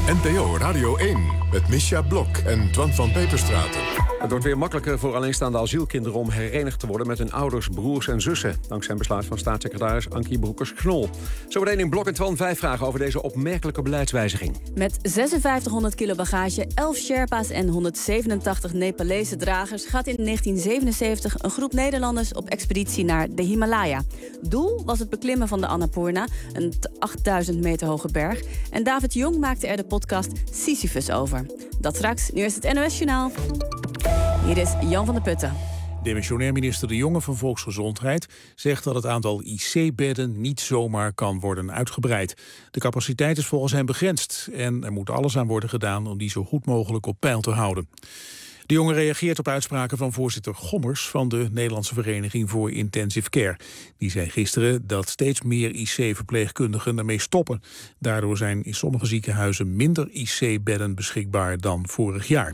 NPO Radio 1 met Misja Blok en Twan van Peperstraten. Het wordt weer makkelijker voor alleenstaande asielkinderen om herenigd te worden met hun ouders, broers en zussen. Dankzij een besluit van staatssecretaris Ankie Broekers-Knol. Zometeen in Blok en Twan 5 vragen over deze opmerkelijke beleidswijziging. Met 5600 kilo bagage, 11 Sherpa's en 187 Nepalese dragers gaat in 1977 een groep Nederlanders op expeditie naar de Himalaya. Doel was het beklimmen van de Annapurna, een 8000 meter hoge berg. En David Jong maakte er de podcast Sisyphus over. Dat straks, nu is het NOS-journaal. Hier is Jan van der Putten. Demissionair minister De Jonge van Volksgezondheid zegt dat het aantal IC-bedden niet zomaar kan worden uitgebreid. De capaciteit is volgens hem begrensd en er moet alles aan worden gedaan om die zo goed mogelijk op peil te houden. De Jonge reageert op uitspraken van voorzitter Gommers van de Nederlandse Vereniging voor Intensive Care. Die zei gisteren dat steeds meer IC-verpleegkundigen ermee stoppen. Daardoor zijn in sommige ziekenhuizen minder IC-bedden beschikbaar dan vorig jaar.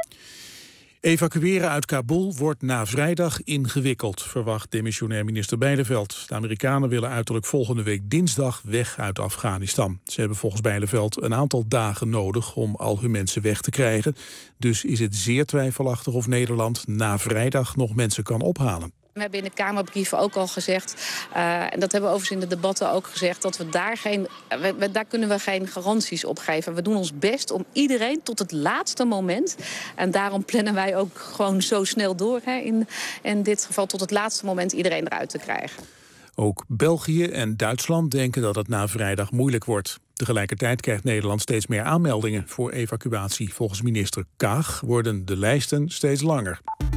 Evacueren uit Kabul wordt na vrijdag ingewikkeld, verwacht demissionair minister Bijleveld. De Amerikanen willen uiterlijk volgende week dinsdag weg uit Afghanistan. Ze hebben volgens Bijleveld een aantal dagen nodig om al hun mensen weg te krijgen. Dus is het zeer twijfelachtig of Nederland na vrijdag nog mensen kan ophalen. We hebben in de Kamerbrieven ook al gezegd, en dat hebben we overigens in de debatten ook gezegd, dat we daar kunnen we geen garanties op geven. We doen ons best om iedereen tot het laatste moment, en daarom plannen wij ook gewoon zo snel door, in dit geval tot het laatste moment iedereen eruit te krijgen. Ook België en Duitsland denken dat het na vrijdag moeilijk wordt. Tegelijkertijd krijgt Nederland steeds meer aanmeldingen voor evacuatie. Volgens minister Kaag worden de lijsten steeds langer.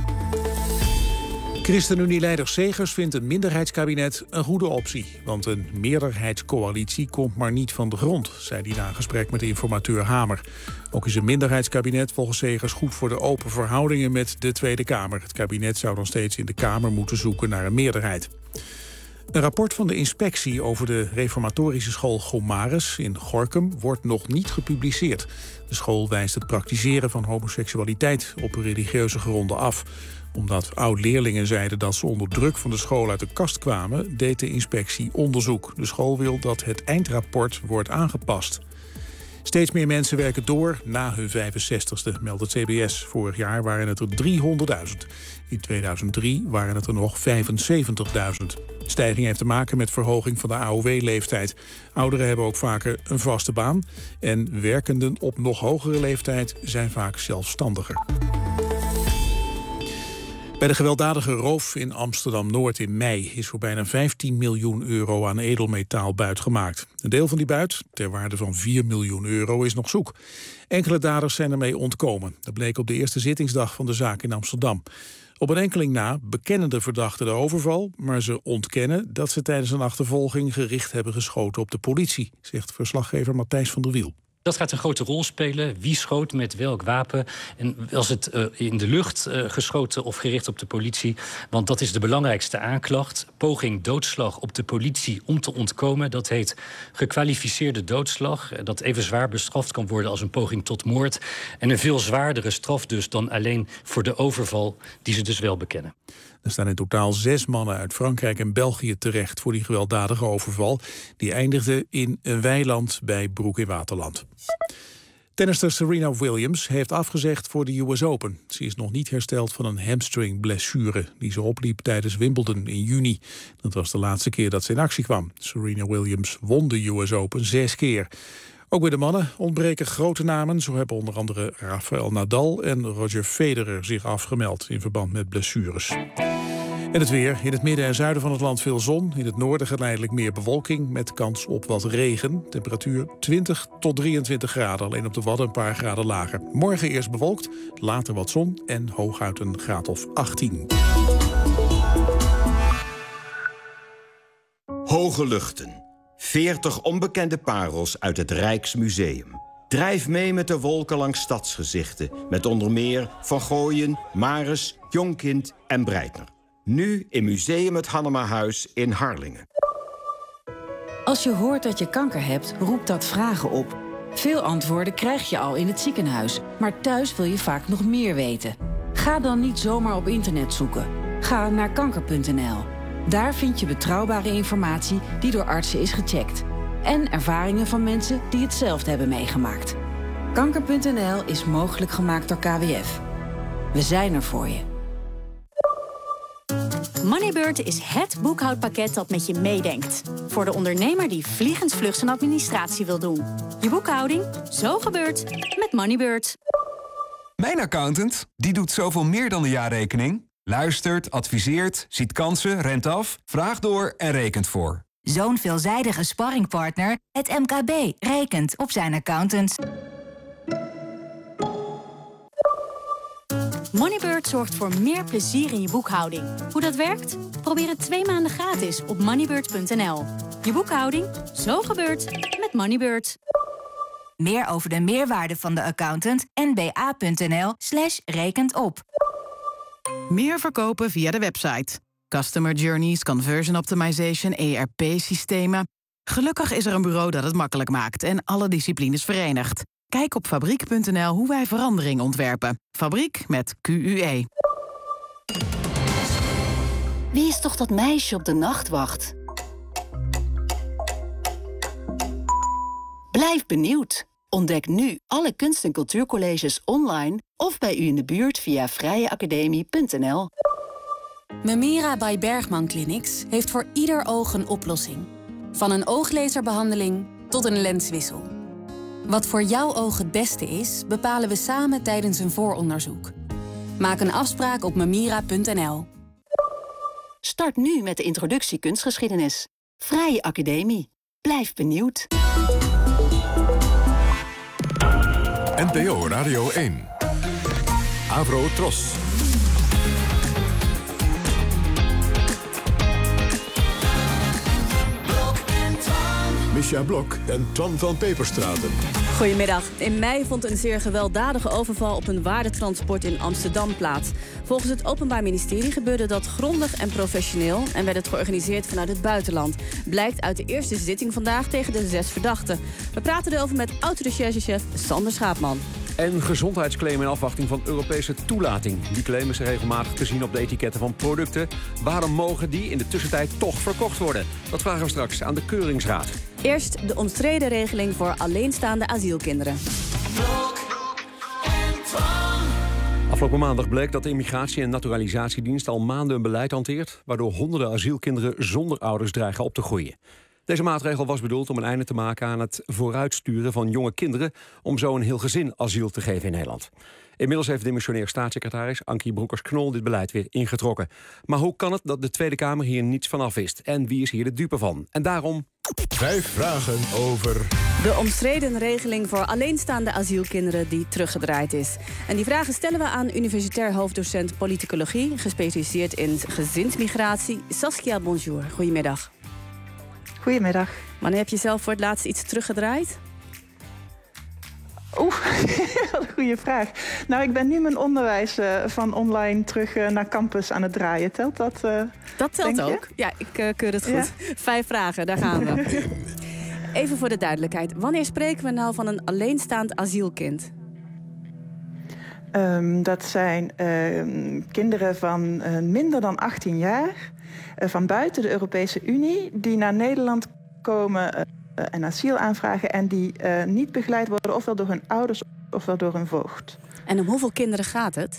ChristenUnie-leider Segers vindt een minderheidskabinet een goede optie. Want een meerderheidscoalitie komt maar niet van de grond, zei hij na een gesprek met informateur Hamer. Ook is een minderheidskabinet volgens Segers goed voor de open verhoudingen met de Tweede Kamer. Het kabinet zou dan steeds in de Kamer moeten zoeken naar een meerderheid. Een rapport van de inspectie over de reformatorische school Gomarus in Gorinchem wordt nog niet gepubliceerd. De school wijst het praktiseren van homoseksualiteit op religieuze gronden af. Omdat oud-leerlingen zeiden dat ze onder druk van de school uit de kast kwamen, deed de inspectie onderzoek. De school wil dat het eindrapport wordt aangepast. Steeds meer mensen werken door na hun 65ste, meldt het CBS. Vorig jaar waren het er 300.000. In 2003 waren het er nog 75.000. De stijging heeft te maken met verhoging van de AOW-leeftijd. Ouderen hebben ook vaker een vaste baan. En werkenden op nog hogere leeftijd zijn vaak zelfstandiger. Bij de gewelddadige roof in Amsterdam-Noord in mei is voor bijna 15 miljoen euro aan edelmetaal buitgemaakt. Een deel van die buit, ter waarde van 4 miljoen euro, is nog zoek. Enkele daders zijn ermee ontkomen. Dat bleek op de eerste zittingsdag van de zaak in Amsterdam. Op een enkeling na bekennen de verdachten de overval, maar ze ontkennen dat ze tijdens een achtervolging gericht hebben geschoten op de politie, zegt verslaggever Matthijs van der Wiel. Dat gaat een grote rol spelen. Wie schoot met welk wapen? En was het in de lucht geschoten of gericht op de politie? Want dat is de belangrijkste aanklacht. Poging doodslag op de politie om te ontkomen. Dat heet gekwalificeerde doodslag. Dat even zwaar bestraft kan worden als een poging tot moord. En een veel zwaardere straf dus dan alleen voor de overval die ze dus wel bekennen. Er staan in totaal 6 mannen uit Frankrijk en België terecht voor die gewelddadige overval. Die eindigde in een weiland bij Broek in Waterland. Tennister Serena Williams heeft afgezegd voor de US Open. Ze is nog niet hersteld van een hamstringblessure die ze opliep tijdens Wimbledon in juni. Dat was de laatste keer dat ze in actie kwam. Serena Williams won de US Open 6 keer. Ook bij de mannen ontbreken grote namen. Zo hebben onder andere Rafael Nadal en Roger Federer zich afgemeld in verband met blessures. En het weer. In het midden en zuiden van het land veel zon. In het noorden geleidelijk meer bewolking met kans op wat regen. Temperatuur 20 tot 23 graden. Alleen op de Wadden een paar graden lager. Morgen eerst bewolkt, later wat zon en hooguit een graad of 18. Hoge luchten. 40 onbekende parels uit het Rijksmuseum. Drijf mee met de wolken langs stadsgezichten. Met onder meer Van Gooien, Maris, Jonkind en Breitner. Nu in Museum het Hannemahuis in Harlingen. Als je hoort dat je kanker hebt, roept dat vragen op. Veel antwoorden krijg je al in het ziekenhuis. Maar thuis wil je vaak nog meer weten. Ga dan niet zomaar op internet zoeken. Ga naar kanker.nl. Daar vind je betrouwbare informatie die door artsen is gecheckt. En ervaringen van mensen die hetzelfde hebben meegemaakt. Kanker.nl is mogelijk gemaakt door KWF. We zijn er voor je. Moneybird is het boekhoudpakket dat met je meedenkt. Voor de ondernemer die vliegensvlug zijn administratie wil doen. Je boekhouding, zo gebeurt met Moneybird. Mijn accountant, die doet zoveel meer dan de jaarrekening. Luistert, adviseert, ziet kansen, rent af, vraagt door en rekent voor. Zo'n veelzijdige sparringpartner, het MKB, rekent op zijn accountant. Moneybird zorgt voor meer plezier in je boekhouding. Hoe dat werkt? Probeer het 2 maanden gratis op moneybird.nl. Je boekhouding, zo gebeurt met Moneybird. Meer over de meerwaarde van de accountant nba.nl/rekent op. Meer verkopen via de website. Customer journeys, conversion optimization, ERP-systemen. Gelukkig is er een bureau dat het makkelijk maakt en alle disciplines verenigt. Kijk op fabriek.nl hoe wij verandering ontwerpen. Fabriek met QUE. Wie is toch dat meisje op de nachtwacht? Blijf benieuwd. Ontdek nu alle kunst- en cultuurcolleges online of bij u in de buurt via vrijeacademie.nl. Memira by Bergman Clinics heeft voor ieder oog een oplossing. Van een ooglezerbehandeling tot een lenswissel. Wat voor jouw oog het beste is, bepalen we samen tijdens een vooronderzoek. Maak een afspraak op memira.nl. Start nu met de introductie kunstgeschiedenis. Vrije Academie. Blijf benieuwd. NPO Radio 1. Avro Tros. Misja Blok en Twan van Peperstraten. Goedemiddag. In mei vond een zeer gewelddadige overval op een waardetransport in Amsterdam plaats. Volgens het Openbaar Ministerie gebeurde dat grondig en professioneel en werd het georganiseerd vanuit het buitenland. Blijkt uit de eerste zitting vandaag tegen de 6 verdachten. We praten erover met oud-recherchechef Sander Schaapman. En gezondheidsclaim in afwachting van Europese toelating. Die claim is regelmatig te zien op de etiketten van producten. Waarom mogen die in de tussentijd toch verkocht worden? Dat vragen we straks aan de Keuringsraad. Eerst de omstreden regeling voor alleenstaande asielkinderen. Afgelopen maandag bleek dat de Immigratie- en Naturalisatiedienst al maanden een beleid hanteert, waardoor honderden asielkinderen zonder ouders dreigen op te groeien. Deze maatregel was bedoeld om een einde te maken aan het vooruitsturen van jonge kinderen om zo een heel gezin asiel te geven in Nederland. Inmiddels heeft demissionair staatssecretaris Ankie Broekers-Knol dit beleid weer ingetrokken. Maar hoe kan het dat de Tweede Kamer hier niets van af wist? En wie is hier de dupe van? En daarom 5 vragen over de omstreden regeling voor alleenstaande asielkinderen die teruggedraaid is. En die vragen stellen we aan universitair hoofddocent politicologie, gespecialiseerd in gezinsmigratie, Saskia Bonjour. Goedemiddag. Goedemiddag. Wanneer heb je zelf voor het laatst iets teruggedraaid? Wat een goede vraag. Nou, ik ben nu mijn onderwijs van online terug naar campus aan het draaien. Telt dat? Dat telt ook. Ja, ik keur het goed. Ja. 5 vragen, daar gaan we. Even voor de duidelijkheid. Wanneer spreken we nou van een alleenstaand asielkind? Dat zijn kinderen van minder dan 18 jaar... van buiten de Europese Unie die naar Nederland komen en asiel aanvragen... en die niet begeleid worden ofwel door hun ouders ofwel door hun voogd. En om hoeveel kinderen gaat het?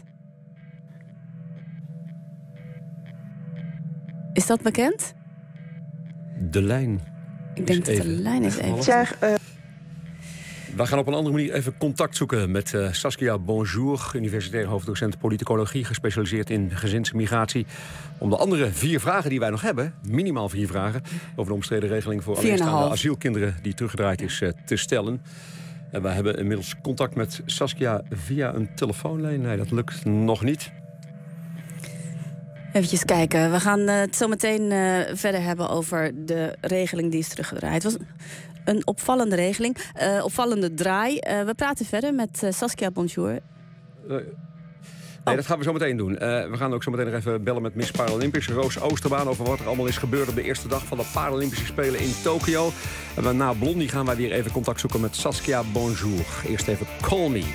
Is dat bekend? De lijn. Ik denk dat de lijn is even... We gaan op een andere manier even contact zoeken met Saskia Bonjour, universitair hoofddocent politicologie, gespecialiseerd in gezinsmigratie. Om de andere 4 vragen die wij nog hebben, minimaal 4 vragen, over de omstreden regeling voor alleenstaande asielkinderen die teruggedraaid is, te stellen. En wij hebben inmiddels contact met Saskia via een telefoonlijn. Nee, dat lukt nog niet. Even kijken. We gaan het zo meteen verder hebben over de regeling die is teruggedraaid. Het was een opvallende regeling, opvallende draai. We praten verder met Saskia Bonjour. Nee, dat gaan we zo meteen doen. We gaan ook zo meteen nog even bellen met Miss Paralympisch Roos Oosterbaan over wat er allemaal is gebeurd op de eerste dag van de Paralympische Spelen in Tokio. En na Blondie gaan wij weer even contact zoeken met Saskia Bonjour. Eerst even Call Me.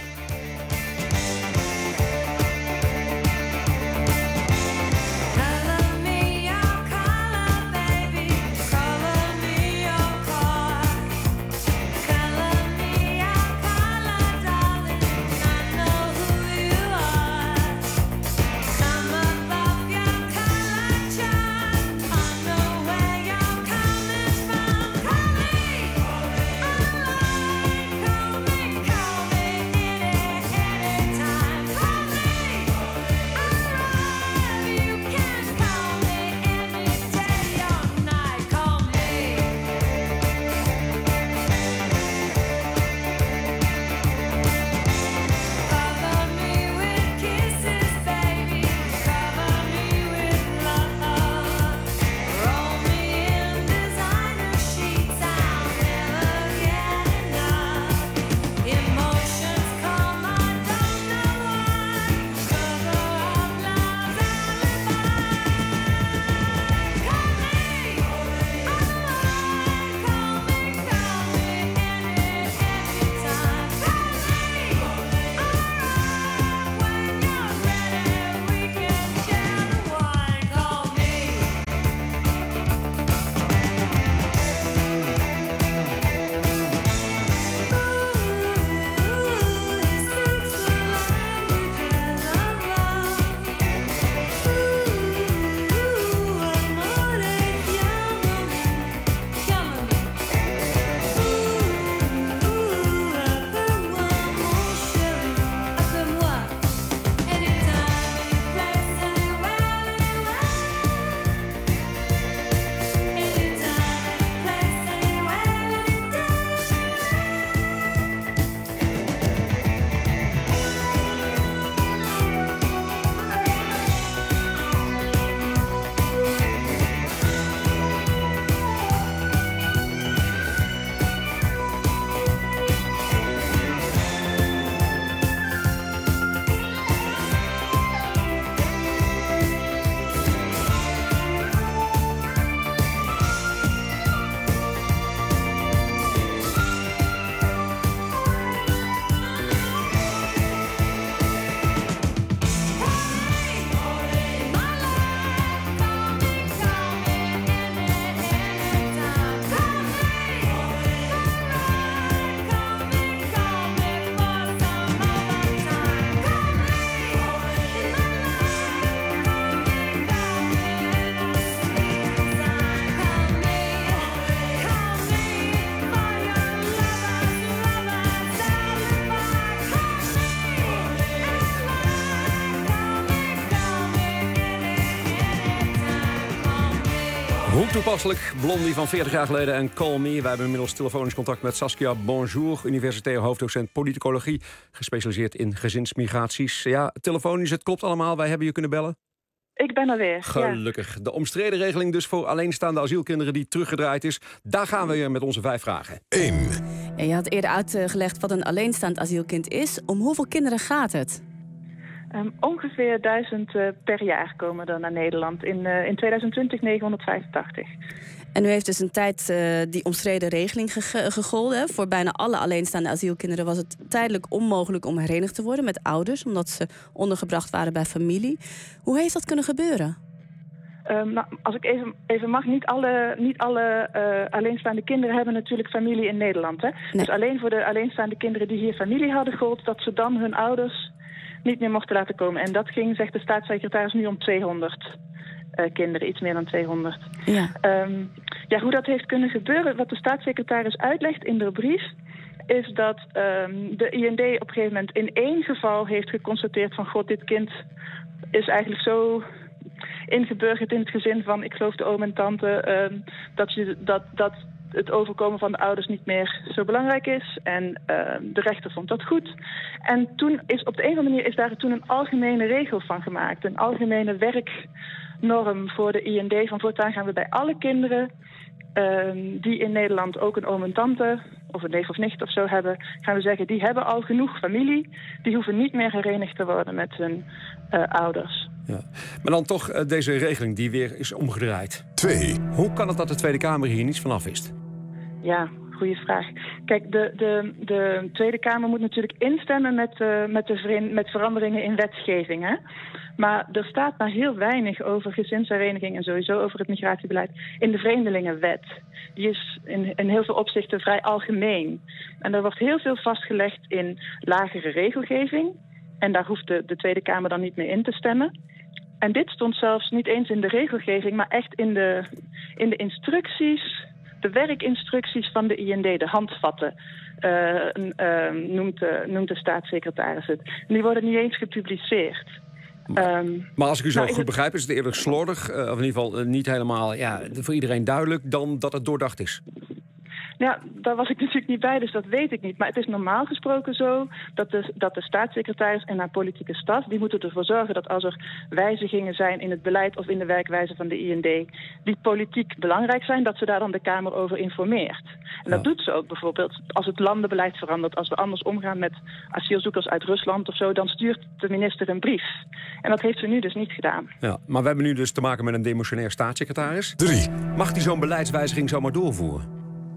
Toepasselijk, Blondie van 40 jaar geleden en Call Me. Wij hebben inmiddels telefonisch contact met Saskia Bonjour, universitair hoofddocent politicologie, gespecialiseerd in gezinsmigraties. Ja, telefonisch, het klopt allemaal, wij hebben je kunnen bellen. Ik ben er weer. Gelukkig. Ja. De omstreden regeling dus voor alleenstaande asielkinderen die teruggedraaid is. Daar gaan we weer met onze 5 vragen. 1. Ja, je had eerder uitgelegd wat een alleenstaand asielkind is. Om hoeveel kinderen gaat het? Ongeveer 1000 per jaar komen er naar Nederland. In 2020 985. En u heeft dus een tijd die omstreden regeling gegolden. Voor bijna alle alleenstaande asielkinderen was het tijdelijk onmogelijk om herenigd te worden met ouders, omdat ze ondergebracht waren bij familie. Hoe heeft dat kunnen gebeuren? Als ik even mag, niet alle alleenstaande kinderen hebben natuurlijk familie in Nederland. Hè? Nee. Dus alleen voor de alleenstaande kinderen die hier familie hadden gold, dat ze dan hun ouders niet meer mochten laten komen. En dat ging, zegt de staatssecretaris, nu om 200 kinderen, iets meer dan 200. Ja. Hoe dat heeft kunnen gebeuren, wat de staatssecretaris uitlegt in de brief, is dat de IND op een gegeven moment in 1 geval heeft geconstateerd van, god, dit kind is eigenlijk zo ingeburgerd in het gezin van, ik geloof de oom en tante, dat het overkomen van de ouders niet meer zo belangrijk is. En de rechter vond dat goed. En toen is op de een of andere manier is daar toen een algemene regel van gemaakt. Een algemene werknorm voor de IND. Van voortaan gaan we bij alle kinderen die in Nederland ook een oom en tante of een neef of nicht of zo hebben, gaan we zeggen, die hebben al genoeg familie. Die hoeven niet meer herenigd te worden met hun ouders. Ja. Maar dan toch deze regeling die weer is omgedraaid. 2. Hoe kan het dat de Tweede Kamer hier niets van af wist? Ja, goede vraag. Kijk, de Tweede Kamer moet natuurlijk instemmen met veranderingen in wetgeving. Hè? Maar er staat maar heel weinig over gezinshereniging en sowieso over het migratiebeleid in de Vreemdelingenwet. Die is in heel veel opzichten vrij algemeen. En er wordt heel veel vastgelegd in lagere regelgeving. En daar hoeft de Tweede Kamer dan niet mee in te stemmen. En dit stond zelfs niet eens in de regelgeving, maar echt in de instructies, de werkinstructies van de IND, de handvatten, noemt de staatssecretaris het. En die worden niet eens gepubliceerd. Maar als ik u zo goed begrijp, is het eerder slordig, of in ieder geval niet helemaal voor iedereen duidelijk, dan dat het doordacht is. Ja, daar was ik natuurlijk niet bij, dus dat weet ik niet. Maar het is normaal gesproken zo dat de staatssecretaris en haar politieke staf, die moeten ervoor zorgen dat als er wijzigingen zijn in het beleid of in de werkwijze van de IND, die politiek belangrijk zijn, dat ze daar dan de Kamer over informeert. En dat doet ze ook bijvoorbeeld als het landenbeleid verandert. Als we anders omgaan met asielzoekers uit Rusland of zo, dan stuurt de minister een brief. En dat heeft ze nu dus niet gedaan. Ja, maar we hebben nu dus te maken met een demissionair staatssecretaris. 3. Mag die zo'n beleidswijziging zomaar doorvoeren?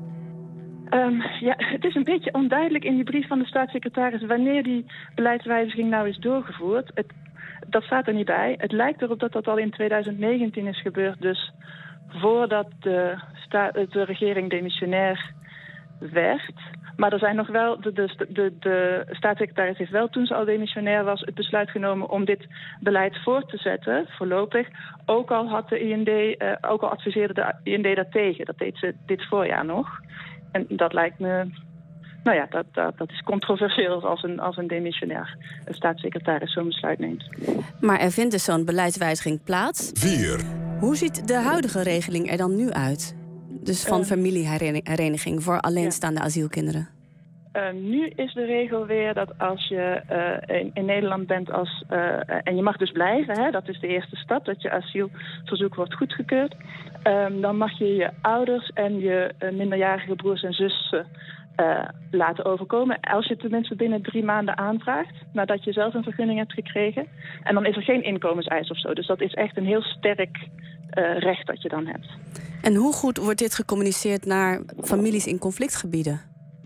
Het is een beetje onduidelijk in die brief van de staatssecretaris wanneer die beleidswijziging nou is doorgevoerd. Dat staat er niet bij. Het lijkt erop dat dat al in 2019 is gebeurd, dus voordat de regering demissionair werd. Maar er zijn nog wel, de staatssecretaris heeft wel, toen ze al demissionair was, het besluit genomen om dit beleid voort te zetten, voorlopig. Ook al had de IND, ook al adviseerde de IND dat tegen. Dat deed ze dit voorjaar nog. En dat lijkt me, dat is controversieel als een demissionair staatssecretaris zo'n besluit neemt. Maar er vindt dus zo'n beleidswijziging plaats. 4. Hoe ziet de huidige regeling er dan nu uit? Dus van familiehereniging voor alleenstaande asielkinderen. Nu is de regel weer dat als je in Nederland bent en je mag dus blijven, hè, dat is de eerste stap, dat je asielverzoek wordt goedgekeurd. Dan mag je je ouders en je minderjarige broers en zussen laten overkomen. Als je tenminste binnen 3 maanden aanvraagt, nadat je zelf een vergunning hebt gekregen. En dan is er geen inkomenseis of zo. Dus dat is echt een heel sterk recht dat je dan hebt. En hoe goed wordt dit gecommuniceerd naar families in conflictgebieden?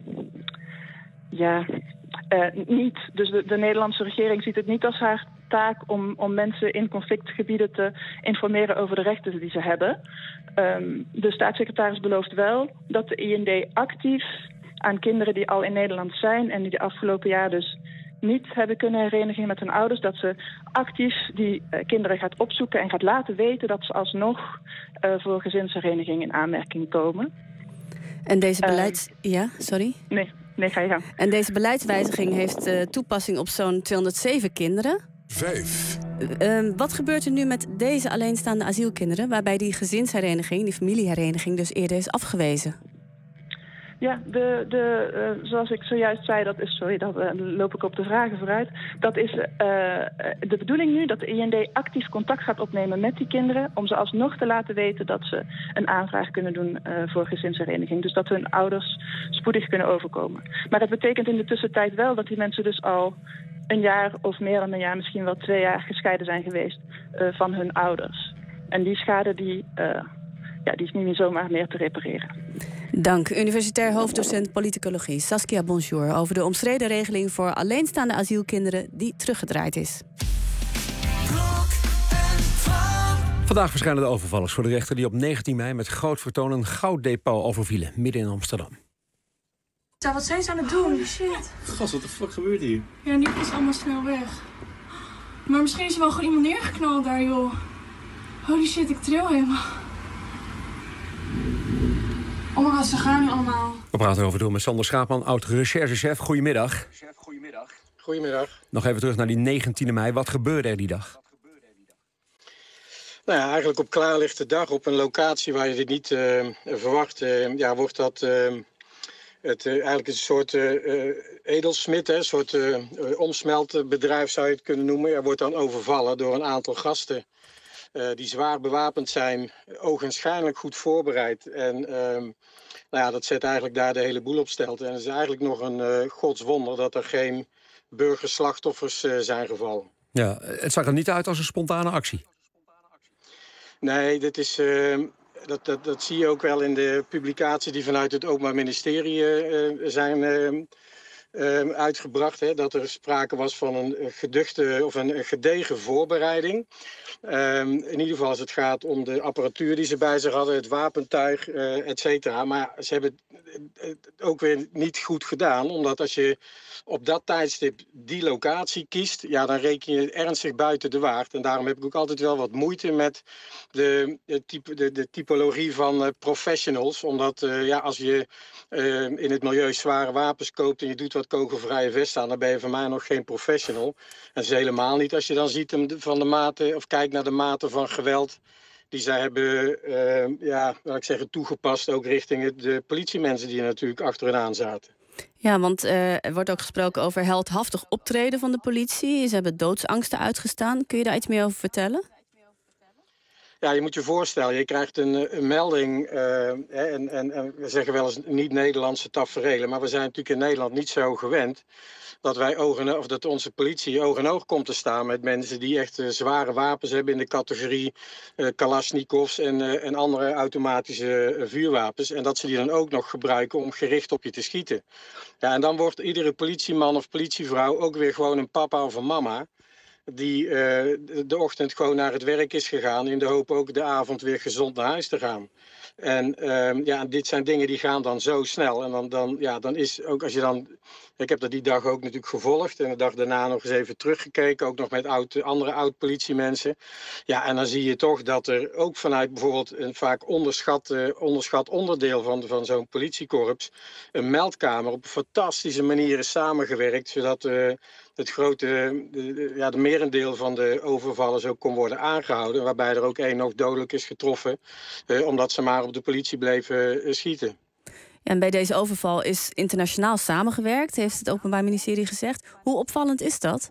Ja, niet. Dus de Nederlandse regering ziet het niet als haar taak om mensen in conflictgebieden te informeren over de rechten die ze hebben. De staatssecretaris belooft wel dat de IND actief aan kinderen die al in Nederland zijn en die de afgelopen jaar dus niet hebben kunnen herenigen met hun ouders, dat ze actief die kinderen gaat opzoeken en gaat laten weten dat ze alsnog voor gezinshereniging in aanmerking komen. En deze beleids... sorry? Nee, ga je gang. En deze beleidswijziging heeft toepassing op zo'n 207 kinderen. 5. Wat gebeurt er nu met deze alleenstaande asielkinderen, waarbij die gezinshereniging, die familiehereniging, dus eerder is afgewezen? Ja, zoals ik zojuist zei, loop ik op de vragen vooruit. Dat is de bedoeling nu dat de IND actief contact gaat opnemen met die kinderen, om ze alsnog te laten weten dat ze een aanvraag kunnen doen voor gezinshereniging. Dus dat hun ouders spoedig kunnen overkomen. Maar dat betekent in de tussentijd wel dat die mensen dus al een jaar of meer dan een jaar, misschien wel 2 jaar gescheiden zijn geweest van hun ouders. En die schade die is niet meer zomaar meer te repareren. Dank, universitair hoofddocent politicologie Saskia Bonjour over de omstreden regeling voor alleenstaande asielkinderen die teruggedraaid is. Vandaag verschijnen de overvallers voor de rechter die op 19 mei met groot vertoon een gouddepot overvielen midden in Amsterdam. Wat zijn ze aan het doen? Holy shit. Gast, wat de fuck gebeurt hier? Ja, nu is het allemaal snel weg. Maar misschien is er wel gewoon iemand neergeknald daar, joh. Holy shit, ik tril helemaal. Oh my god, ze gaan nu allemaal. We praten erover door met Sander Schaapman, oud-recherchechef. Goedemiddag. Goedemiddag. Nog even terug naar die 19e mei. Wat gebeurde er die dag? Nou ja, eigenlijk op klaarlichte dag, op een locatie waar je dit niet verwacht, wordt dat eigenlijk een soort edelsmid, een soort omsmeltbedrijf zou je het kunnen noemen. Er wordt dan overvallen door een aantal gasten die zwaar bewapend zijn, ogenschijnlijk goed voorbereid. En dat zet eigenlijk daar de hele boel op stelt. En het is eigenlijk nog een godswonder dat er geen burgerslachtoffers zijn gevallen. Ja, het zag er niet uit als een spontane actie. Nee, dit is, dat zie je ook wel in de publicaties die vanuit het Openbaar Ministerie zijn uitgebracht. Hè, dat er sprake was van een geduchte of een gedegen voorbereiding. In ieder geval als het gaat om de apparatuur die ze bij zich hadden, het wapentuig, et cetera. Maar ze hebben het ook weer niet goed gedaan, omdat als je op dat tijdstip die locatie kiest, ja, dan reken je ernstig buiten de waard. En daarom heb ik ook altijd wel wat moeite met de typologie van professionals. Omdat als je in het milieu zware wapens koopt en je doet wat kogelvrije vest aan, dan ben je voor mij nog geen professional. En dat is helemaal niet als je dan ziet van de mate, of kijkt naar de mate van geweld die zij hebben toegepast, ook richting de politiemensen die er natuurlijk achter hen aan zaten. Ja, want er wordt ook gesproken over heldhaftig optreden van de politie. Ze hebben doodsangsten uitgestaan. Kun je daar iets meer over vertellen? Ja, je moet je voorstellen, je krijgt een melding, en we zeggen wel eens niet-Nederlandse taferelen, maar we zijn natuurlijk in Nederland niet zo gewend dat onze politie oog in oog komt te staan met mensen die echt zware wapens hebben in de categorie Kalasnikovs en andere automatische vuurwapens. En dat ze die dan ook nog gebruiken om gericht op je te schieten. Ja, en dan wordt iedere politieman of politievrouw ook weer gewoon een papa of een mama die de ochtend gewoon naar het werk is gegaan in de hoop ook de avond weer gezond naar huis te gaan. En dit zijn dingen die gaan dan zo snel. En dan is ook als je dan... Ik heb dat die dag ook natuurlijk gevolgd en de dag daarna nog eens even teruggekeken, ook nog met andere oud-politiemensen. Ja, en dan zie je toch dat er ook vanuit bijvoorbeeld een vaak onderschat onderdeel van zo'n politiekorps, een meldkamer op een fantastische manier is samengewerkt, zodat de merendeel van de overvallers ook kon worden aangehouden, waarbij er ook één nog dodelijk is getroffen, omdat ze maar op de politie bleven schieten. En bij deze overval is internationaal samengewerkt, heeft het Openbaar Ministerie gezegd. Hoe opvallend is dat?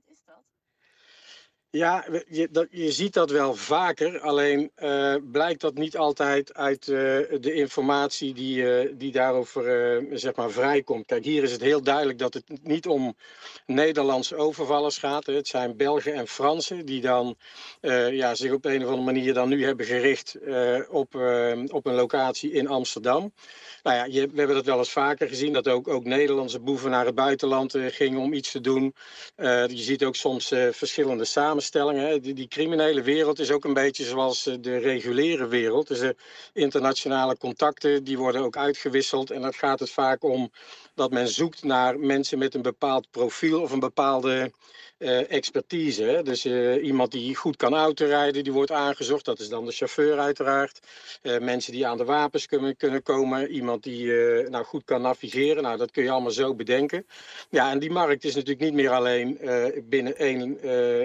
Ja, je ziet dat wel vaker, alleen blijkt dat niet altijd uit de informatie die daarover vrijkomt. Kijk, hier is het heel duidelijk dat het niet om Nederlandse overvallers gaat. Het zijn Belgen en Fransen die dan zich op een of andere manier dan nu hebben gericht op een locatie in Amsterdam. Nou ja, we hebben dat wel eens vaker gezien, dat ook Nederlandse boeven naar het buitenland gingen om iets te doen. Je ziet ook soms verschillende samenstellingen. Die criminele wereld is ook een beetje zoals de reguliere wereld. Dus internationale contacten, die worden ook uitgewisseld. En dan gaat het vaak om dat men zoekt naar mensen met een bepaald profiel of een bepaalde expertise. Hè? Dus iemand die goed kan autorijden, die wordt aangezocht. Dat is dan de chauffeur uiteraard. Mensen die aan de wapens kunnen komen. Iemand die goed kan navigeren. Nou, dat kun je allemaal zo bedenken. Ja, en die markt is natuurlijk niet meer alleen binnen één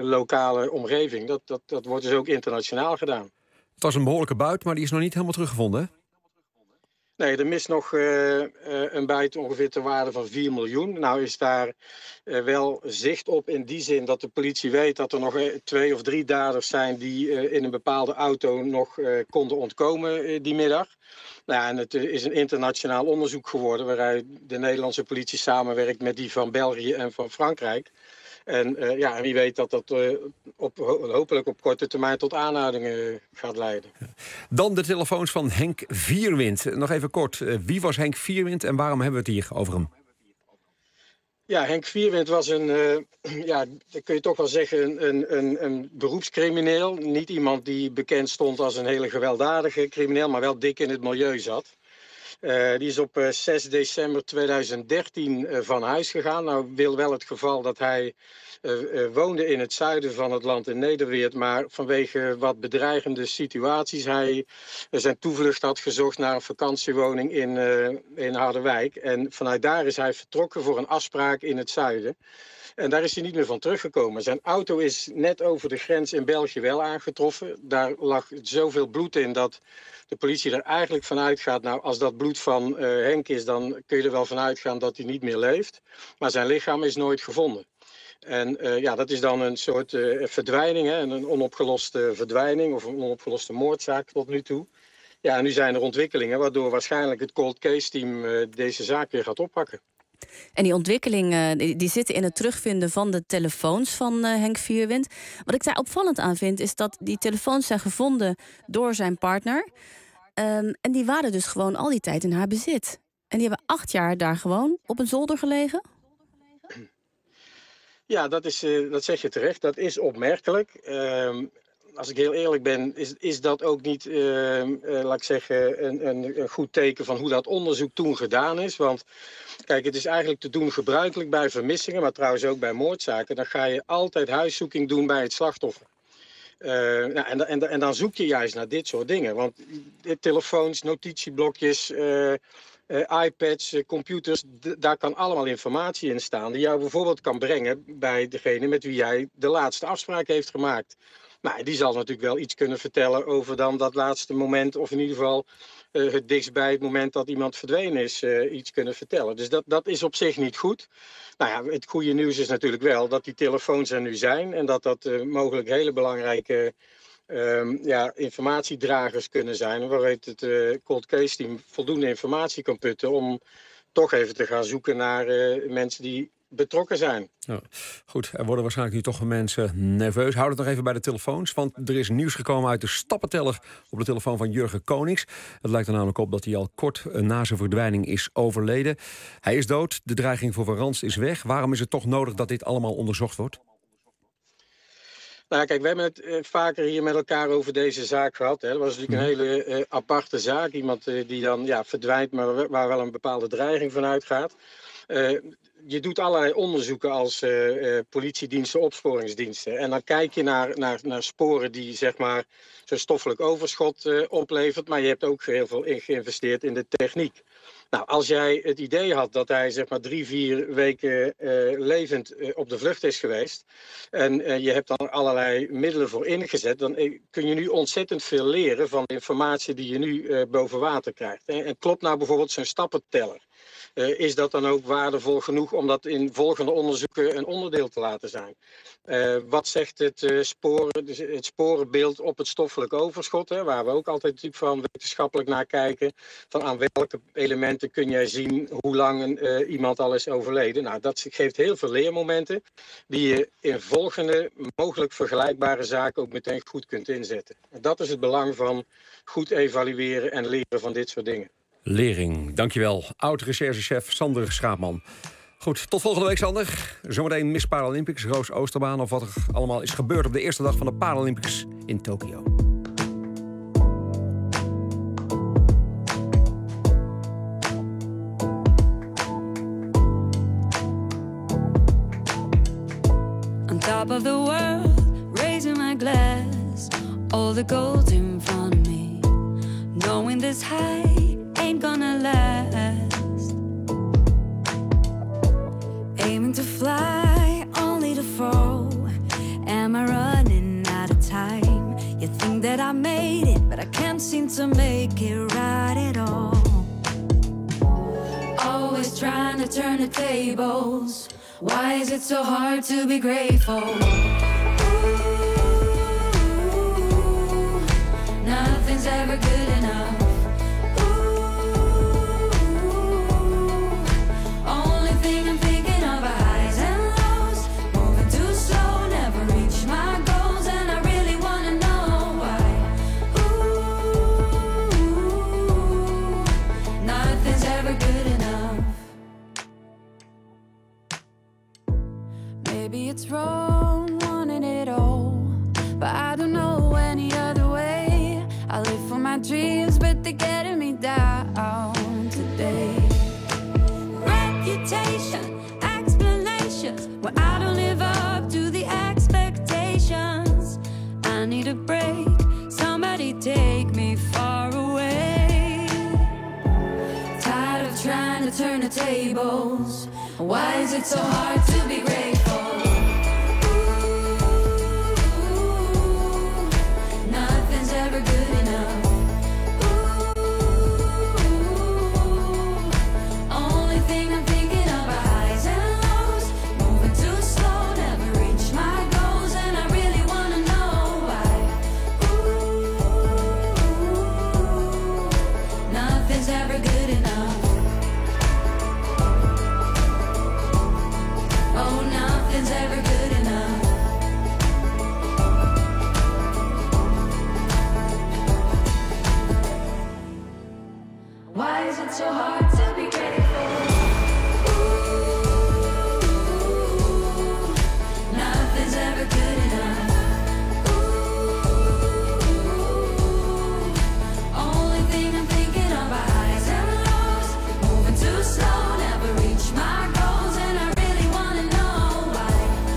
lokale omgeving. Dat wordt dus ook internationaal gedaan. Het was een behoorlijke buit, maar die is nog niet helemaal teruggevonden, hè? Nee, er mist nog een buit ongeveer ter waarde van 4 miljoen. Nou is daar wel zicht op in die zin dat de politie weet dat er nog 2 of 3 daders zijn die in een bepaalde auto nog konden ontkomen die middag. Nou ja, en het is een internationaal onderzoek geworden waaruit de Nederlandse politie samenwerkt met die van België en van Frankrijk. En wie weet dat hopelijk op korte termijn tot aanhoudingen gaat leiden. Dan de telefoons van Henk Vierwind. Nog even kort, wie was Henk Vierwind en waarom hebben we het hier over hem? Ja, Henk Vierwind was dat kun je toch wel zeggen, een beroepscrimineel. Niet iemand die bekend stond als een hele gewelddadige crimineel, maar wel dik in het milieu zat. Die is op 6 december 2013 van huis gegaan. Nou wil wel het geval dat hij woonde in het zuiden van het land in Nederweert, maar vanwege wat bedreigende situaties hij zijn toevlucht had gezocht naar een vakantiewoning in Harderwijk. En vanuit daar is hij vertrokken voor een afspraak in het zuiden. En daar is hij niet meer van teruggekomen. Zijn auto is net over de grens in België wel aangetroffen. Daar lag zoveel bloed in dat de politie er eigenlijk van uitgaat, nou, als dat bloed van Henk is, dan kun je er wel van uitgaan dat hij niet meer leeft. Maar zijn lichaam is nooit gevonden. En dat is dan een soort verdwijning, hè, een onopgeloste verdwijning of een onopgeloste moordzaak tot nu toe. Ja, en nu zijn er ontwikkelingen waardoor waarschijnlijk het cold case team deze zaak weer gaat oppakken. En die ontwikkelingen die zitten in het terugvinden van de telefoons van Henk Vierwind. Wat ik daar opvallend aan vind, is dat die telefoons zijn gevonden door zijn partner. En die waren dus gewoon al die tijd in haar bezit. En die hebben 8 jaar daar gewoon op een zolder gelegen. Ja, dat zeg je terecht. Dat is opmerkelijk. Als ik heel eerlijk ben, is dat ook niet, laat ik zeggen, een goed teken van hoe dat onderzoek toen gedaan is. Want kijk, het is eigenlijk te doen gebruikelijk bij vermissingen, maar trouwens ook bij moordzaken. Dan ga je altijd huiszoeking doen bij het slachtoffer. En dan zoek je juist naar dit soort dingen. Want telefoons, notitieblokjes, iPads, computers, daar kan allemaal informatie in staan die jou bijvoorbeeld kan brengen bij degene met wie jij de laatste afspraak heeft gemaakt. Maar die zal natuurlijk wel iets kunnen vertellen over dan dat laatste moment, of in ieder geval het dichtst bij het moment dat iemand verdwenen is, iets kunnen vertellen. Dus dat is op zich niet goed. Nou ja, het goede nieuws is natuurlijk wel dat die telefoons er nu zijn en dat mogelijk hele belangrijke informatiedragers kunnen zijn, waaruit het cold case team voldoende informatie kan putten om toch even te gaan zoeken naar mensen die betrokken zijn. Ja, goed, er worden waarschijnlijk nu toch mensen nerveus. Houd het nog even bij de telefoons, want er is nieuws gekomen uit de stappenteller op de telefoon van Jurgen Konings. Het lijkt er namelijk op dat hij al kort na zijn verdwijning is overleden. Hij is dood, de dreiging voor Van Ranst is weg. Waarom is het toch nodig dat dit allemaal onderzocht wordt? Nou kijk, we hebben het vaker hier met elkaar over deze zaak gehad. Hè. Dat was natuurlijk een hele aparte zaak. Iemand die dan verdwijnt, maar waar wel een bepaalde dreiging van uitgaat. Je doet allerlei onderzoeken als politiediensten, opsporingsdiensten. En dan kijk je naar sporen die zeg maar zo'n stoffelijk overschot oplevert. Maar je hebt ook heel veel geïnvesteerd in de techniek. Nou, als jij het idee had dat hij zeg maar 3-4 weken levend op de vlucht is geweest en je hebt dan allerlei middelen voor ingezet, dan kun je nu ontzettend veel leren van de informatie die je nu boven water krijgt. En klopt nou bijvoorbeeld zo'n stappenteller? Is dat dan ook waardevol genoeg om dat in volgende onderzoeken een onderdeel te laten zijn? Wat zegt het sporenbeeld op het stoffelijk overschot, hè, waar we ook altijd natuurlijk van wetenschappelijk naar kijken, van aan welke elementen kun jij zien hoe lang iemand al is overleden? Nou, dat geeft heel veel leermomenten die je in volgende mogelijk vergelijkbare zaken ook meteen goed kunt inzetten. En dat is het belang van goed evalueren en leren van dit soort dingen. Lering, dankjewel. Oud-recherchechef Sander Schaapman. Goed, tot volgende week, Sander. Zometeen Miss Paralympics, Roos Oosterbaan, of wat er allemaal is gebeurd op de eerste dag van de Paralympics in Tokio. On top of the world, raising my glass, all the gold in front of me, knowing this high ain't gonna last. Aiming to fly, only to fall. Am I that I made it, but I can't seem to make it right at all. Always trying to turn the tables. Why is it so hard to be grateful? Ooh, nothing's ever good enough. Maybe it's wrong, wanting it all, but I don't know any other way. I live for my dreams, but they're getting me down today. Reputation, explanations, well, I don't live up to the expectations. I need a break, somebody take me far away. Tired of trying to turn the tables. Why is it so hard to be grateful? So hard to be grateful. Ooh, nothing's ever good enough. Ooh, only thing I'm thinking of are highs and lows. Moving too slow, never reach my goals, and I really wanna know why.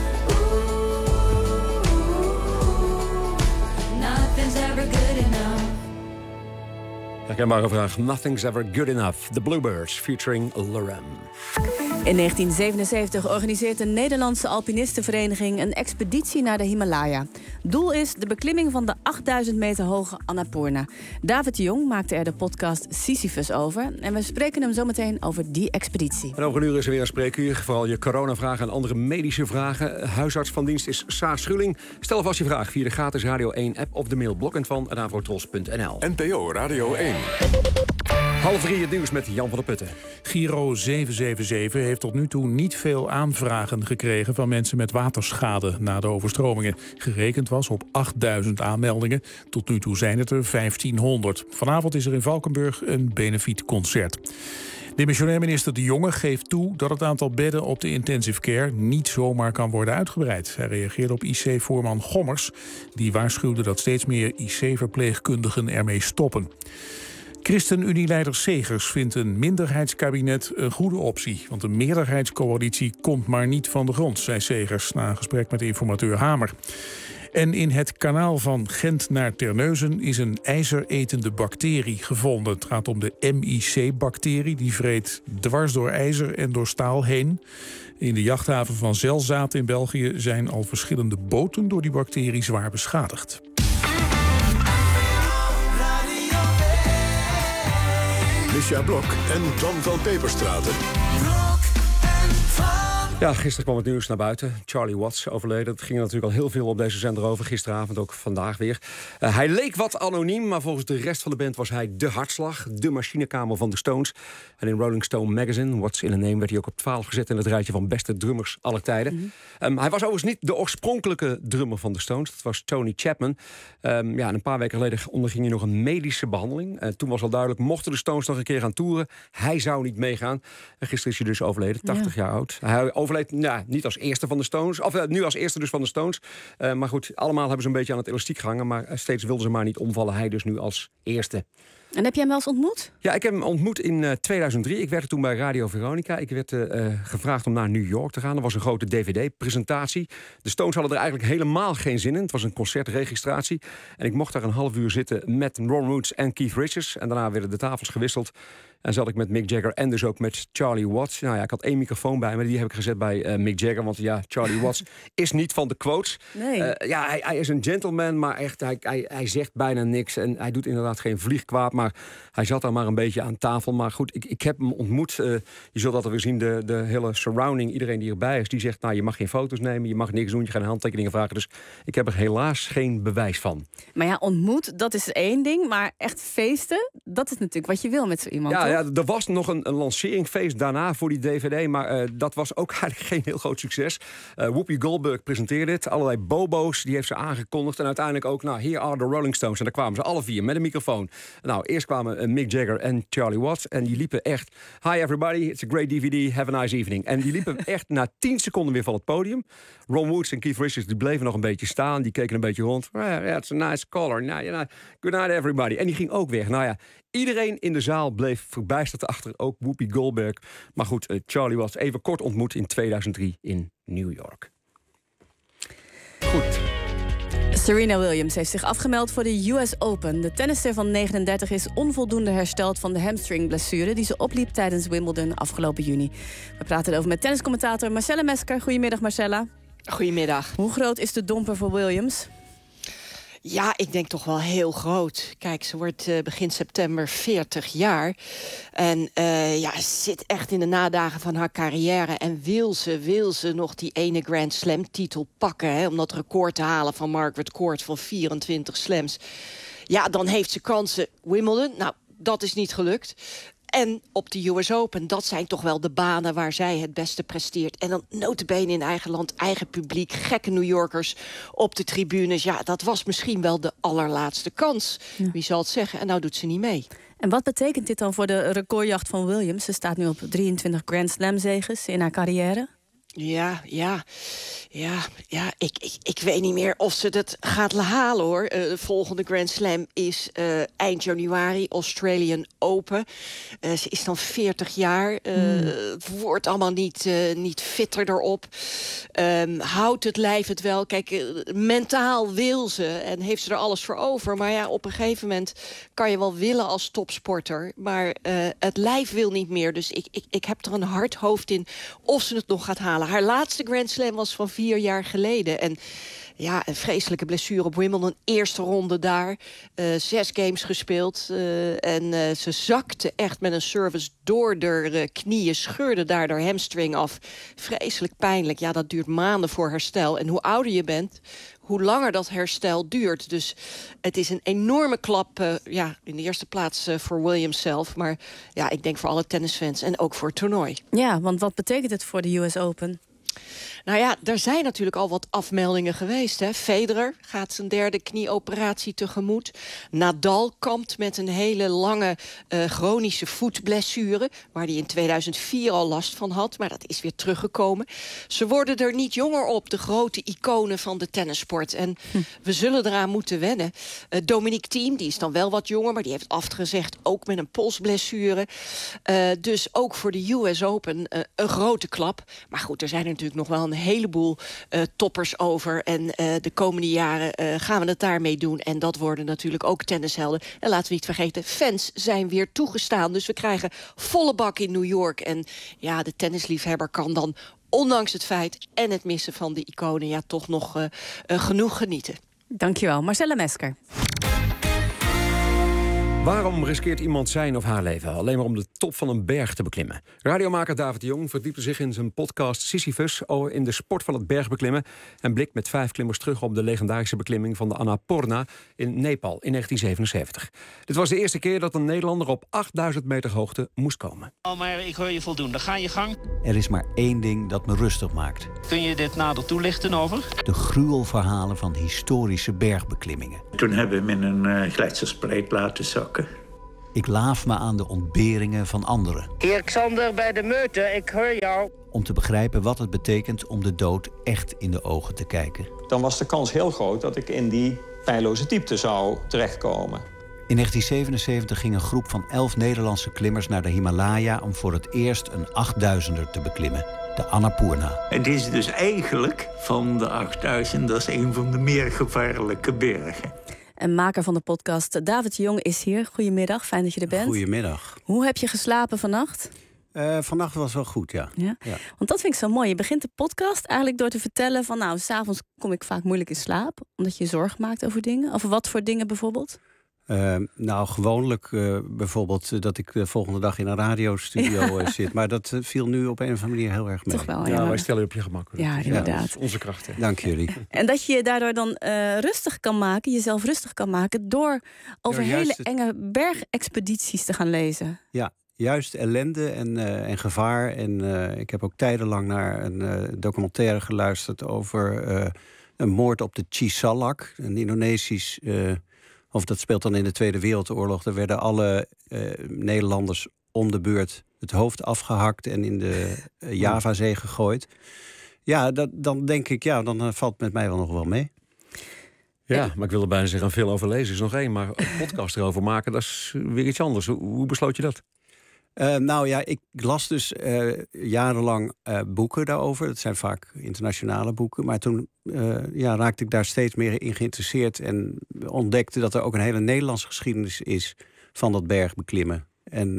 Ooh, nothing's ever good enough. Herkenbare vraag. Nothing's ever good enough. The Bluebirds featuring Lorem. In 1977 organiseert de Nederlandse Alpinistenvereniging een expeditie naar de Himalaya. Doel is de beklimming van de 8000 meter hoge Annapurna. David de Jong maakte er de podcast Sisyphus over. En we spreken hem zometeen over die expeditie. En over een uur is er weer een spreekuur. Vooral je coronavragen en andere medische vragen. Huisarts van dienst is Saar Schulling. Stel vast je vraag via de gratis Radio 1-app of de mail blokkend@avotros.nl. NPO Radio 1. 2:30 het nieuws met Jan van der Putten. Giro 777 heeft tot nu toe niet veel aanvragen gekregen van mensen met waterschade na de overstromingen. Gerekend was op 8000 aanmeldingen. Tot nu toe zijn het er 1500. Vanavond is er in Valkenburg een benefietconcert. Demissionair minister De Jonge geeft toe dat het aantal bedden op de intensive care niet zomaar kan worden uitgebreid. Hij reageerde op IC-voorman Gommers, die waarschuwde dat steeds meer IC-verpleegkundigen ermee stoppen. ChristenUnie-leider Segers vindt een minderheidskabinet een goede optie. Want een meerderheidscoalitie komt maar niet van de grond, zei Segers na een gesprek met informateur Hamer. En in het kanaal van Gent naar Terneuzen is een ijzeretende bacterie gevonden. Het gaat om de MIC-bacterie, die vreet dwars door ijzer en door staal heen. In de jachthaven van Zelzaat in België zijn al verschillende boten door die bacterie zwaar beschadigd. Misja Blok en Twan van Peperstraten. Ja, gisteren kwam het nieuws naar buiten. Charlie Watts overleden. Het ging er natuurlijk al heel veel op deze zender over. Gisteravond, ook vandaag weer. Hij leek wat anoniem, maar volgens de rest van de band was hij de hartslag. De machinekamer van de Stones. En in Rolling Stone Magazine, What's in a Name, werd hij ook op 12 gezet in het rijtje van beste drummers aller tijden. Mm-hmm. Hij was overigens niet de oorspronkelijke drummer van de Stones. Dat was Tony Chapman. En een paar weken geleden onderging hij nog een medische behandeling. Toen was al duidelijk, mochten de Stones nog een keer gaan toeren, hij zou niet meegaan. En gisteren is hij dus overleden, 80 jaar oud. Hij overleed niet als eerste van de Stones. Of nu als eerste dus van de Stones. Maar goed, allemaal hebben ze een beetje aan het elastiek gehangen. Maar steeds wilden ze maar niet omvallen. Hij dus nu als eerste. En heb jij hem wel eens ontmoet? Ja, ik heb hem ontmoet in 2003. Ik werkte toen bij Radio Veronica. Ik werd gevraagd om naar New York te gaan. Er was een grote DVD-presentatie. De Stones hadden er eigenlijk helemaal geen zin in. Het was een concertregistratie. En ik mocht daar een half uur zitten met Ron Wood en Keith Richards. En daarna werden de tafels gewisseld. En zat ik met Mick Jagger en dus ook met Charlie Watts. Nou ja, ik had 1 microfoon bij me. Die heb ik gezet bij Mick Jagger. Want ja, Charlie Watts is niet van de quotes. Nee. Hij is een gentleman, maar echt, hij zegt bijna niks. En hij doet inderdaad geen vlieg kwaad. Maar hij zat daar maar een beetje aan tafel. Maar goed, ik heb hem ontmoet. Je zult dat weer zien, de hele surrounding. Iedereen die erbij is, die zegt, nou, je mag geen foto's nemen. Je mag niks doen, je gaat handtekeningen vragen. Dus ik heb er helaas geen bewijs van. Maar ja, ontmoet, dat is 1 ding. Maar echt feesten, dat is natuurlijk wat je wil met zo iemand, toch? Ja, er was nog een lanceringfeest daarna voor die DVD. Maar dat was ook eigenlijk geen heel groot succes. Whoopi Goldberg presenteerde het. Allerlei bobo's, die heeft ze aangekondigd. En uiteindelijk ook, nou, here are the Rolling Stones. En daar kwamen ze alle 4 met een microfoon. Nou, eerst kwamen Mick Jagger en Charlie Watts. En die liepen echt, hi everybody, it's a great DVD, have a nice evening. En die liepen echt na 10 seconden weer van het podium. Ron Woods en Keith Richards, die bleven nog een beetje staan. Die keken een beetje rond. Yeah, it's a nice color. Nou, good night everybody. En die ging ook weg. Nou ja, iedereen in de zaal bleef verbijsterd achter. Ook Whoopi Goldberg. Maar goed, Charlie was even kort ontmoet in 2003 in New York. Goed. Serena Williams heeft zich afgemeld voor de US Open. De tennisster van 39 is onvoldoende hersteld van de hamstringblessure die ze opliep tijdens Wimbledon afgelopen juni. We praten erover met tenniscommentator Marcella Mesker. Goedemiddag, Marcella. Goedemiddag. Hoe groot is de domper voor Williams? Ja, ik denk toch wel heel groot. Kijk, ze wordt begin september 40 jaar. En ze zit echt in de nadagen van haar carrière. En wil ze nog die ene Grand Slam titel pakken, hè, om dat record te halen van Margaret Court van 24 slams. Ja, dan heeft ze kansen. Wimbledon, nou, dat is niet gelukt. En op de US Open, dat zijn toch wel de banen waar zij het beste presteert. En dan nota bene in eigen land, eigen publiek, gekke New Yorkers op de tribunes. Ja, dat was misschien wel de allerlaatste kans. Ja. Wie zal het zeggen? En nou doet ze niet mee. En wat betekent dit dan voor de recordjacht van Williams? Ze staat nu op 23 Grand Slam zeges in haar carrière. Ja, ik weet niet meer of ze dat gaat halen, hoor. De volgende Grand Slam is eind januari, Australian Open. Ze is dan 40 jaar. Het wordt allemaal niet fitter erop. Houdt het lijf het wel? Kijk, mentaal wil ze en heeft ze er alles voor over. Maar ja, op een gegeven moment kan je wel willen als topsporter. Maar het lijf wil niet meer. Dus ik heb er een hard hoofd in of ze het nog gaat halen. Haar laatste Grand Slam was van 4 jaar geleden. En ja, een vreselijke blessure op Wimbledon. Eerste ronde daar. 6 games gespeeld. En ze zakte echt met een service door de knieën. Scheurde daar haar hamstring af. Vreselijk pijnlijk. Ja, dat duurt maanden voor herstel. En hoe ouder je bent, hoe langer dat herstel duurt. Dus het is een enorme klap, in de eerste plaats voor Williams zelf. Maar ja, ik denk voor alle tennisfans en ook voor het toernooi. Ja, want wat betekent het voor de US Open? Nou ja, er zijn natuurlijk al wat afmeldingen geweest. Hè. Federer gaat zijn 3e knieoperatie tegemoet. Nadal kampt met een hele lange chronische voetblessure, waar hij in 2004 al last van had. Maar dat is weer teruggekomen. Ze worden er niet jonger op, de grote iconen van de tennissport. En we zullen eraan moeten wennen. Dominic Thiem, die is dan wel wat jonger, maar die heeft afgezegd, ook met een polsblessure. Dus ook voor de US Open een grote klap. Maar goed, er zijn er natuurlijk nog wel een heleboel toppers over. En de komende jaren gaan we het daarmee doen. En dat worden natuurlijk ook tennishelden. En laten we niet vergeten, fans zijn weer toegestaan. Dus we krijgen volle bak in New York. En ja, de tennisliefhebber kan dan, ondanks het feit en het missen van de iconen, ja, toch nog genoeg genieten. Dankjewel, Marcella Mesker. Waarom riskeert iemand zijn of haar leven alleen maar om de top van een berg te beklimmen? Radiomaker David de Jong verdiepte zich in zijn podcast Sisyphus in de sport van het bergbeklimmen en blikt met 5 klimmers terug op de legendarische beklimming van de Annapurna in Nepal in 1977. Dit was de eerste keer dat een Nederlander op 8000 meter hoogte moest komen. Maar ik hoor je voldoende. Ga je gang. Er is maar één ding dat me rustig maakt. Kun je dit nader toelichten over? De gruwelverhalen van historische bergbeklimmingen. Toen hebben we me in een gletserspreet laten zakken. Ik laaf me aan de ontberingen van anderen. Heer Xander bij de meute, ik hoor jou. Om te begrijpen wat het betekent om de dood echt in de ogen te kijken. Dan was de kans heel groot dat ik in die pijnloze diepte zou terechtkomen. In 1977 ging een groep van 11 Nederlandse klimmers naar de Himalaya om voor het eerst een 8000er te beklimmen. De Annapurna. Het is dus eigenlijk van de 8000, dat is een van de meer gevaarlijke bergen. En maker van de podcast David Jong is hier. Goedemiddag, fijn dat je er bent. Goedemiddag. Hoe heb je geslapen vannacht? Vannacht was wel goed, ja. Want dat vind ik zo mooi. Je begint de podcast eigenlijk door te vertellen van... nou, 's avonds kom ik vaak moeilijk in slaap. Omdat je zorg maakt over dingen. Over wat voor dingen bijvoorbeeld? Gewoonlijk bijvoorbeeld dat ik de volgende dag in een radiostudio zit. Maar dat viel nu op een of andere manier heel erg mee. Toch wel, ja. Wij stellen je op je gemak. Ja, inderdaad. Dat is onze kracht. Hè. Dank jullie. En dat je je daardoor dan rustig kan maken, jezelf rustig kan maken... door over hele enge bergexpedities te gaan lezen. Ja, juist ellende en gevaar. En ik heb ook tijdenlang naar een documentaire geluisterd over een moord op de Cisalak, een Indonesisch... Of dat speelt dan in de Tweede Wereldoorlog. Daar werden alle Nederlanders om de beurt het hoofd afgehakt en in de Javazee gegooid. Ja, dan denk ik, dan valt het met mij wel nog wel mee. Ja, maar ik wilde bijna zeggen, veel over lezen is nog één. Maar een podcast erover maken, dat is weer iets anders. Hoe besloot je dat? Ik las dus jarenlang boeken daarover. Dat zijn vaak internationale boeken. Maar toen raakte ik daar steeds meer in geïnteresseerd... en ontdekte dat er ook een hele Nederlandse geschiedenis is... van dat bergbeklimmen. En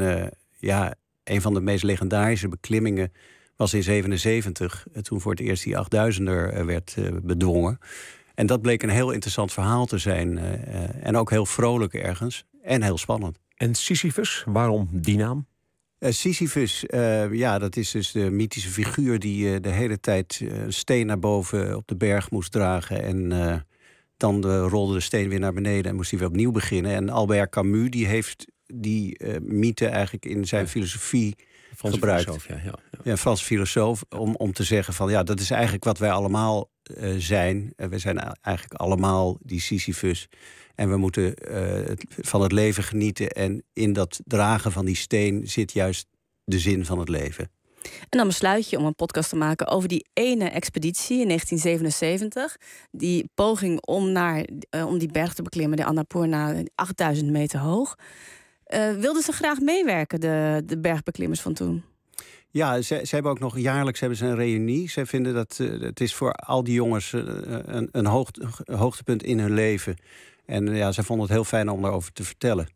een van de meest legendarische beklimmingen was in 1977... toen voor het eerst die 8000er werd bedwongen. En dat bleek een heel interessant verhaal te zijn. En ook heel vrolijk ergens. En heel spannend. En Sisyphus, waarom die naam? Sisyphus, dat is dus de mythische figuur... die de hele tijd een steen naar boven op de berg moest dragen... en dan rolde de steen weer naar beneden en moest hij weer opnieuw beginnen. En Albert Camus die heeft die mythe eigenlijk in zijn filosofie gebruikt. Een Franse filosoof, om te zeggen van... dat is eigenlijk wat wij allemaal zijn. We zijn eigenlijk allemaal die Sisyphus... En we moeten van het leven genieten. En in dat dragen van die steen zit juist de zin van het leven. En dan besluit je om een podcast te maken over die ene expeditie in 1977. Die poging om die berg te beklimmen, de Annapurna, 8000 meter hoog. Wilden ze graag meewerken, de bergbeklimmers van toen? Ja, ze hebben ook nog jaarlijks een reunie. Ze vinden dat het is voor al die jongens een hoogtepunt in hun leven. En ze vonden het heel fijn om daarover te vertellen.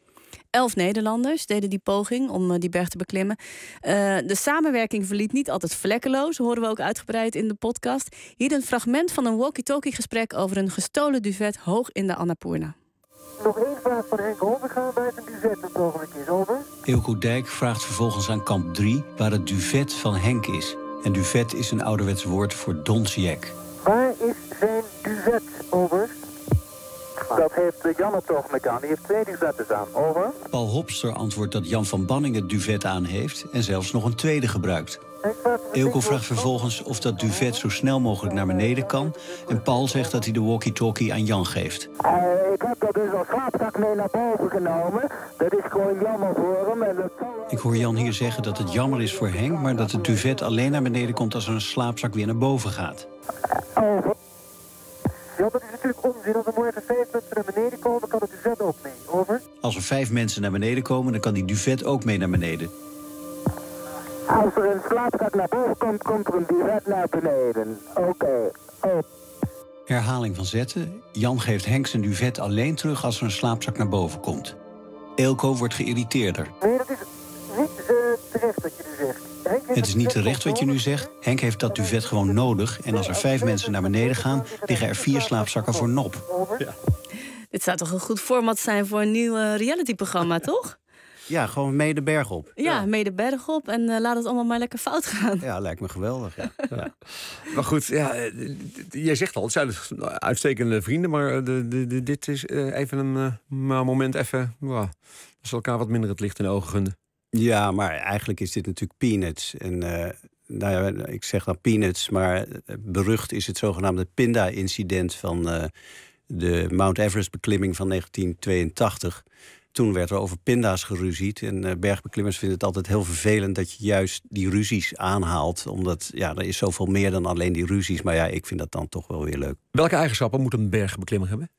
11 Nederlanders deden die poging om die berg te beklimmen. De samenwerking verliep niet altijd vlekkeloos, horen we ook uitgebreid in de podcast. Hier een fragment van een walkie-talkie gesprek over een gestolen duvet hoog in de Annapurna. Nog één vraag van Henk Hovengaan bij het duvet het ogenblik is over. Eelco Dijk vraagt vervolgens aan kamp 3 waar het duvet van Henk is. En duvet is een ouderwets woord voor donsjek. Waar is zijn duvet, over? Dat heeft Jan het ogenblik aan. Die heeft 2 duvetten aan. Over. Paul Hopster antwoordt dat Jan van Banning het duvet aan heeft... en zelfs nog een tweede gebruikt. Eelco vraagt vervolgens of dat duvet zo snel mogelijk naar beneden kan... en Paul zegt dat hij de walkie-talkie aan Jan geeft. Ik heb dat dus als slaapzak mee naar boven genomen. Dat is gewoon jammer voor hem. En dat... Ik hoor Jan hier zeggen dat het jammer is voor Henk... maar dat het duvet alleen naar beneden komt als er een slaapzak weer naar boven gaat. Over. Ja, dat is natuurlijk onzin. Als er maar even 5 mensen naar beneden komen, kan het duvet ook mee. Over. Als er 5 mensen naar beneden komen, dan kan die duvet ook mee naar beneden. Als er een slaapzak naar boven komt, komt er een duvet naar beneden. Oké. Herhaling van zetten. Jan geeft Henk zijn duvet alleen terug als er een slaapzak naar boven komt. Eelco wordt geïrriteerder. Nee, dat is niet terecht wat je nu zegt. Het is niet terecht wat je nu zegt. Henk heeft dat duvet gewoon nodig. En als er 5 mensen naar beneden gaan, liggen er 4 slaapzakken voor Nop. Ja. Dit zou toch een goed format zijn voor een nieuw realityprogramma, toch? Ja, gewoon mee de berg op. Ja, mee de berg op en laat het allemaal maar lekker fout gaan. Ja, lijkt me geweldig. Ja. Maar goed, jij zegt al, het zijn uitstekende vrienden... maar dit is even een moment even... dat ze elkaar wat minder het licht in de ogen gunden. Ja, maar eigenlijk is dit natuurlijk peanuts. En ik zeg dan peanuts, maar berucht is het zogenaamde Pinda-incident... van de Mount Everest-beklimming van 1982... Toen werd er over pinda's geruzied. En bergbeklimmers vinden het altijd heel vervelend... dat je juist die ruzies aanhaalt. Omdat er is zoveel meer dan alleen die ruzies. Maar ik vind dat dan toch wel weer leuk. Welke eigenschappen moet een bergbeklimmer hebben?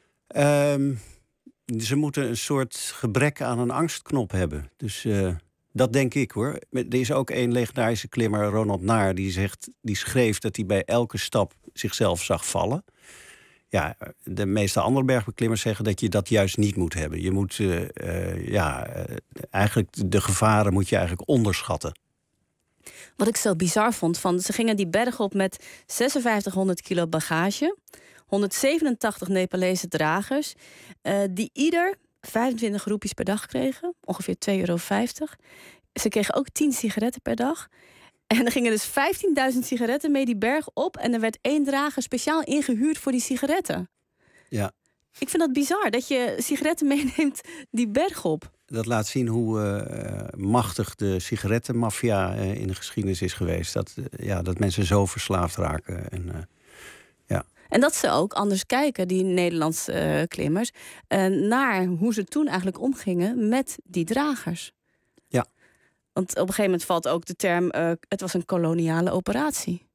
Ze moeten een soort gebrek aan een angstknop hebben. Dus dat denk ik, hoor. Er is ook een legendarische klimmer, Ronald Naar... die schreef dat hij bij elke stap zichzelf zag vallen. de meeste andere bergbeklimmers zeggen dat je dat juist niet moet hebben. Je moet eigenlijk de gevaren moet je eigenlijk onderschatten. Wat ik zo bizar vond, ze gingen die berg op met 5600 kilo bagage, 187 Nepalese dragers, die ieder 25 roepies per dag kregen, ongeveer €2,50. Ze kregen ook 10 sigaretten per dag. En er gingen dus 15.000 sigaretten mee die berg op. En er werd 1 drager speciaal ingehuurd voor die sigaretten. Ja. Ik vind dat bizar, dat je sigaretten meeneemt die berg op. Dat laat zien hoe machtig de sigarettenmafia in de geschiedenis is geweest. Dat mensen zo verslaafd raken. En dat ze ook anders kijken, die Nederlandse klimmers, naar hoe ze toen eigenlijk omgingen met die dragers. Ja. Want op een gegeven moment valt ook de term, het was een koloniale operatie.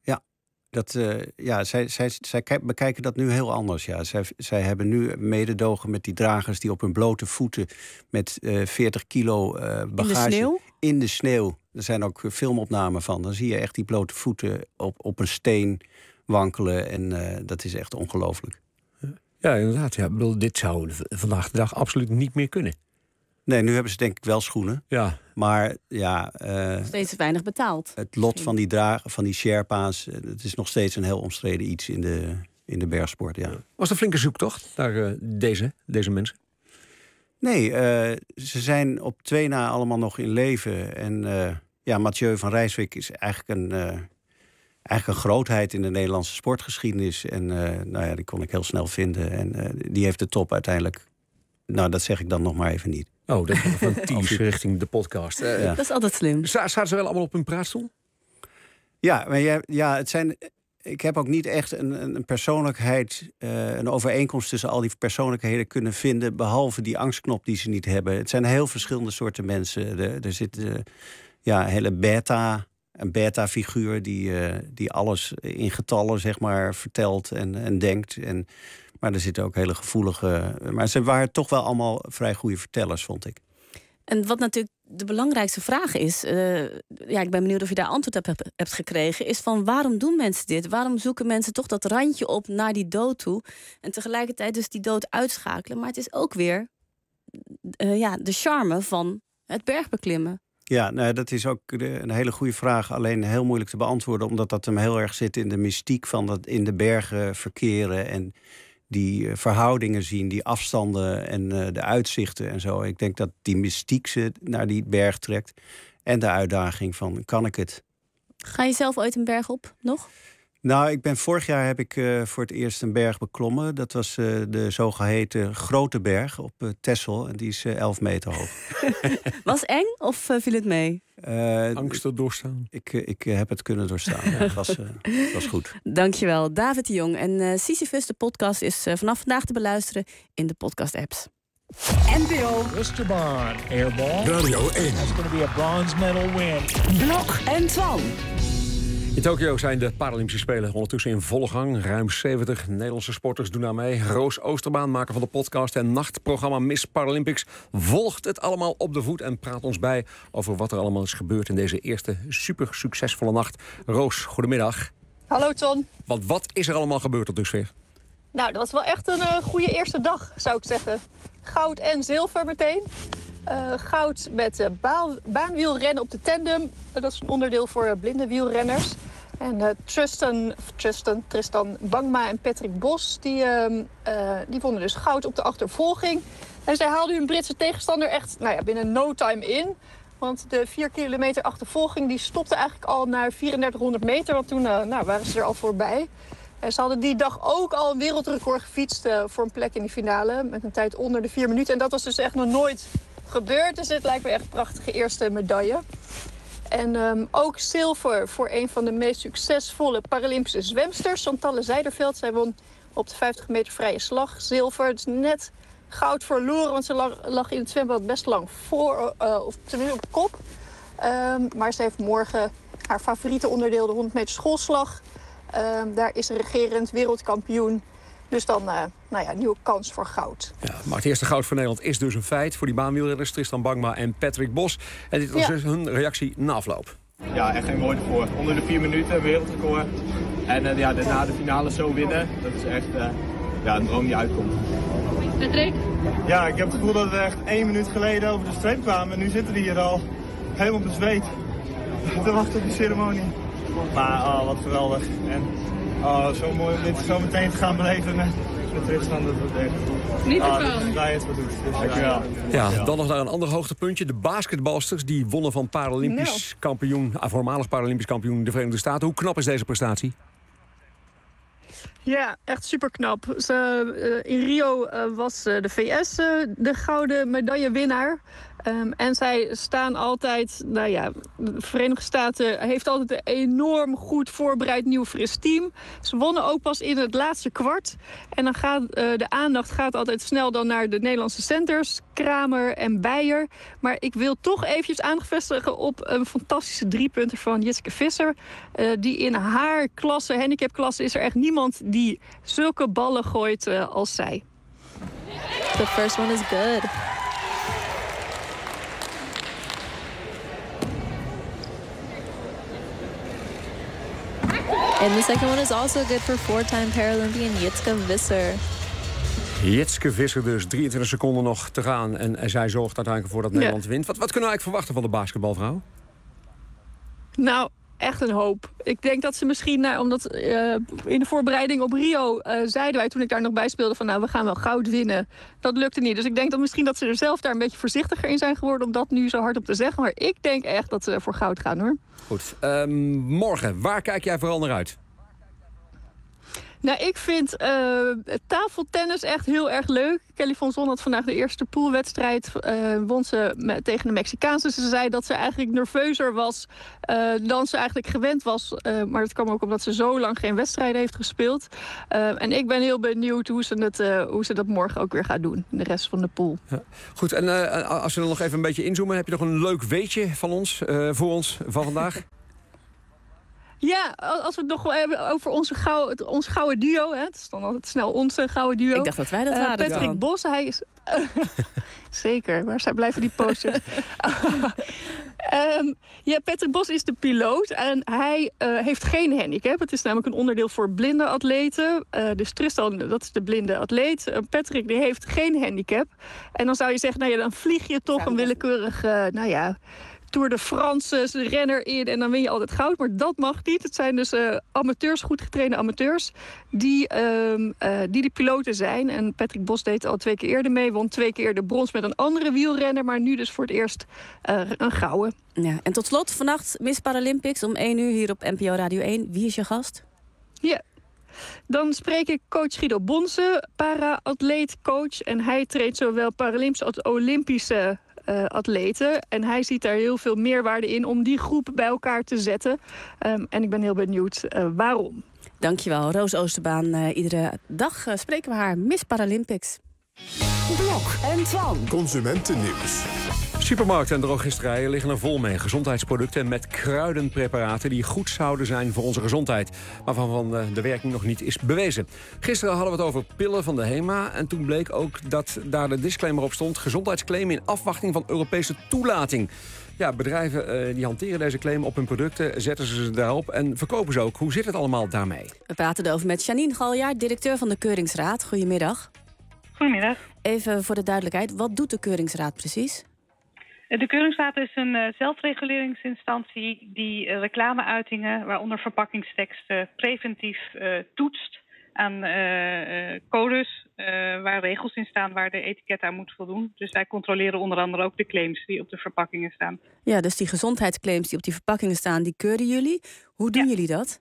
Ja, zij bekijken dat nu heel anders. Ja. Zij hebben nu mededogen met die dragers die op hun blote voeten met 40 kilo bagage in de sneeuw. Er zijn ook filmopnamen van. Dan zie je echt die blote voeten op een steen wankelen. En dat is echt ongelooflijk. Ja, inderdaad. Ja. Ik bedoel, dit zou vandaag de dag absoluut niet meer kunnen. Nee, nu hebben ze denk ik wel schoenen. Ja. Maar steeds weinig betaald. Het lot van die Sherpa's, het is nog steeds een heel omstreden iets in de bergsport. Ja. Was een flinke zoektocht naar deze mensen? Nee, ze zijn op 2 na allemaal nog in leven. En Mathieu van Rijswijk is eigenlijk een grootheid in de Nederlandse sportgeschiedenis. En die kon ik heel snel vinden. En die heeft de top uiteindelijk. Nou, dat zeg ik dan nog maar even niet. Oh, dat is nog een tease richting de podcast. Dat is altijd slim. Zaten ze wel allemaal op hun praatstoel? Ja, maar ik heb ook niet echt een persoonlijkheid, een overeenkomst tussen al die persoonlijkheden kunnen vinden, behalve die angstknop die ze niet hebben. Het zijn heel verschillende soorten mensen. Er zit een hele beta-figuur die alles in getallen, zeg maar, vertelt en denkt. Maar er zitten ook hele gevoelige. Maar ze waren toch wel allemaal vrij goede vertellers, vond ik. En wat natuurlijk de belangrijkste vraag is, ik ben benieuwd of je daar antwoord op hebt gekregen, is van waarom doen mensen dit? Waarom zoeken mensen toch dat randje op naar die dood toe? En tegelijkertijd dus die dood uitschakelen. Maar het is ook weer de charme van het bergbeklimmen. Ja, dat is ook een hele goede vraag. Alleen heel moeilijk te beantwoorden, omdat dat hem heel erg zit in de mystiek van dat in de bergen verkeren en die verhoudingen zien, die afstanden en de uitzichten en zo. Ik denk dat die mystiek ze naar die berg trekt. En de uitdaging van, kan ik het? Ga je zelf ooit een berg op, nog? Nou, vorig jaar heb ik voor het eerst een berg beklommen. Dat was de zogeheten Grote Berg op Texel. En die is 11 meter hoog. Was eng of viel het mee? Angsten doorstaan? Ik heb het kunnen doorstaan. Ja, het was goed. Dankjewel, David de Jong. En Sisyphus, de podcast, is vanaf vandaag te beluisteren in de podcast-apps. NPO. Mr. Bond, airball. Radio 1. That's going to be a bronze medal win. Blok en Twan. In Tokio zijn de Paralympische Spelen ondertussen in volle gang. Ruim 70 Nederlandse sporters doen aan mee. Roos Oosterbaan, maker van de podcast en nachtprogramma Miss Paralympics, volgt het allemaal op de voet en praat ons bij over wat er allemaal is gebeurd in deze eerste super succesvolle nacht. Roos, goedemiddag. Hallo Ton. Want wat is er allemaal gebeurd tot dusver? Nou, dat was wel echt een goede eerste dag, zou ik zeggen. Goud en zilver meteen. Goud met baanwielrennen op de tandem. Dat is een onderdeel voor blinde wielrenners. En Tristan Bangma en Patrick Bos, die wonnen dus goud op de achtervolging. En zij haalden hun Britse tegenstander echt binnen no time in. Want de 4 kilometer achtervolging die stopte eigenlijk al na 3400 meter. Want toen waren ze er al voorbij. En ze hadden die dag ook al een wereldrecord gefietst voor een plek in de finale. Met een tijd onder de 4 minuten. En dat was dus echt nog nooit gebeurd. Dus dit lijkt me echt een prachtige eerste medaille. En ook zilver voor een van de meest succesvolle Paralympische zwemsters, Chantalle Zijderveld. Zij won op de 50 meter vrije slag zilver. Het is net goud verloren, want ze lag in het zwembad best lang voor, of tenminste op kop. Maar ze heeft morgen haar favoriete onderdeel, de 100 meter schoolslag. Daar is de regerend wereldkampioen. Dus dan nieuwe kans voor goud. Ja, maar het eerste goud voor Nederland is dus een feit voor die baanwielrenners Tristan Bangma en Patrick Bos. En dit was dus hun reactie na afloop. Ja, echt geen woord voor. Onder de 4 minuten, wereldrecord. En na de finale zo winnen, dat is echt een droom die uitkomt. Patrick? Ja, ik heb het gevoel dat we echt 1 minuut geleden over de streep kwamen. En nu zitten we hier al helemaal bezweet te wachten op die ceremonie. Maar wat geweldig. En zo mooi om dit zo meteen te gaan beleven met Tristan. Dat wordt echt... Niet ervan. Dat is blij het wat doet. Dus dankjewel. Ja, dan nog naar een ander hoogtepuntje. De basketbalsters die wonnen van Paralympisch kampioen, voormalig Paralympisch kampioen de Verenigde Staten. Hoe knap is deze prestatie? Ja, echt super knap. In Rio was de VS de gouden medaillewinnaar. En zij staan altijd, de Verenigde Staten heeft altijd een enorm goed voorbereid nieuw fris team. Ze wonnen ook pas in het laatste kwart. En dan gaat de aandacht altijd snel dan naar de Nederlandse centers, Kramer en Beijer. Maar ik wil toch eventjes aandacht vestigen op een fantastische 3-punter van Jitske Visser. Die in haar klasse, handicapklasse, is er echt niemand die zulke ballen gooit als zij. The first one is good. And the second one is also good for 4-time Paralympian Jitske Visser. Jitske Visser dus, 23 seconden nog te gaan. En zij zorgt uiteindelijk voor dat Nederland wint. Wat kunnen we eigenlijk verwachten van de basketbalvrouw? Nou, echt een hoop. Ik denk dat ze misschien, omdat in de voorbereiding op Rio zeiden wij toen ik daar nog bij speelde van we gaan wel goud winnen. Dat lukte niet. Dus ik denk dat ze er zelf daar een beetje voorzichtiger in zijn geworden om dat nu zo hard op te zeggen. Maar ik denk echt dat ze voor goud gaan, hoor. Goed. Morgen, waar kijk jij vooral naar uit? Nou, ik vind tafeltennis echt heel erg leuk. Kelly von Zon had vandaag de eerste poolwedstrijd. Won ze tegen de Mexicaanse. Ze zei dat ze eigenlijk nerveuzer was dan ze eigenlijk gewend was. Maar dat kwam ook omdat ze zo lang geen wedstrijden heeft gespeeld. En ik ben heel benieuwd hoe ze dat morgen ook weer gaat doen. De rest van de pool. Ja. Goed, en als we er nog even een beetje inzoomen. Heb je nog een leuk weetje van ons, voor ons van vandaag? Ja, als we het nog wel hebben over ons gouden duo. Hè, het is dan altijd snel onze gouden duo. Ik dacht dat wij dat waren. Patrick Bos, hij is... Zeker, waar blijven die posters? Patrick Bos is de piloot en hij heeft geen handicap. Het is namelijk een onderdeel voor blinde atleten. Dus Tristan, dat is de blinde atleet. Patrick, die heeft geen handicap. En dan zou je zeggen, dan vlieg je toch een willekeurig... Tour de France, de renner in en dan win je altijd goud. Maar dat mag niet. Het zijn dus amateurs, goed getrainde amateurs, die de piloten zijn. En Patrick Bos deed al 2 keer eerder mee. Won 2 keer de brons met een andere wielrenner. Maar nu dus voor het eerst een gouden. Ja, en tot slot, vannacht Miss Paralympics om 1 uur hier op NPO Radio 1. Wie is je gast? Ja. Dan spreek ik coach Guido Bonse, para-atleetcoach. En hij traint zowel Paralympische als Olympische atleten. En hij ziet daar heel veel meerwaarde in om die groep bij elkaar te zetten. En ik ben heel benieuwd waarom. Dankjewel, Roos Oosterbaan. Iedere dag spreken we haar Miss Paralympics. Blok en Twan. Consumentennieuws. Supermarkten en drogisterijen liggen er vol mee. Gezondheidsproducten met kruidenpreparaten die goed zouden zijn voor onze gezondheid. Maar waarvan de werking nog niet is bewezen. Gisteren hadden we het over pillen van de HEMA. En toen bleek ook dat daar de disclaimer op stond: gezondheidsclaim in afwachting van Europese toelating. Ja, bedrijven die hanteren deze claim op hun producten, zetten ze daarop en verkopen ze ook. Hoe zit het allemaal daarmee? We praten erover met Janine Galjaard, directeur van de Keuringsraad. Goedemiddag. Goedemiddag. Even voor de duidelijkheid, wat doet de Keuringsraad precies? De Keuringsraad is een zelfreguleringsinstantie die reclameuitingen, waaronder verpakkingsteksten, preventief toetst aan codes waar regels in staan waar de etiket aan moet voldoen. Dus wij controleren onder andere ook de claims die op de verpakkingen staan. Ja, dus die gezondheidsclaims die op die verpakkingen staan, die keuren jullie. Hoe doen jullie dat?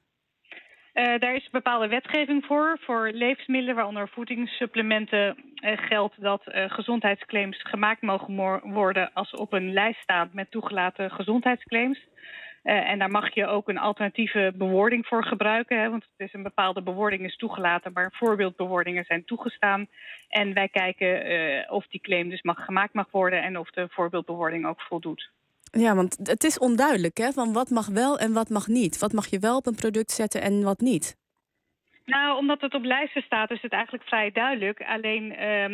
Daar is bepaalde wetgeving voor levensmiddelen, waaronder voedingssupplementen, geldt dat gezondheidsclaims gemaakt mogen worden als ze op een lijst staan met toegelaten gezondheidsclaims. En daar mag je ook een alternatieve bewoording voor gebruiken. Hè, want het is een bepaalde bewoording is toegelaten, maar voorbeeldbewoordingen zijn toegestaan. En wij kijken of die claim dus gemaakt mag worden en of de voorbeeldbewoording ook voldoet. Ja, want het is onduidelijk, hè, van wat mag wel en wat mag niet. Wat mag je wel op een product zetten en wat niet? Nou, omdat het op lijsten staat is het eigenlijk vrij duidelijk. Alleen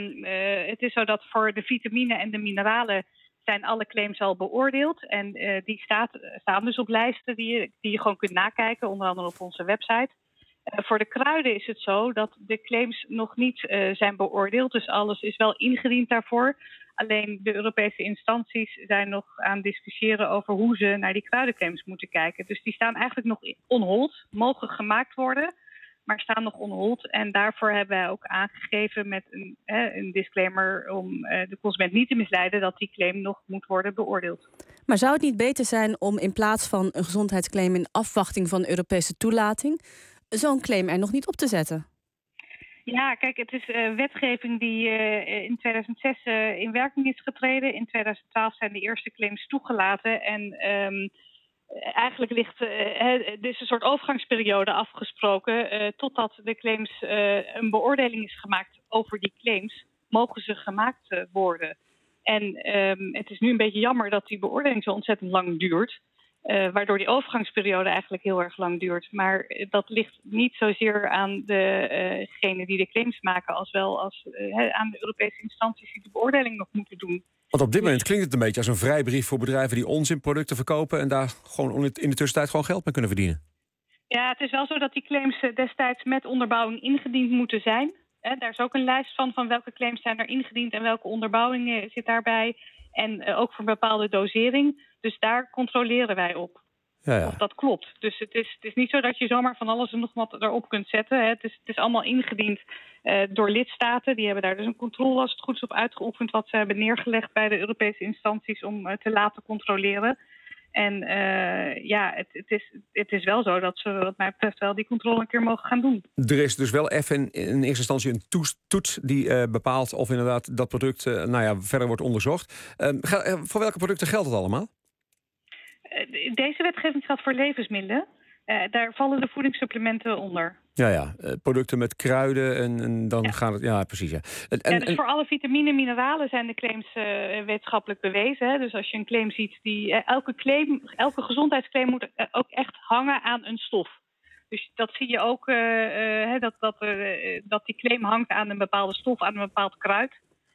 het is zo dat voor de vitamine en de mineralen zijn alle claims al beoordeeld. En die staan dus op lijsten die je gewoon kunt nakijken, onder andere op onze website. Voor de kruiden is het zo dat de claims nog niet zijn beoordeeld. Dus alles is wel ingediend daarvoor. Alleen de Europese instanties zijn nog aan het discussiëren over hoe ze naar die kruidenclaims moeten kijken. Dus die staan eigenlijk nog on hold, mogen gemaakt worden, maar staan nog on hold. En daarvoor hebben wij ook aangegeven met een disclaimer om de consument niet te misleiden dat die claim nog moet worden beoordeeld. Maar zou het niet beter zijn om in plaats van een gezondheidsclaim in afwachting van Europese toelating zo'n claim er nog niet op te zetten? Ja, kijk, het is wetgeving die in 2006 in werking is getreden. In 2012 zijn de eerste claims toegelaten. En eigenlijk ligt er is een soort overgangsperiode afgesproken. Totdat de claims een beoordeling is gemaakt over die claims, mogen ze gemaakt worden. En het is nu een beetje jammer dat die beoordeling zo ontzettend lang duurt. Waardoor die overgangsperiode eigenlijk heel erg lang duurt. Maar dat ligt niet zozeer aan degene die de claims maken, als wel als, aan de Europese instanties die de beoordeling nog moeten doen. Want op dit moment klinkt het een beetje als een vrijbrief voor bedrijven die onzinproducten verkopen en daar gewoon in de tussentijd gewoon geld mee kunnen verdienen. Ja, het is wel zo dat die claims destijds met onderbouwing ingediend moeten zijn. Daar is ook een lijst van welke claims zijn er ingediend en welke onderbouwing zit daarbij. En ook voor een bepaalde dosering. Dus daar controleren wij op. Ja. Of dat klopt. Dus het is niet zo dat je zomaar van alles en nog wat erop kunt zetten. Het is allemaal ingediend door lidstaten. Die hebben daar dus een controle als het goed is op uitgeoefend, wat ze hebben neergelegd bij de Europese instanties om te laten controleren. En het is wel zo dat ze wat mij betreft wel die controle een keer mogen gaan doen. Er is dus wel even in eerste instantie een toets die bepaalt of inderdaad dat product verder wordt onderzocht. Voor welke producten geldt het allemaal? Deze wetgeving geldt voor levensmiddelen. Daar vallen de voedingssupplementen onder. Ja, producten met kruiden en dan gaat het... Ja, precies. Ja. Dus voor alle vitamine en mineralen zijn de claims wetenschappelijk bewezen. Hè? Dus als je een claim ziet, elke gezondheidsclaim moet ook echt hangen aan een stof. Dus dat zie je ook, dat die claim hangt aan een bepaalde stof, aan een bepaald kruid.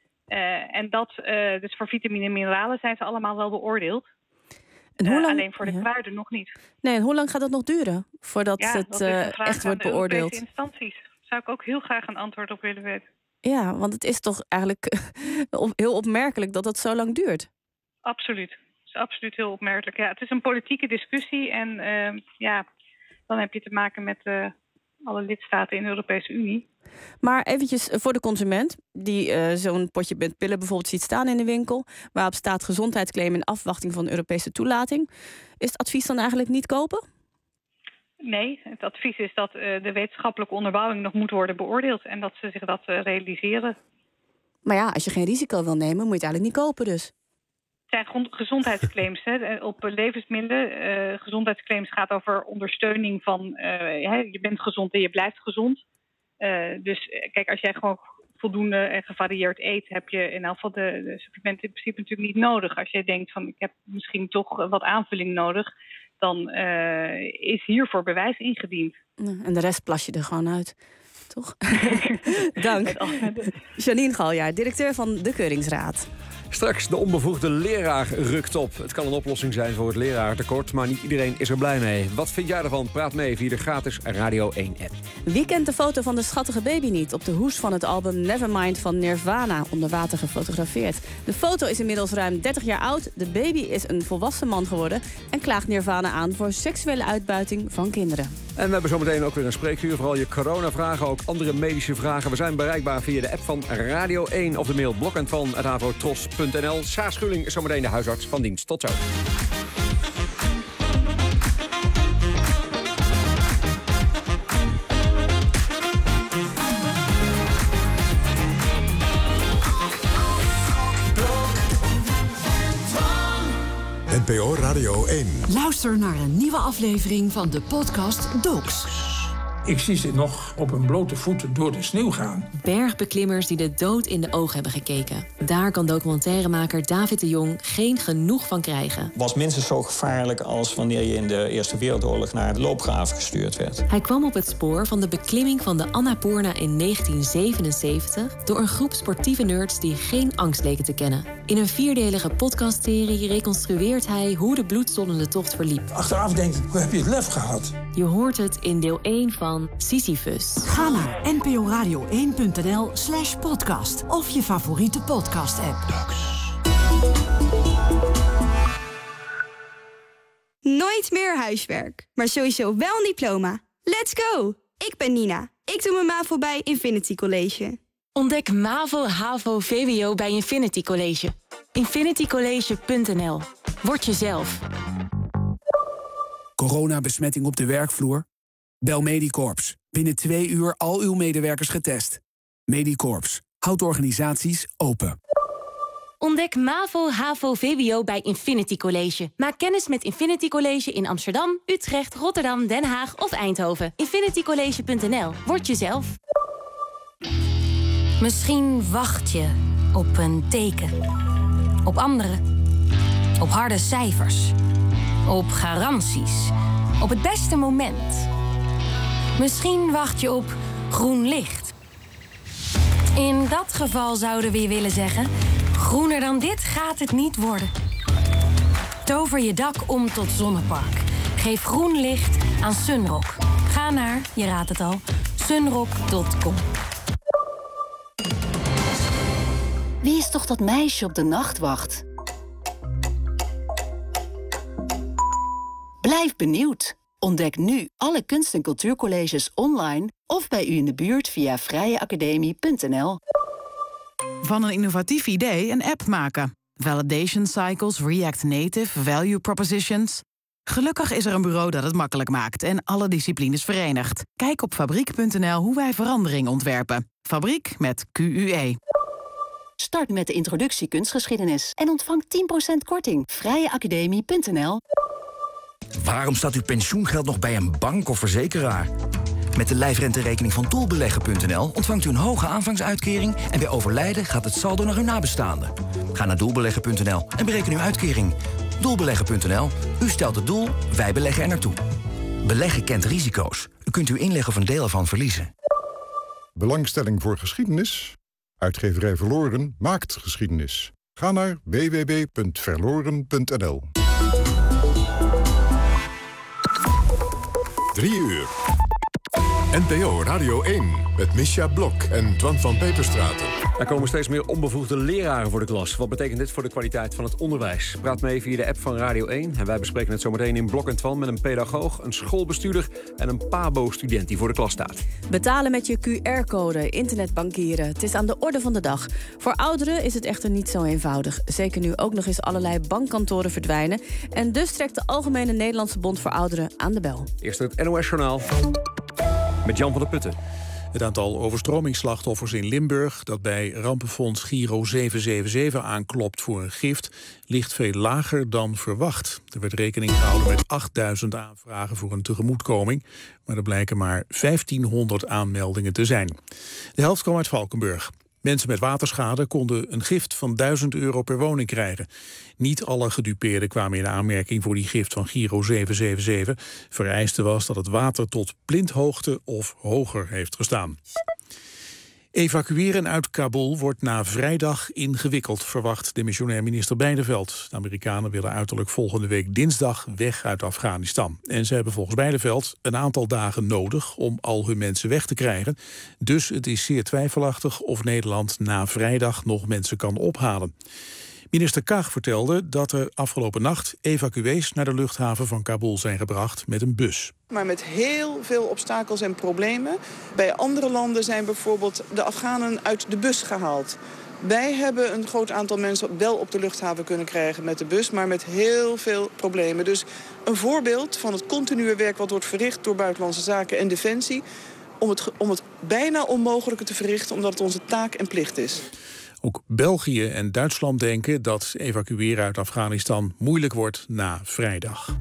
Dus voor vitamine en mineralen zijn ze allemaal wel beoordeeld. En hoe lang... Alleen voor de kruiden nog niet. Nee, en hoe lang gaat dat nog duren voordat het echt wordt beoordeeld? Europese instanties. Daar zou ik ook heel graag een antwoord op willen weten. Ja, want het is toch eigenlijk heel opmerkelijk dat het zo lang duurt. Absoluut. Het is absoluut heel opmerkelijk. Ja, het is een politieke discussie en dan heb je te maken met alle lidstaten in de Europese Unie. Maar eventjes voor de consument die zo'n potje met pillen bijvoorbeeld ziet staan in de winkel, waarop staat gezondheidsclaim in afwachting van Europese toelating. Is het advies dan eigenlijk niet kopen? Nee, het advies is dat de wetenschappelijke onderbouwing nog moet worden beoordeeld en dat ze zich dat realiseren. Maar ja, als je geen risico wil nemen, moet je het eigenlijk niet kopen dus. Het zijn gezondheidsclaims op levensmiddelen. Gezondheidsclaims gaat over ondersteuning van je bent gezond en je blijft gezond. Dus kijk, als jij gewoon voldoende en gevarieerd eet, heb je in elk geval de supplementen in principe natuurlijk niet nodig. Als jij denkt van ik heb misschien toch wat aanvulling nodig, dan is hiervoor bewijs ingediend. En de rest plas je er gewoon uit, toch? Dank. Janine Galjaard, directeur van de Keuringsraad. Straks de onbevoegde leraar rukt op. Het kan een oplossing zijn voor het leraartekort, maar niet iedereen is er blij mee. Wat vind jij ervan? Praat mee via de gratis Radio 1-app. Wie kent de foto van de schattige baby niet? Op de hoes van het album Nevermind van Nirvana, onder water gefotografeerd. De foto is inmiddels ruim 30 jaar oud. De baby is een volwassen man geworden en klaagt Nirvana aan voor seksuele uitbuiting van kinderen. En we hebben zometeen ook weer een spreekuur. Vooral je coronavragen, ook andere medische vragen. We zijn bereikbaar via de app van Radio 1 of de mail blok@avotros.nl. Saar Schuling is zometeen de huisarts van dienst. Tot zo. NPO Radio 1. Luister naar een nieuwe aflevering van de podcast Docs. Ik zie ze nog op hun blote voeten door de sneeuw gaan. Bergbeklimmers die de dood in de ogen hebben gekeken. Daar kan documentairemaker David de Jong geen genoeg van krijgen. Was minstens zo gevaarlijk als wanneer je in de Eerste Wereldoorlog naar de loopgraven gestuurd werd. Hij kwam op het spoor van de beklimming van de Annapurna in 1977... door een groep sportieve nerds die geen angst leken te kennen. In een 4-delige podcastserie reconstrueert hij hoe de bloedstollende tocht verliep. Achteraf denk ik, hoe heb je het lef gehad? Je hoort het in deel 1 van van Sisyphus. Ga naar nporadio1.nl/podcast of je favoriete podcast-app. Nooit meer huiswerk, maar sowieso wel een diploma. Let's go! Ik ben Nina. Ik doe mijn MAVO bij Infinity College. Ontdek MAVO, HAVO, VWO bij Infinity College. infinitycollege.nl. Word jezelf. Coronabesmetting op de werkvloer? Bel Medicorps. Binnen 2 uur al uw medewerkers getest. Medicorps. Houdt organisaties open. Ontdek MAVO, HAVO, VWO bij Infinity College. Maak kennis met Infinity College in Amsterdam, Utrecht, Rotterdam, Den Haag of Eindhoven. infinitycollege.nl. Word jezelf. Misschien wacht je op een teken. Op anderen. Op harde cijfers. Op garanties. Op het beste moment. Misschien wacht je op groen licht. In dat geval zouden we je willen zeggen... groener dan dit gaat het niet worden. Tover je dak om tot zonnepark. Geef groen licht aan Sunrock. Ga naar, je raadt het al, sunrock.com. Wie is toch dat meisje op de nachtwacht? Blijf benieuwd. Ontdek nu alle kunst- en cultuurcolleges online of bij u in de buurt via vrijeacademie.nl. Van een innovatief idee een app maken. Validation cycles, React Native, value propositions. Gelukkig is er een bureau dat het makkelijk maakt en alle disciplines verenigt. Kijk op fabriek.nl hoe wij verandering ontwerpen. Fabriek met QUE. Start met de introductie kunstgeschiedenis en ontvang 10% korting. vrijeacademie.nl. Waarom staat uw pensioengeld nog bij een bank of verzekeraar? Met de lijfrenterekening van doelbeleggen.nl ontvangt u een hoge aanvangsuitkering... en bij overlijden gaat het saldo naar uw nabestaanden. Ga naar doelbeleggen.nl en bereken uw uitkering. Doelbeleggen.nl. U stelt het doel, wij beleggen er naartoe. Beleggen kent risico's. U kunt uw inleg of een deel ervan verliezen. Belangstelling voor geschiedenis? Uitgeverij Verloren maakt geschiedenis. Ga naar www.verloren.nl. 3 uur. NPO Radio 1 met Misja Blok en Twan van Peperstraten. Er komen steeds meer onbevoegde leraren voor de klas. Wat betekent dit voor de kwaliteit van het onderwijs? Praat mee via de app van Radio 1. En wij bespreken het zometeen in Blok en Twan met een pedagoog, een schoolbestuurder en een PABO-student die voor de klas staat. Betalen met je QR-code, internetbankieren. Het is aan de orde van de dag. Voor ouderen is het echter niet zo eenvoudig. Zeker nu ook nog eens allerlei bankkantoren verdwijnen. En dus trekt de Algemene Nederlandse Bond voor Ouderen aan de bel. Eerst het NOS-journaal met Jan van der Putten. Het aantal overstromingsslachtoffers in Limburg dat bij rampenfonds Giro 777 aanklopt voor een gift ligt veel lager dan verwacht. Er werd rekening gehouden met 8000 aanvragen voor een tegemoetkoming, maar er blijken maar 1500 aanmeldingen te zijn. De helft kwam uit Valkenburg. Mensen met waterschade konden een gift van €1000 per woning krijgen. Niet alle gedupeerden kwamen in aanmerking voor die gift van Giro 777. Vereiste was dat het water tot plinthoogte of hoger heeft gestaan. Evacueren uit Kabul wordt na vrijdag ingewikkeld, verwacht demissionair minister Bijleveld. De Amerikanen willen uiterlijk volgende week dinsdag weg uit Afghanistan. En ze hebben volgens Bijleveld een aantal dagen nodig om al hun mensen weg te krijgen. Dus het is zeer twijfelachtig of Nederland na vrijdag nog mensen kan ophalen. Minister Kaag vertelde dat er afgelopen nacht evacuees naar de luchthaven van Kabul zijn gebracht met een bus. Maar met heel veel obstakels en problemen. Bij andere landen zijn bijvoorbeeld de Afghanen uit de bus gehaald. Wij hebben een groot aantal mensen wel op de luchthaven kunnen krijgen met de bus, maar met heel veel problemen. Dus een voorbeeld van het continue werk wat wordt verricht door Buitenlandse Zaken en Defensie, om het bijna onmogelijke te verrichten, omdat het onze taak en plicht is. Ook België en Duitsland denken dat evacueren uit Afghanistan moeilijk wordt na vrijdag.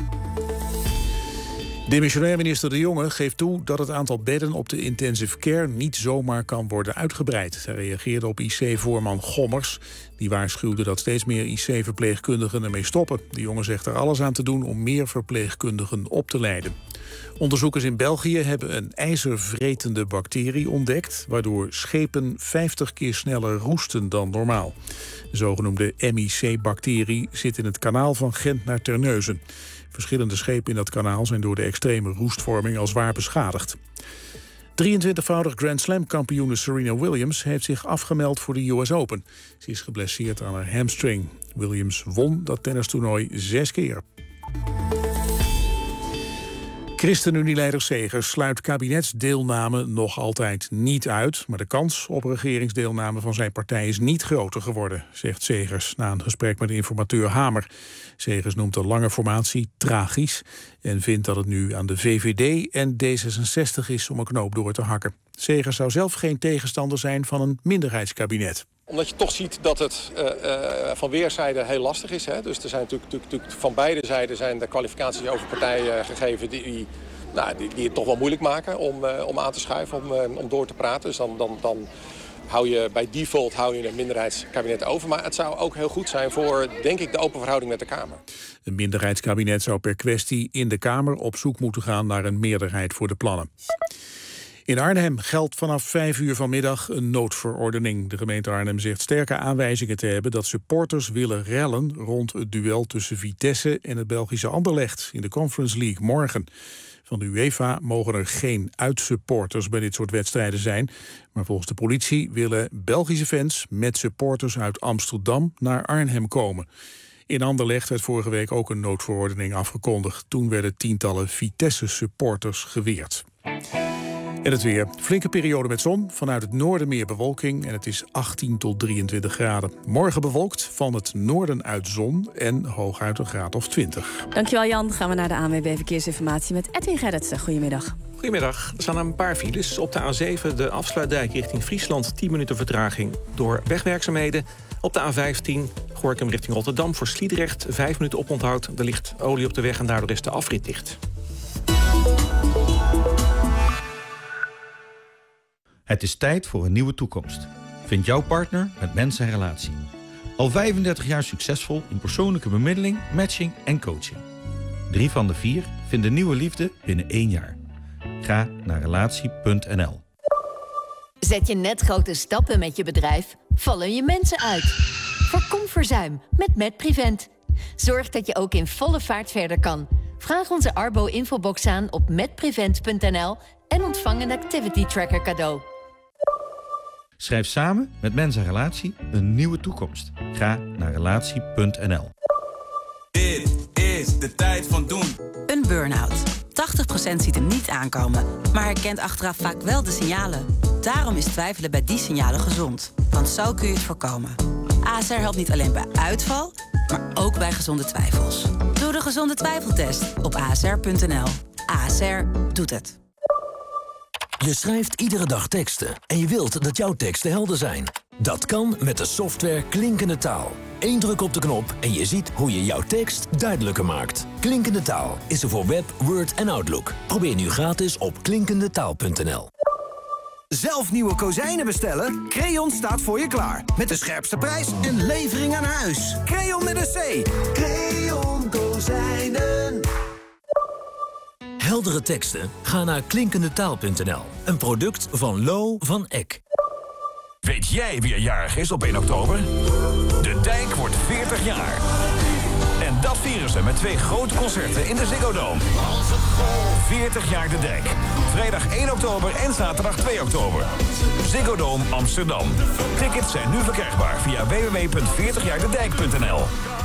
Demissionair minister De Jonge geeft toe dat het aantal bedden op de intensive care niet zomaar kan worden uitgebreid. Hij reageerde op IC-voorman Gommers. Die waarschuwde dat steeds meer IC-verpleegkundigen ermee stoppen. De Jonge zegt er alles aan te doen om meer verpleegkundigen op te leiden. Onderzoekers in België hebben een ijzervretende bacterie ontdekt, waardoor schepen 50 keer sneller roesten dan normaal. De zogenoemde MIC-bacterie zit in het kanaal van Gent naar Terneuzen. Verschillende schepen in dat kanaal zijn door de extreme roestvorming al zwaar beschadigd. 23-voudig Grand Slam kampioene Serena Williams heeft zich afgemeld voor de US Open. Ze is geblesseerd aan haar hamstring. Williams won dat tennistoernooi 6 keer. ChristenUnie-leider Segers sluit kabinetsdeelname nog altijd niet uit, maar de kans op regeringsdeelname van zijn partij is niet groter geworden, zegt Segers na een gesprek met informateur Hamer. Segers noemt de lange formatie tragisch en vindt dat het nu aan de VVD en D66 is om een knoop door te hakken. Segers zou zelf geen tegenstander zijn van een minderheidskabinet. Omdat je toch ziet dat het van weerszijden heel lastig is. Hè? Dus er zijn natuurlijk van beide zijden zijn de kwalificaties over partijen gegeven die het toch wel moeilijk maken om aan te schuiven, om door te praten. Dus dan hou je bij default een minderheidskabinet over. Maar het zou ook heel goed zijn voor, denk ik, de open verhouding met de Kamer. Een minderheidskabinet zou per kwestie in de Kamer op zoek moeten gaan naar een meerderheid voor de plannen. In Arnhem geldt vanaf 5 uur vanmiddag een noodverordening. De gemeente Arnhem zegt sterke aanwijzingen te hebben dat supporters willen rellen rond het duel tussen Vitesse en het Belgische Anderlecht in de Conference League morgen. Van de UEFA mogen er geen uitsupporters bij dit soort wedstrijden zijn. Maar volgens de politie willen Belgische fans met supporters uit Amsterdam naar Arnhem komen. In Anderlecht werd vorige week ook een noodverordening afgekondigd. Toen werden tientallen Vitesse-supporters geweerd. En het weer. Flinke periode met zon. Vanuit het noorden meer bewolking. En het is 18 tot 23 graden. Morgen bewolkt van het noorden uit zon. En hooguit een graad of 20. Dankjewel Jan. Gaan we naar de ANWB Verkeersinformatie met Edwin Gerritsen. Goedemiddag. Goedemiddag. Er staan een paar files. Op de A7, de afsluitdijk richting Friesland. 10 minuten vertraging door wegwerkzaamheden. Op de A15, Gorinchem richting Rotterdam. Voor Sliedrecht 5 minuten oponthoud. Er ligt olie op de weg en daardoor is de afrit dicht. Het is tijd voor een nieuwe toekomst. Vind jouw partner met Mens en Relatie. Al 35 jaar succesvol in persoonlijke bemiddeling, matching en coaching. 3 van de 4 vinden nieuwe liefde binnen 1 jaar. Ga naar relatie.nl. Zet je net grote stappen met je bedrijf? Vallen je mensen uit? Voorkom verzuim met MedPrevent. Zorg dat je ook in volle vaart verder kan. Vraag onze Arbo-infobox aan op medprevent.nl en ontvang een activity tracker cadeau. Schrijf samen met Mens en Relatie een nieuwe toekomst. Ga naar relatie.nl. Dit is de tijd van doen. Een burn-out. 80% ziet hem niet aankomen, maar herkent achteraf vaak wel de signalen. Daarom is twijfelen bij die signalen gezond. Want zo kun je het voorkomen. ASR helpt niet alleen bij uitval, maar ook bij gezonde twijfels. Doe de gezonde twijfeltest op asr.nl. ASR doet het. Je schrijft iedere dag teksten en je wilt dat jouw teksten helder zijn. Dat kan met de software Klinkende Taal. 1 druk op de knop en je ziet hoe je jouw tekst duidelijker maakt. Klinkende Taal is er voor Web, Word en Outlook. Probeer nu gratis op klinkendetaal.nl. Zelf nieuwe kozijnen bestellen? Creon staat voor je klaar. Met de scherpste prijs en levering aan huis. Creon met een C. Creon Kozijnen. Heldere teksten? Ga naar klinkendetaal.nl. Een product van Lo van Eck. Weet jij wie er jarig is op 1 oktober? De Dijk wordt 40 jaar. En dat vieren ze met 2 grote concerten in de Ziggo Dome. 40 jaar De Dijk. Vrijdag 1 oktober en zaterdag 2 oktober. Ziggo Dome Amsterdam. Tickets zijn nu verkrijgbaar via www.40jaardedijk.nl.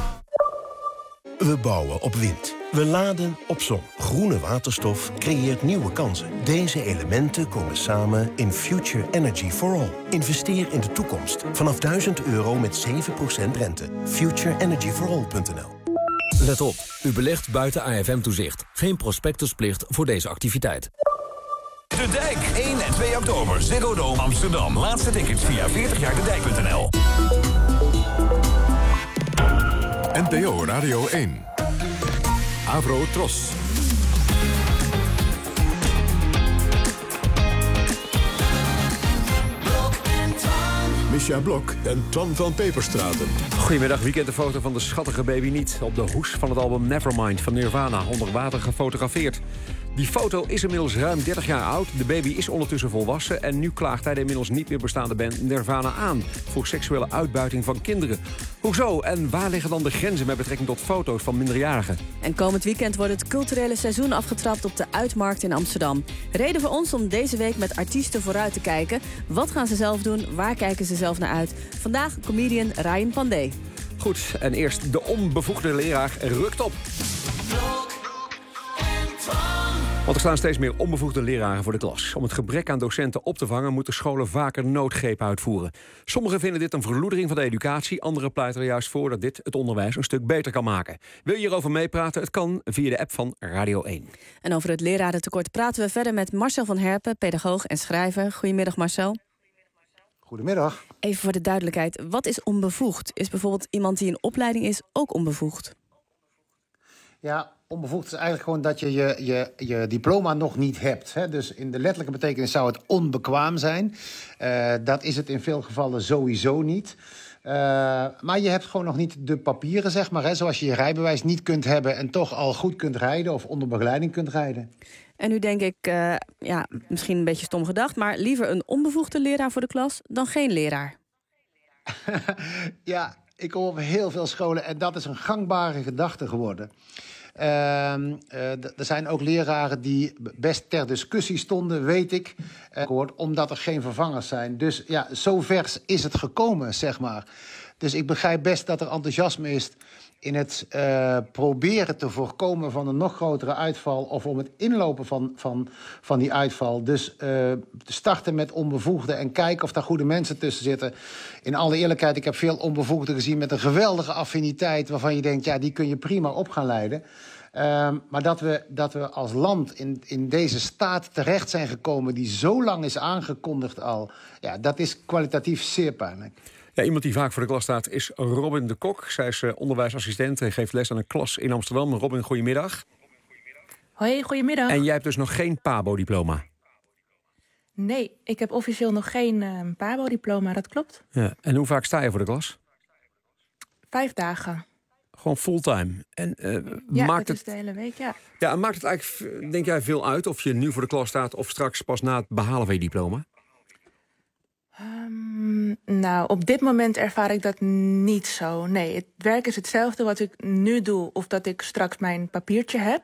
We bouwen op wind. We laden op zon. Groene waterstof creëert nieuwe kansen. Deze elementen komen samen in Future Energy for All. Investeer in de toekomst. Vanaf €1000 met 7% rente. futureenergyforall.nl. Let op, u belegt buiten AFM-toezicht. Geen prospectusplicht voor deze activiteit. De Dijk, 1 en 2 oktober. Ziggo Dome Amsterdam. Laatste tickets via 40jaardedijk.nl. NPO Radio 1. Avro Tros. Misha Blok en Twan van Peperstraten. Goedemiddag, wie kent de foto van de schattige baby niet? Op de hoes van het album Nevermind van Nirvana onder water gefotografeerd. Die foto is inmiddels ruim 30 jaar oud. De baby is ondertussen volwassen en nu klaagt hij de inmiddels niet meer bestaande band Nirvana aan voor seksuele uitbuiting van kinderen. Hoezo en waar liggen dan de grenzen met betrekking tot foto's van minderjarigen? En komend weekend wordt het culturele seizoen afgetrapt op de Uitmarkt in Amsterdam. Reden voor ons om deze week met artiesten vooruit te kijken. Wat gaan ze zelf doen? Waar kijken ze zelf naar uit? Vandaag comedian Ryan Pandey. Goed, en eerst de onbevoegde leraar rukt op. Want er staan steeds meer onbevoegde leraren voor de klas. Om het gebrek aan docenten op te vangen moeten scholen vaker noodgrepen uitvoeren. Sommigen vinden dit een verloedering van de educatie. Anderen pleiten er juist voor dat dit het onderwijs een stuk beter kan maken. Wil je hierover meepraten? Het kan via de app van Radio 1. En over het lerarentekort praten we verder met Marcel van Herpen, pedagoog en schrijver. Goedemiddag Marcel. Goedemiddag. Even voor de duidelijkheid, wat is onbevoegd? Is bijvoorbeeld iemand die in opleiding is ook onbevoegd? Ja, onbevoegd is eigenlijk gewoon dat je je diploma nog niet hebt. Hè? Dus in de letterlijke betekenis zou het onbekwaam zijn. Dat is het in veel gevallen sowieso niet. Maar je hebt gewoon nog niet de papieren, zeg maar. Hè? Zoals je je rijbewijs niet kunt hebben en toch al goed kunt rijden of onder begeleiding kunt rijden. En nu denk ik, misschien een beetje stom gedacht, maar liever een onbevoegde leraar voor de klas dan geen leraar. Ja, ik kom op heel veel scholen en dat is een gangbare gedachte geworden. Er zijn ook leraren die best ter discussie stonden, weet ik, omdat er geen vervangers zijn. Dus ja, zo ver is het gekomen, zeg maar. Dus ik begrijp best dat er enthousiasme is in het proberen te voorkomen van een nog grotere uitval of om het inlopen van die uitval. Dus starten met onbevoegden en kijken of daar goede mensen tussen zitten. In alle eerlijkheid, ik heb veel onbevoegden gezien met een geweldige affiniteit waarvan je denkt, ja, die kun je prima op gaan leiden. Maar dat we als land in deze staat terecht zijn gekomen die zo lang is aangekondigd al, ja, dat is kwalitatief zeer pijnlijk. Ja, iemand die vaak voor de klas staat is Robin de Kok. Zij is onderwijsassistent en geeft les aan een klas in Amsterdam. Robin, goedemiddag. Hoi, goedemiddag. En jij hebt dus nog geen PABO-diploma? Nee, ik heb officieel nog geen PABO-diploma, dat klopt. Ja. En hoe vaak sta je voor de klas? 5 dagen. Gewoon fulltime. En, maakt het is de hele week, ja. Ja, en maakt het eigenlijk, denk jij, veel uit of je nu voor de klas staat of straks pas na het behalen van je diploma? Nou, op dit moment ervaar ik dat niet zo. Nee, het werk is hetzelfde wat ik nu doe of dat ik straks mijn papiertje heb.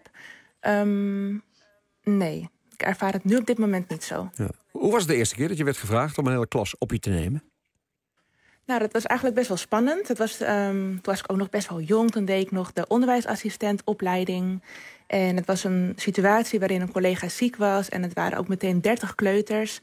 Nee, ik ervaar het nu op dit moment niet zo. Ja. Hoe was het de eerste keer dat je werd gevraagd om een hele klas op je te nemen? Nou, dat was eigenlijk best wel spannend. Toen was ik ook nog best wel jong. Toen deed ik nog de onderwijsassistentopleiding. En het was een situatie waarin een collega ziek was. En het waren ook meteen 30 kleuters.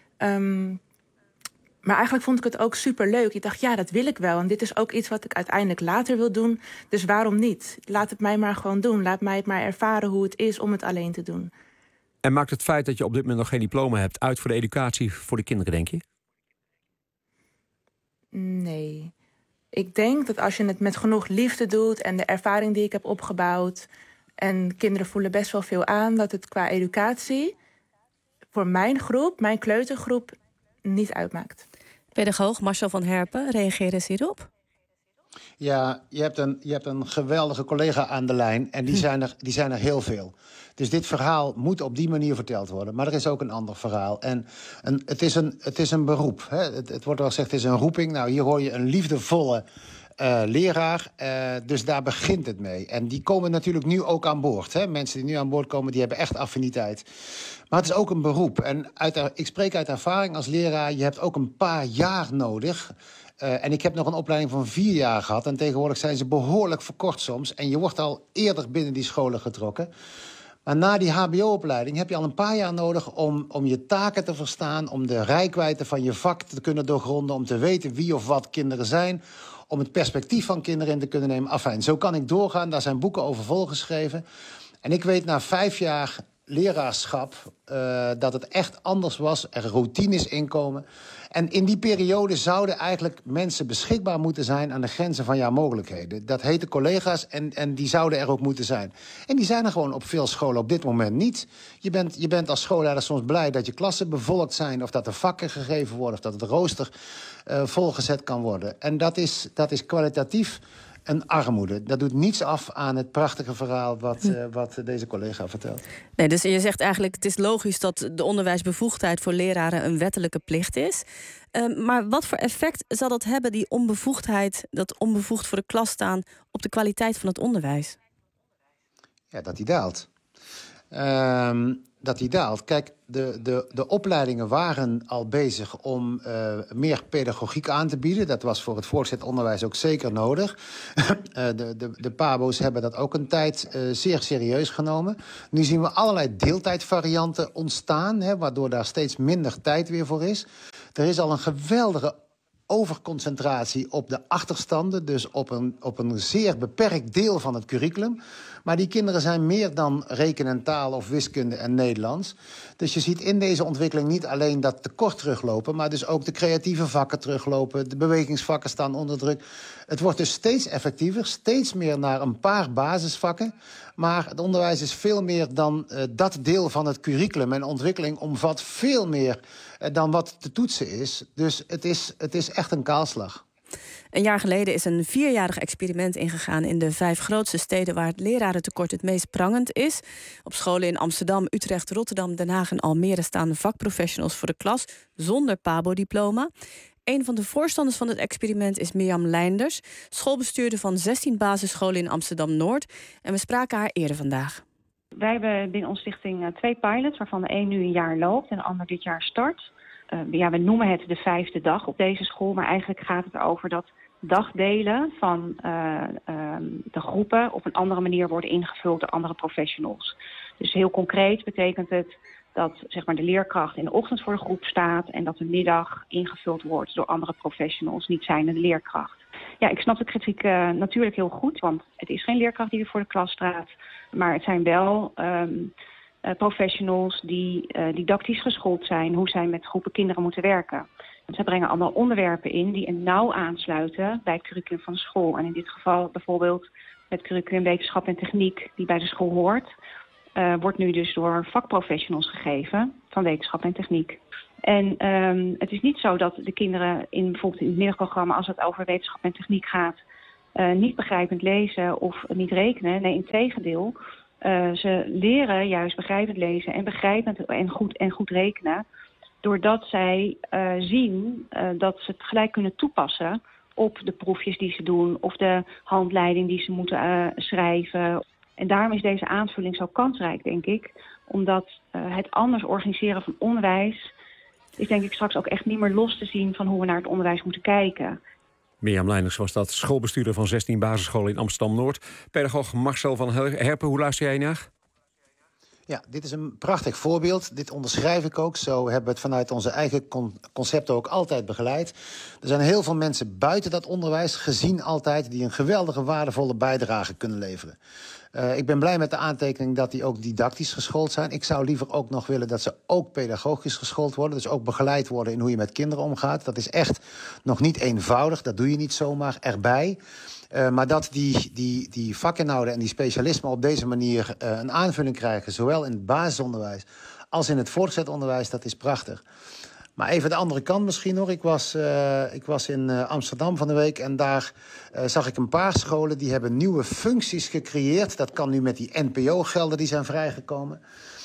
Maar eigenlijk vond ik het ook superleuk. Ik dacht, ja, dat wil ik wel. En dit is ook iets wat ik uiteindelijk later wil doen. Dus waarom niet? Laat het mij maar gewoon doen. Laat mij het maar ervaren hoe het is om het alleen te doen. En maakt het feit dat je op dit moment nog geen diploma hebt uit voor de educatie voor de kinderen, denk je? Nee. Ik denk dat als je het met genoeg liefde doet en de ervaring die ik heb opgebouwd, en kinderen voelen best wel veel aan, dat het qua educatie voor mijn groep, mijn kleutergroep, niet uitmaakt. Pedagoog Marcel van Herpen, reageer eens hierop. Ja, je hebt een geweldige collega aan de lijn en die zijn er heel veel. Dus dit verhaal moet op die manier verteld worden. Maar er is ook een ander verhaal. En het is een beroep. Hè? Het wordt wel gezegd, het is een roeping. Nou, hier hoor je een liefdevolle leraar. Dus daar begint het mee. En die komen natuurlijk nu ook aan boord. Hè? Mensen die nu aan boord komen, die hebben echt affiniteit. Maar het is ook een beroep. En ik spreek uit ervaring als leraar. Je hebt ook een paar jaar nodig. En ik heb nog een opleiding van 4 jaar gehad. En tegenwoordig zijn ze behoorlijk verkort soms. En je wordt al eerder binnen die scholen getrokken. Maar na die hbo-opleiding heb je al een paar jaar nodig om je taken te verstaan, om de reikwijdte van je vak te kunnen doorgronden, om te weten wie of wat kinderen zijn, om het perspectief van kinderen in te kunnen nemen. Afijn, zo kan ik doorgaan, daar zijn boeken over volgeschreven. En ik weet na 5 jaar leraarschap dat het echt anders was, er routines inkomen. En in die periode zouden eigenlijk mensen beschikbaar moeten zijn aan de grenzen van jouw mogelijkheden. Dat heten collega's en die zouden er ook moeten zijn. En die zijn er gewoon op veel scholen op dit moment niet. Je bent als schoolleider soms blij dat je klassen bevolkt zijn, of dat er vakken gegeven worden, of dat het rooster volgezet kan worden. En dat is kwalitatief een armoede. Dat doet niets af aan het prachtige verhaal wat deze collega vertelt. Nee, dus je zegt eigenlijk, het is logisch dat de onderwijsbevoegdheid voor leraren een wettelijke plicht is. Maar wat voor effect zal dat hebben, die onbevoegdheid, dat onbevoegd voor de klas staan, op de kwaliteit van het onderwijs? Ja, dat die daalt. Kijk, de opleidingen waren al bezig om meer pedagogiek aan te bieden. Dat was voor het voortgezet onderwijs ook zeker nodig. De pabo's hebben dat ook een tijd zeer serieus genomen. Nu zien we allerlei deeltijdvarianten ontstaan, hè, waardoor daar steeds minder tijd weer voor is. Er is al een geweldige overconcentratie op de achterstanden, dus op een zeer beperkt deel van het curriculum. Maar die kinderen zijn meer dan rekenen en taal of wiskunde en Nederlands. Dus je ziet in deze ontwikkeling niet alleen dat tekort teruglopen, maar dus ook de creatieve vakken teruglopen. De bewegingsvakken staan onder druk. Het wordt dus steeds effectiever, steeds meer naar een paar basisvakken. Maar het onderwijs is veel meer dan dat deel van het curriculum. En ontwikkeling omvat veel meer dan wat te toetsen is. Dus het is echt een kaalslag. Een jaar geleden is een 4-jarig experiment ingegaan in de 5 grootste steden waar het lerarentekort het meest prangend is. Op scholen in Amsterdam, Utrecht, Rotterdam, Den Haag en Almere staan vakprofessionals voor de klas zonder PABO-diploma. Een van de voorstanders van het experiment is Mirjam Leinders, schoolbestuurder van 16 basisscholen in Amsterdam-Noord. En we spraken haar eerder vandaag. Wij hebben binnen onze stichting 2 pilots, waarvan de een nu een jaar loopt en de ander dit jaar start. We noemen het de 5e dag op deze school, maar eigenlijk gaat het erover dat dagdelen van de groepen op een andere manier worden ingevuld door andere professionals. Dus heel concreet betekent het dat zeg maar, de leerkracht in de ochtend voor de groep staat en dat de middag ingevuld wordt door andere professionals, niet zijnde de leerkracht. Ja, ik snap de kritiek natuurlijk heel goed, want het is geen leerkracht die er voor de klas staat, maar het zijn wel professionals die didactisch geschoold zijn hoe zij met groepen kinderen moeten werken. En zij brengen allemaal onderwerpen in die nauw aansluiten bij het curriculum van de school. En in dit geval bijvoorbeeld het curriculum wetenschap en techniek die bij de school hoort, wordt nu dus door vakprofessionals gegeven van wetenschap en techniek. En het is niet zo dat de kinderen bijvoorbeeld in het middagprogramma, als het over wetenschap en techniek gaat, niet begrijpend lezen of niet rekenen. Nee, integendeel. Ze leren juist begrijpend lezen en begrijpend en goed rekenen, doordat zij zien dat ze het gelijk kunnen toepassen op de proefjes die ze doen of de handleiding die ze moeten schrijven. En daarom is deze aanvulling zo kansrijk, denk ik. Omdat het anders organiseren van onderwijs is denk ik straks ook echt niet meer los te zien van hoe we naar het onderwijs moeten kijken. Mirjam Leinders was dat, schoolbestuurder van 16 basisscholen in Amsterdam-Noord. Pedagoog Marcel van Herpen, hoe luister jij naar? Ja, dit is een prachtig voorbeeld. Dit onderschrijf ik ook. Zo hebben we het vanuit onze eigen concepten ook altijd begeleid. Er zijn heel veel mensen buiten dat onderwijs gezien altijd die een geweldige, waardevolle bijdrage kunnen leveren. Ik ben blij met de aantekening dat die ook didactisch geschoold zijn. Ik zou liever ook nog willen dat ze ook pedagogisch geschoold worden. Dus ook begeleid worden in hoe je met kinderen omgaat. Dat is echt nog niet eenvoudig. Dat doe je niet zomaar erbij. Maar dat die vakinhouden en die specialismen op deze manier een aanvulling krijgen, zowel in het basisonderwijs als in het voortgezet onderwijs, dat is prachtig. Maar even de andere kant misschien nog. Ik was in Amsterdam van de week en daar zag ik een paar scholen die hebben nieuwe functies gecreëerd. Dat kan nu met die NPO-gelden die zijn vrijgekomen.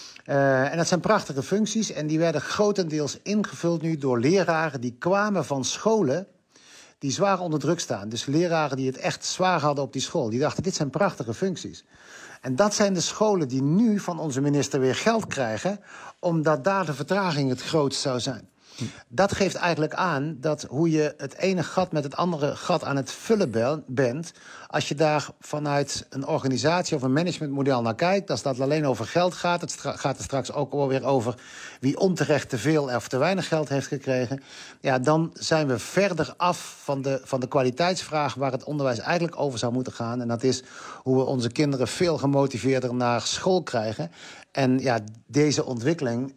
En dat zijn prachtige functies en die werden grotendeels ingevuld nu door leraren die kwamen van scholen die zwaar onder druk staan. Dus leraren die het echt zwaar hadden op die school. Die dachten, dit zijn prachtige functies. En dat zijn de scholen die nu van onze minister weer geld krijgen, omdat daar de vertraging het grootst zou zijn. Dat geeft eigenlijk aan dat hoe je het ene gat met het andere gat aan het vullen bent, als je daar vanuit een organisatie of een managementmodel naar kijkt, als dat alleen over geld gaat, het gaat er straks ook weer over wie onterecht te veel of te weinig geld heeft gekregen, ja, dan zijn we verder af van de kwaliteitsvraag waar het onderwijs eigenlijk over zou moeten gaan. En dat is hoe we onze kinderen veel gemotiveerder naar school krijgen. En ja, deze ontwikkeling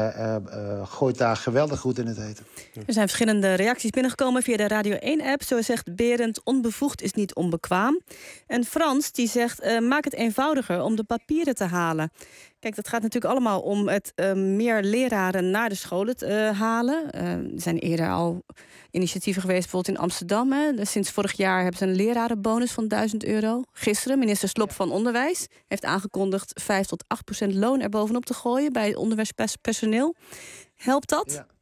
gooit daar geweldig goed in het eten. Er zijn verschillende reacties binnengekomen via de Radio 1-app. Zo zegt Berend, onbevoegd is niet onbekwaam. En Frans die zegt, maak het eenvoudiger om de papieren te halen. Kijk, dat gaat natuurlijk allemaal om het meer leraren naar de scholen te halen. Er zijn eerder al initiatieven geweest, bijvoorbeeld in Amsterdam. Hè. Sinds vorig jaar hebben ze een lerarenbonus van €1.000. Gisteren, minister Slop van Onderwijs heeft aangekondigd 5 tot 8% loon erbovenop te gooien bij onderwijspersoneel. Helpt dat? Ja.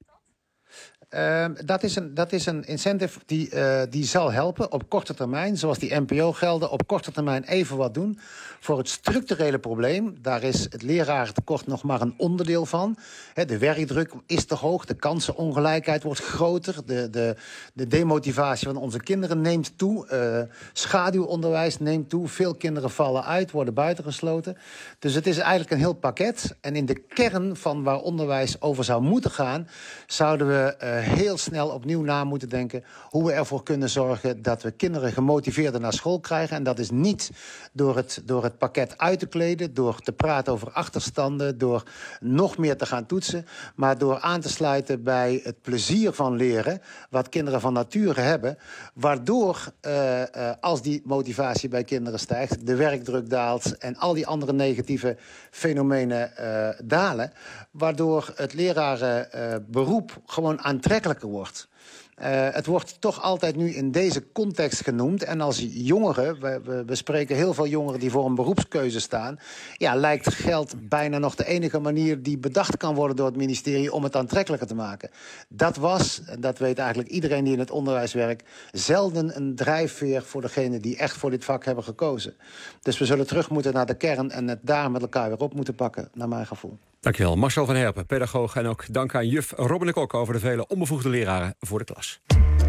Dat is een incentive die zal helpen op korte termijn, zoals die NPO-gelden, op korte termijn even wat doen. Voor het structurele probleem, daar is het lerarentekort nog maar een onderdeel van. De werkdruk is te hoog, de kansenongelijkheid wordt groter, de demotivatie van onze kinderen neemt toe, schaduwonderwijs neemt toe, veel kinderen vallen uit, worden buitengesloten. Dus het is eigenlijk een heel pakket. En in de kern van waar onderwijs over zou moeten gaan, zouden we heel snel opnieuw na moeten denken hoe we ervoor kunnen zorgen dat we kinderen gemotiveerder naar school krijgen. En dat is niet door het pakket uit te kleden, door te praten over achterstanden, door nog meer te gaan toetsen, maar door aan te sluiten bij het plezier van leren, wat kinderen van nature hebben, waardoor als die motivatie bij kinderen stijgt, de werkdruk daalt en al die andere negatieve fenomenen dalen, waardoor het lerarenberoep gewoon aantrekkelijker wordt. Het wordt toch altijd nu in deze context genoemd. En als jongeren, we spreken heel veel jongeren die voor een beroepskeuze staan, ja, lijkt geld bijna nog de enige manier die bedacht kan worden door het ministerie om het aantrekkelijker te maken. Dat was, en dat weet eigenlijk iedereen die in het onderwijs werkt, zelden een drijfveer voor degenen die echt voor dit vak hebben gekozen. Dus we zullen terug moeten naar de kern en het daar met elkaar weer op moeten pakken, naar mijn gevoel. Dankjewel, Marcel van Herpen, pedagoog. En ook dank aan juf Robin de Kok over de vele onbevoegde leraren voor de klas.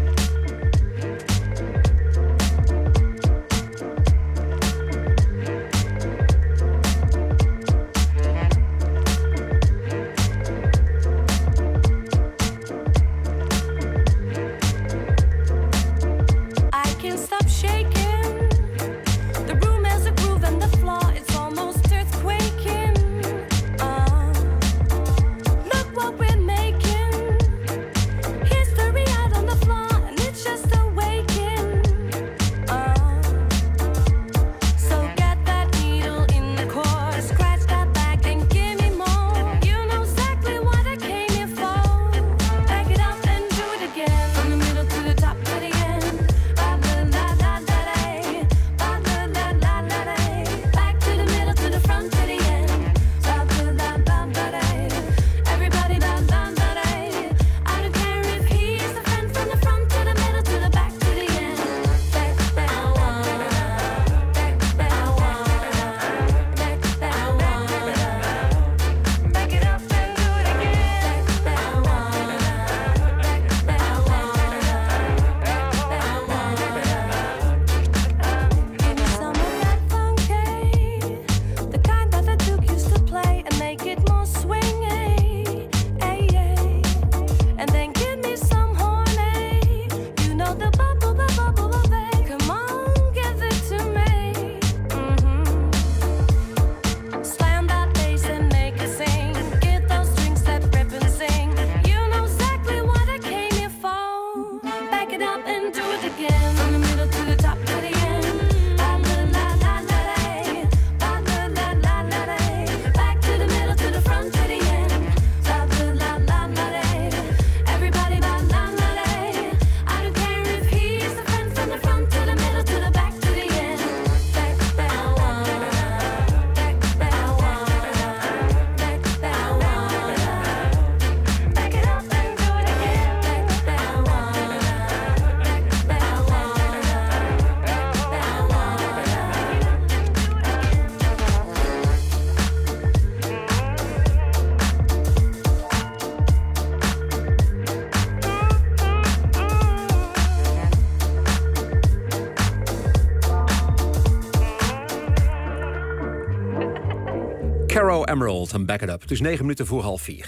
Caro Emerald en Back It Up. Het is 9 minuten voor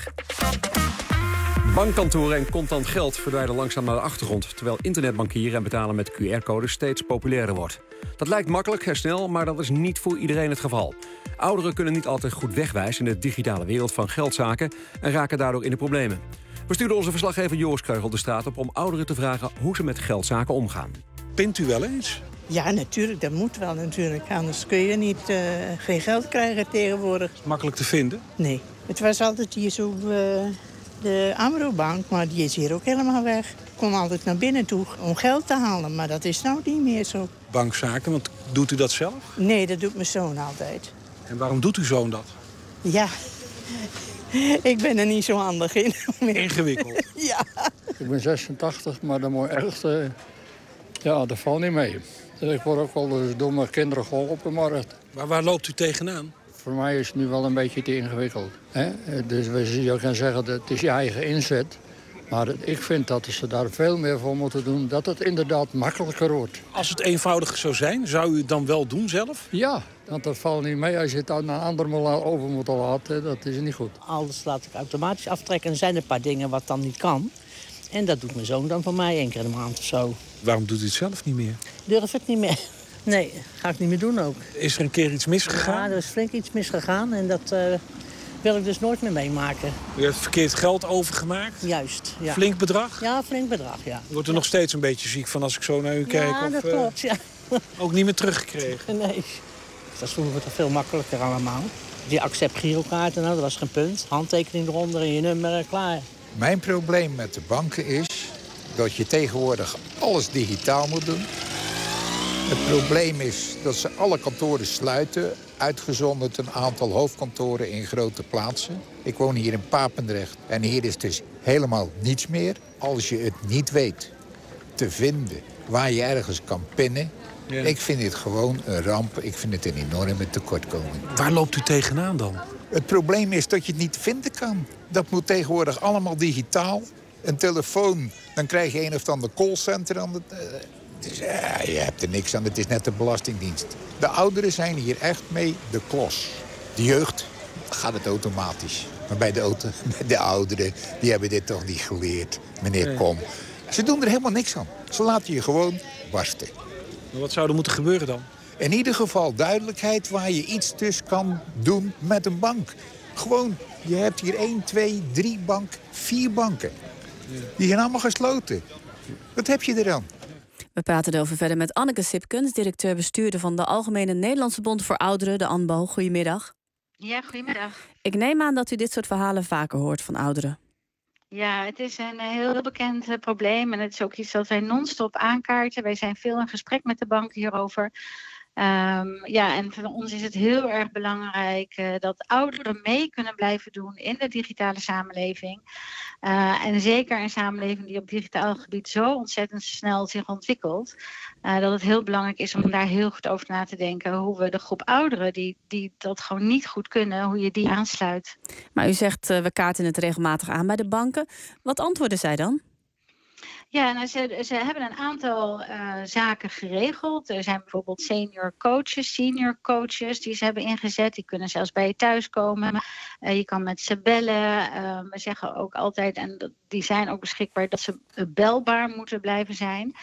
3:30. Bankkantoren en contant geld verdwijnen langzaam naar de achtergrond, terwijl internetbankieren en betalen met QR-codes steeds populairder wordt. Dat lijkt makkelijk en snel, maar dat is niet voor iedereen het geval. Ouderen kunnen niet altijd goed wegwijzen in de digitale wereld van geldzaken en raken daardoor in de problemen. We stuurden onze verslaggever Joris Kreugel de straat op om ouderen te vragen hoe ze met geldzaken omgaan. Pint u wel eens? Ja, natuurlijk. Dat moet wel natuurlijk. Anders kun je niet geen geld krijgen tegenwoordig. Makkelijk te vinden? Nee. Het was altijd hier zo de Amro-bank, maar die is hier ook helemaal weg. Ik kon altijd naar binnen toe om geld te halen, maar dat is nou niet meer zo. Bankzaken, want doet u dat zelf? Nee, dat doet mijn zoon altijd. En waarom doet uw zoon dat? Ja, ik ben er niet zo handig in. Ingewikkeld? Ja. Ik ben 86, maar dat moet echt... dat valt niet mee. Dus ik word ook wel door mijn kinderen geholpen, maar... Maar waar loopt u tegenaan? Voor mij is het nu wel een beetje te ingewikkeld. Hè? Dus je kan zeggen dat het is je eigen inzet. Maar ik vind dat ze daar veel meer voor moeten doen. Dat het inderdaad makkelijker wordt. Als het eenvoudig zou zijn, zou u het dan wel doen zelf? Ja, want dat valt niet mee. Als je het aan een ander over moet laten, dat is niet goed. Alles laat ik automatisch aftrekken. Er zijn een paar dingen wat dan niet kan. En dat doet mijn zoon dan voor mij 1 keer in de maand of zo. Waarom doet u het zelf niet meer? Durf het niet meer. Nee, ga ik niet meer doen ook. Is er een keer iets misgegaan? Ja, er is flink iets misgegaan en dat wil ik dus nooit meer meemaken. U heeft verkeerd geld overgemaakt? Juist, ja. Flink bedrag? Ja, flink bedrag, ja. Wordt er nog steeds een beetje ziek van als ik zo naar u kijk? Ja, dat klopt, ja. Ook niet meer teruggekregen? Nee. Dat is vroeger toch veel makkelijker allemaal. Die accept-girokaart, nou, dat was geen punt. Handtekening eronder en je nummer, klaar. Mijn probleem met de banken is dat je tegenwoordig alles digitaal moet doen. Het probleem is dat ze alle kantoren sluiten, uitgezonderd een aantal hoofdkantoren in grote plaatsen. Ik woon hier in Papendrecht en hier is dus helemaal niets meer. Als je het niet weet te vinden waar je ergens kan pinnen... Ja. Ik vind dit gewoon een ramp. Ik vind het een enorme tekortkoming. Waar loopt u tegenaan dan? Het probleem is dat je het niet vinden kan. Dat moet tegenwoordig allemaal digitaal. Een telefoon, dan krijg je een of ander callcenter aan Dus je hebt er niks aan, het is net de Belastingdienst. De ouderen zijn hier echt mee de klos. De jeugd gaat het automatisch. Maar bij de ouderen, die hebben dit toch niet geleerd, meneer Kom. Ze doen er helemaal niks aan. Ze laten je gewoon barsten. Maar wat zou er moeten gebeuren dan? In ieder geval duidelijkheid waar je iets tussen kan doen met een bank. Gewoon, je hebt hier 1, 2, 3 4 banken. Die zijn allemaal gesloten. Wat heb je eraan? We praten erover verder met Anneke Sipkens, directeur-bestuurder van de Algemene Nederlandse Bond voor Ouderen, de ANBO. Goedemiddag. Ja, goedemiddag. Ik neem aan dat u dit soort verhalen vaker hoort van ouderen. Ja, het is een heel bekend probleem en het is ook iets dat wij non-stop aankaarten. Wij zijn veel in gesprek met de banken hierover. En voor ons is het heel erg belangrijk dat ouderen mee kunnen blijven doen in de digitale samenleving. En zeker een samenleving die op digitaal gebied zo ontzettend snel zich ontwikkelt. Dat het heel belangrijk is om daar heel goed over na te denken. Hoe we de groep ouderen die dat gewoon niet goed kunnen, hoe je die aansluit. Maar u zegt we kaarten het regelmatig aan bij de banken. Wat antwoorden zij dan? Ja, nou, ze hebben een aantal zaken geregeld. Er zijn bijvoorbeeld senior coaches die ze hebben ingezet. Die kunnen zelfs bij je thuis komen. Je kan met ze bellen. We zeggen ook altijd, en die zijn ook beschikbaar, dat ze belbaar moeten blijven zijn.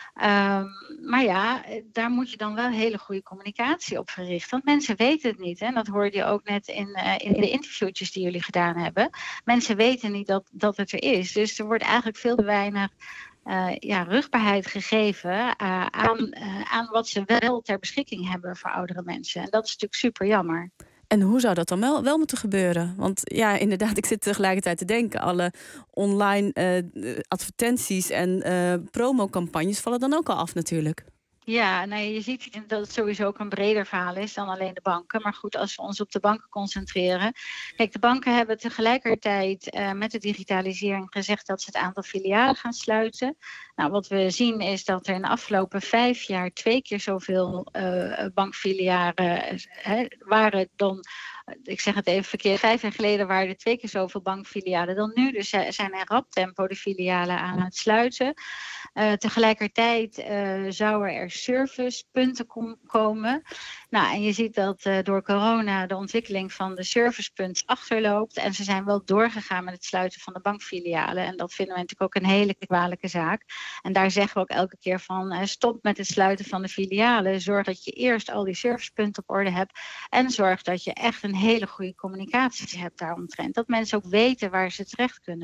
Maar ja, daar moet je dan wel hele goede communicatie op verrichten. Want mensen weten het niet. Hè? En dat hoorde je ook net in de interviewtjes die jullie gedaan hebben. Mensen weten niet dat het er is. Dus er wordt eigenlijk veel te weinig rugbaarheid gegeven aan wat ze wel ter beschikking hebben voor oudere mensen. En dat is natuurlijk super jammer. En hoe zou dat dan wel moeten gebeuren? Want ja, inderdaad, ik zit tegelijkertijd te denken. Alle online advertenties en promocampagnes vallen dan ook al af natuurlijk. Ja, nou, je ziet dat het sowieso ook een breder verhaal is dan alleen de banken. Maar goed, als we ons op de banken concentreren. Kijk, de banken hebben tegelijkertijd met de digitalisering gezegd dat ze het aantal filialen gaan sluiten. Nou, wat we zien is dat er in de afgelopen 5 jaar 2 keer zoveel bankfilialen waren dan. Ik zeg het even verkeerd, 5 jaar geleden waren er 2 keer zoveel bankfilialen dan nu. Dus zijn in rap tempo de filialen aan het sluiten. Tegelijkertijd zouden er servicepunten komen. Nou, en je ziet dat door corona de ontwikkeling van de servicepunt achterloopt. En ze zijn wel doorgegaan met het sluiten van de bankfilialen. En dat vinden we natuurlijk ook een hele kwalijke zaak. En daar zeggen we ook elke keer van stop met het sluiten van de filialen. Zorg dat je eerst al die servicepunten op orde hebt. En zorg dat je echt een hele goede communicatie hebt daaromtrent. Dat mensen ook weten waar ze terecht kunnen.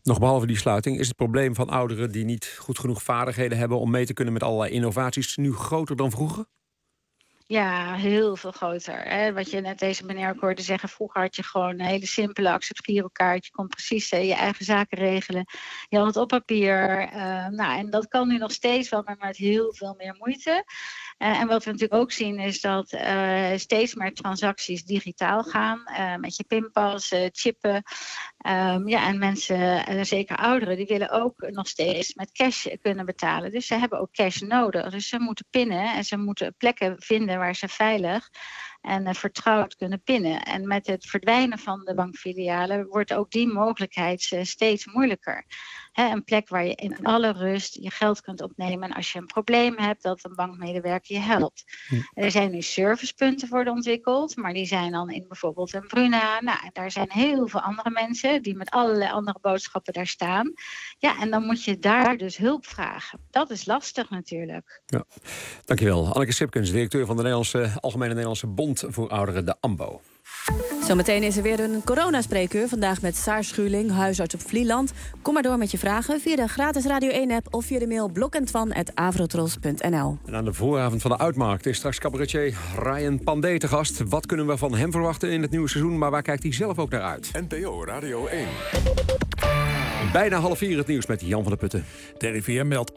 Nog behalve die sluiting is het probleem van ouderen die niet goed genoeg vaardigheden hebben om mee te kunnen met allerlei innovaties nu groter dan vroeger? Ja, heel veel groter. Hè? Wat je net deze meneer ook hoorde zeggen, vroeger had je gewoon een hele simpele accept-girokaart. Je kon precies je eigen zaken regelen. Je had het op papier. En dat kan nu nog steeds wel, maar met heel veel meer moeite. En wat we natuurlijk ook zien is dat steeds meer transacties digitaal gaan. Met je pinpas, chippen. En mensen, zeker ouderen, die willen ook nog steeds met cash kunnen betalen. Dus ze hebben ook cash nodig. Dus ze moeten pinnen en ze moeten plekken vinden waar ze veilig en vertrouwd kunnen pinnen. En met het verdwijnen van de bankfilialen wordt ook die mogelijkheid steeds moeilijker. Een plek waar je in alle rust je geld kunt opnemen. En als je een probleem hebt, dat een bankmedewerker je helpt. Er zijn nu servicepunten voor ontwikkeld. Maar die zijn dan in bijvoorbeeld een Bruna. En daar zijn heel veel andere mensen die met allerlei andere boodschappen daar staan. Ja, en dan moet je daar dus hulp vragen. Dat is lastig natuurlijk. Ja. Dankjewel. Anneke Sipkens, directeur van de Algemene Nederlandse Bond voor Ouderen, de AMBO. Zometeen is er weer een coronaspreekuur. Vandaag met Saar Schuurling, huisarts op Vlieland. Kom maar door met je vragen via de gratis Radio 1-app... of via de mail blokentwan@avrotros.nl. En aan de vooravond van de Uitmarkt is straks cabaretier Ryan Pandey te gast. Wat kunnen we van hem verwachten in het nieuwe seizoen... maar waar kijkt hij zelf ook naar uit? NPO Radio 1. Bijna 3:30 het nieuws met Jan van der Putten. De RIVM meldt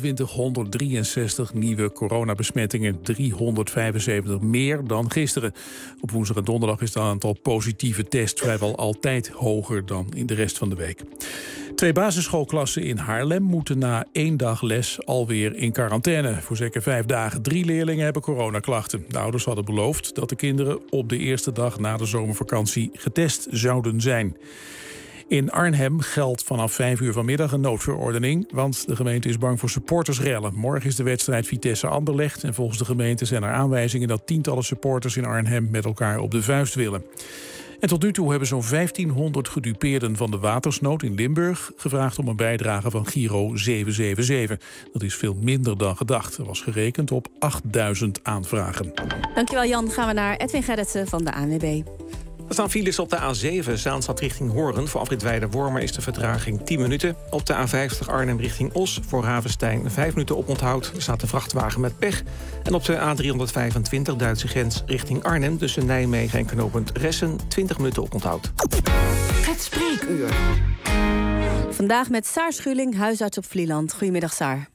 2863 nieuwe coronabesmettingen. 375 meer dan gisteren. Op woensdag en donderdag is het aantal positieve tests vrijwel altijd hoger dan in de rest van de week. 2 basisschoolklassen in Haarlem moeten na 1 dag les alweer in quarantaine. Voor zeker 5 dagen. 3 leerlingen hebben coronaklachten. De ouders hadden beloofd dat de kinderen op de eerste dag na de zomervakantie getest zouden zijn. In Arnhem geldt vanaf 5 uur vanmiddag een noodverordening, want de gemeente is bang voor supportersrellen. Morgen is de wedstrijd Vitesse-Anderlecht en volgens de gemeente zijn er aanwijzingen dat tientallen supporters in Arnhem met elkaar op de vuist willen. En tot nu toe hebben zo'n 1500 gedupeerden van de watersnood in Limburg gevraagd om een bijdrage van Giro 777. Dat is veel minder dan gedacht. Er was gerekend op 8000 aanvragen. Dankjewel Jan. Gaan we naar Edwin Gerritsen van de ANWB. Er staan files op de A7, Zaanstad richting Hoorn. Voor afrit Weide-Wormer is de vertraging 10 minuten. Op de A50 Arnhem richting Os, voor Ravenstein 5 minuten oponthoud. Er staat een vrachtwagen met pech. En op de A325 Duitse grens richting Arnhem... tussen Nijmegen en knooppunt Ressen 20 minuten oponthoud. Het spreekuur. Vandaag met Saar Schuurling, huisarts op Vlieland. Goedemiddag, Saar.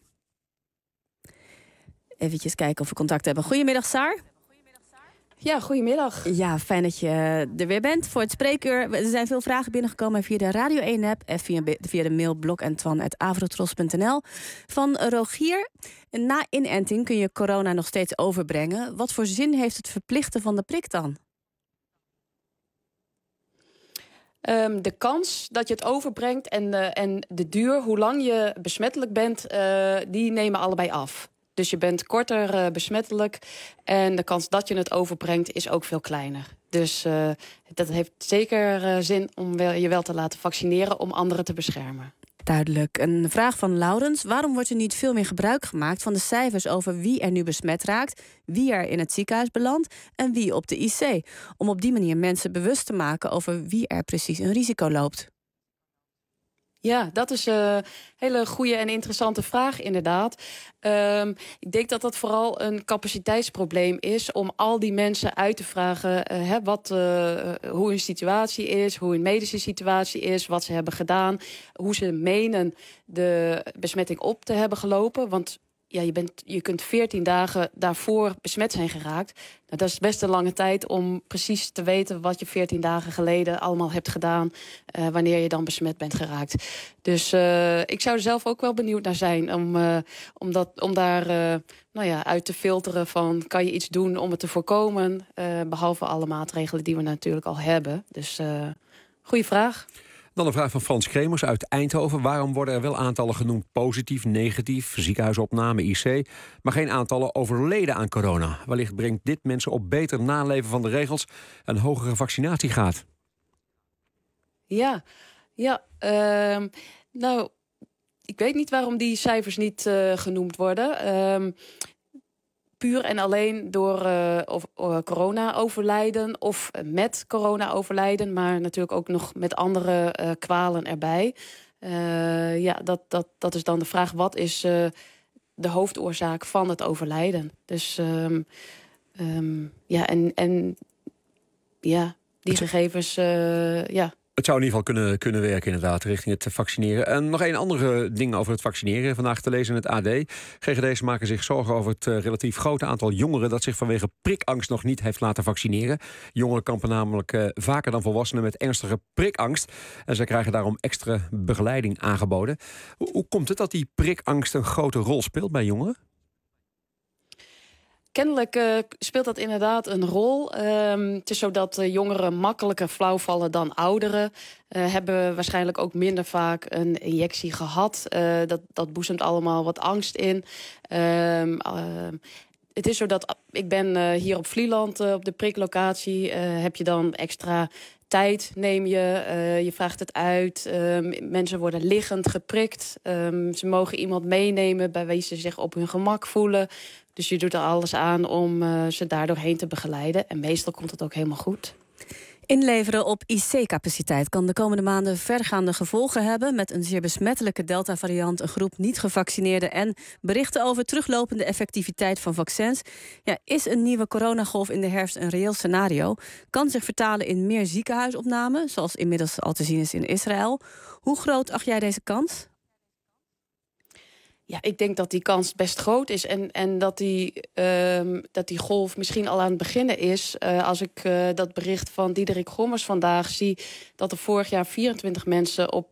Even kijken of we contact hebben. Goedemiddag, Saar. Ja, goedemiddag. Ja, fijn dat je er weer bent voor het spreekuur. Er zijn veel vragen binnengekomen via de Radio 1-app... en via de mail blokentwan@avrotros.nl. Van Rogier. Na inenting kun je corona nog steeds overbrengen. Wat voor zin heeft het verplichten van de prik dan? De kans dat je het overbrengt en de duur, hoe lang je besmettelijk bent... die nemen allebei af. Dus je bent korter besmettelijk en de kans dat je het overbrengt is ook veel kleiner. Dus dat heeft zeker zin om je wel te laten vaccineren om anderen te beschermen. Duidelijk. Een vraag van Laurens. Waarom wordt er niet veel meer gebruik gemaakt van de cijfers over wie er nu besmet raakt, wie er in het ziekenhuis belandt en wie op de IC? Om op die manier mensen bewust te maken over wie er precies een risico loopt. Ja, dat is een hele goede en interessante vraag inderdaad. Ik denk dat dat vooral een capaciteitsprobleem is om al die mensen uit te vragen hoe hun situatie is, hoe hun medische situatie is, wat ze hebben gedaan, hoe ze menen de besmetting op te hebben gelopen. Want ja, je kunt 14 dagen daarvoor besmet zijn geraakt. Nou, dat is best een lange tijd om precies te weten wat je 14 dagen geleden allemaal hebt gedaan, wanneer je dan besmet bent geraakt. Dus ik zou er zelf ook wel benieuwd naar zijn om daar uit te filteren van, kan je iets doen om het te voorkomen, behalve alle maatregelen die we natuurlijk al hebben. Dus goede vraag. Dan een vraag van Frans Kremers uit Eindhoven. Waarom worden er wel aantallen genoemd positief, negatief, ziekenhuisopname, IC... maar geen aantallen overleden aan corona? Wellicht brengt dit mensen op beter naleven van de regels en hogere vaccinatiegraad. Ja. Ik weet niet waarom die cijfers niet genoemd worden. Puur en alleen door corona overlijden of met corona overlijden, maar natuurlijk ook nog met andere kwalen erbij. Dat is dan de vraag, wat is de hoofdoorzaak van het overlijden? Dus die gegevens, Het zou in ieder geval kunnen werken inderdaad, richting het vaccineren. En nog één andere ding over het vaccineren. Vandaag te lezen in het AD. GGD's maken zich zorgen over het relatief grote aantal jongeren dat zich vanwege prikangst nog niet heeft laten vaccineren. Jongeren kampen namelijk vaker dan volwassenen met ernstige prikangst. En zij krijgen daarom extra begeleiding aangeboden. Hoe komt het dat die prikangst een grote rol speelt bij jongeren? Kennelijk speelt dat inderdaad een rol. Het is zo dat jongeren makkelijker flauw vallen dan ouderen. Hebben waarschijnlijk ook minder vaak een injectie gehad. Dat boezemt allemaal wat angst in. Het is zo dat ik ben hier op Vlieland op de priklocatie. Heb je dan extra tijd, neem je vraagt het uit. Mensen worden liggend geprikt. Ze mogen iemand meenemen bij wie ze zich op hun gemak voelen. Dus je doet er alles aan om ze daardoorheen te begeleiden. En meestal komt het ook helemaal goed. Inleveren op IC-capaciteit kan de komende maanden vergaande gevolgen hebben. Met een zeer besmettelijke Delta-variant, een groep niet-gevaccineerden en berichten over teruglopende effectiviteit van vaccins. Ja, is een nieuwe coronagolf in de herfst een reëel scenario? Kan zich vertalen in meer ziekenhuisopnamen, zoals inmiddels al te zien is in Israël. Hoe groot acht jij deze kans? Ja, ik denk dat die kans best groot is en dat die golf misschien al aan het beginnen is. Als ik dat bericht van Diederik Gommers vandaag zie, dat er vorig jaar 24 mensen op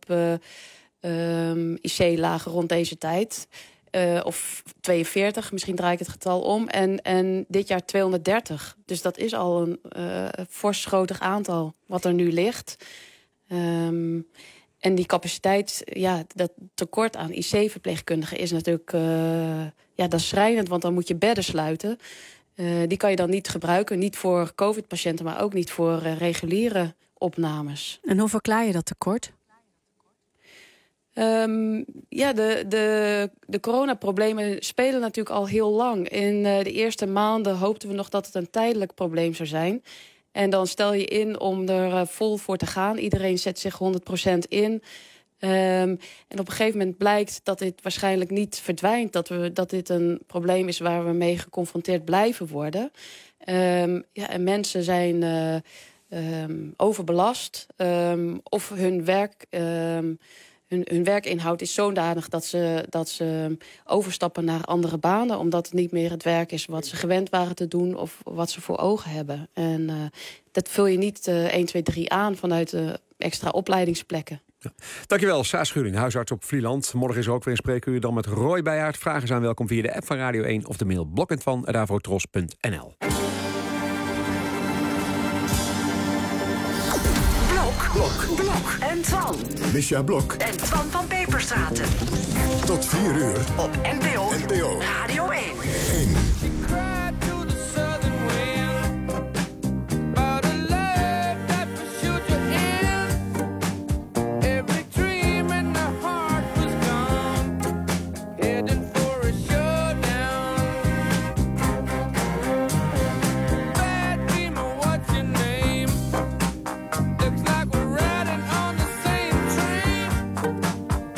IC lagen rond deze tijd. Of 42, misschien draai ik het getal om. En dit jaar 230. Dus dat is al een fors groter aantal wat er nu ligt. En die capaciteit, dat tekort aan IC-verpleegkundigen is natuurlijk dat is schrijnend, want dan moet je bedden sluiten. Die kan je dan niet gebruiken, niet voor COVID-patiënten, maar ook niet voor reguliere opnames. En hoe verklaar je dat tekort? De coronaproblemen spelen natuurlijk al heel lang. In de eerste maanden hoopten we nog dat het een tijdelijk probleem zou zijn. En dan stel je in om er vol voor te gaan. Iedereen zet zich 100% in. En op een gegeven moment blijkt dat dit waarschijnlijk niet verdwijnt. Dat dit een probleem is waar we mee geconfronteerd blijven worden. En mensen zijn overbelast. Of hun werk... Hun werkinhoud is zodanig dat ze overstappen naar andere banen, omdat het niet meer het werk is wat ze gewend waren te doen of wat ze voor ogen hebben. En dat vul je niet 1, 2, 3 aan vanuit de extra opleidingsplekken. Ja. Dankjewel, Saas Schuring, huisarts op Vlieland. Morgen is er ook weer een spreekuur dan met Roy Beijaard. Vragen zijn welkom via de app van Radio 1 of de mail blokkendvan@avotros.nl. Blok en Twan. Misja Blok En Twan van Peperstraten. tot 4 uur Op NPO Radio 1.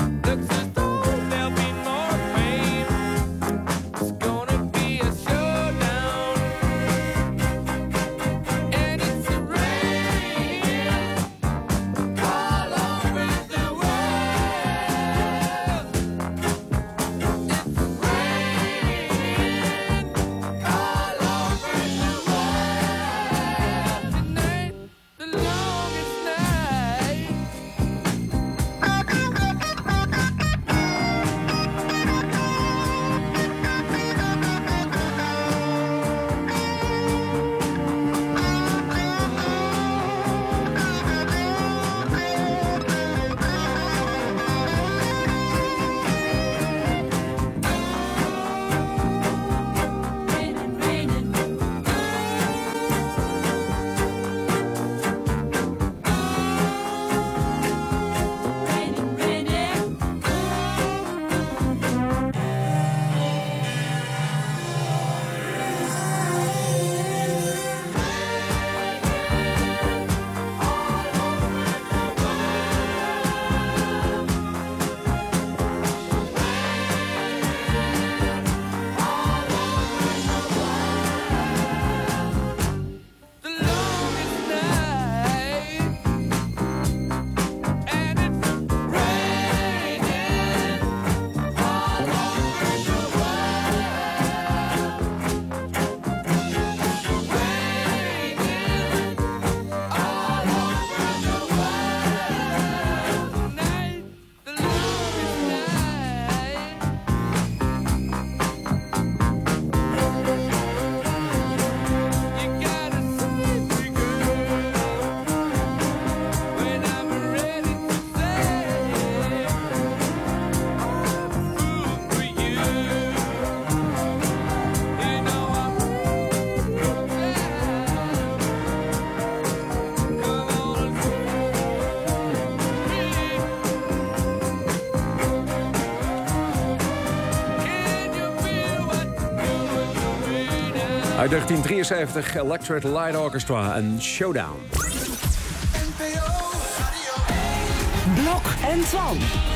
There'll be no pain. It's gonna be a showdown. Uit 1973, Electric Light Orchestra en Showdown. Blok en Twan.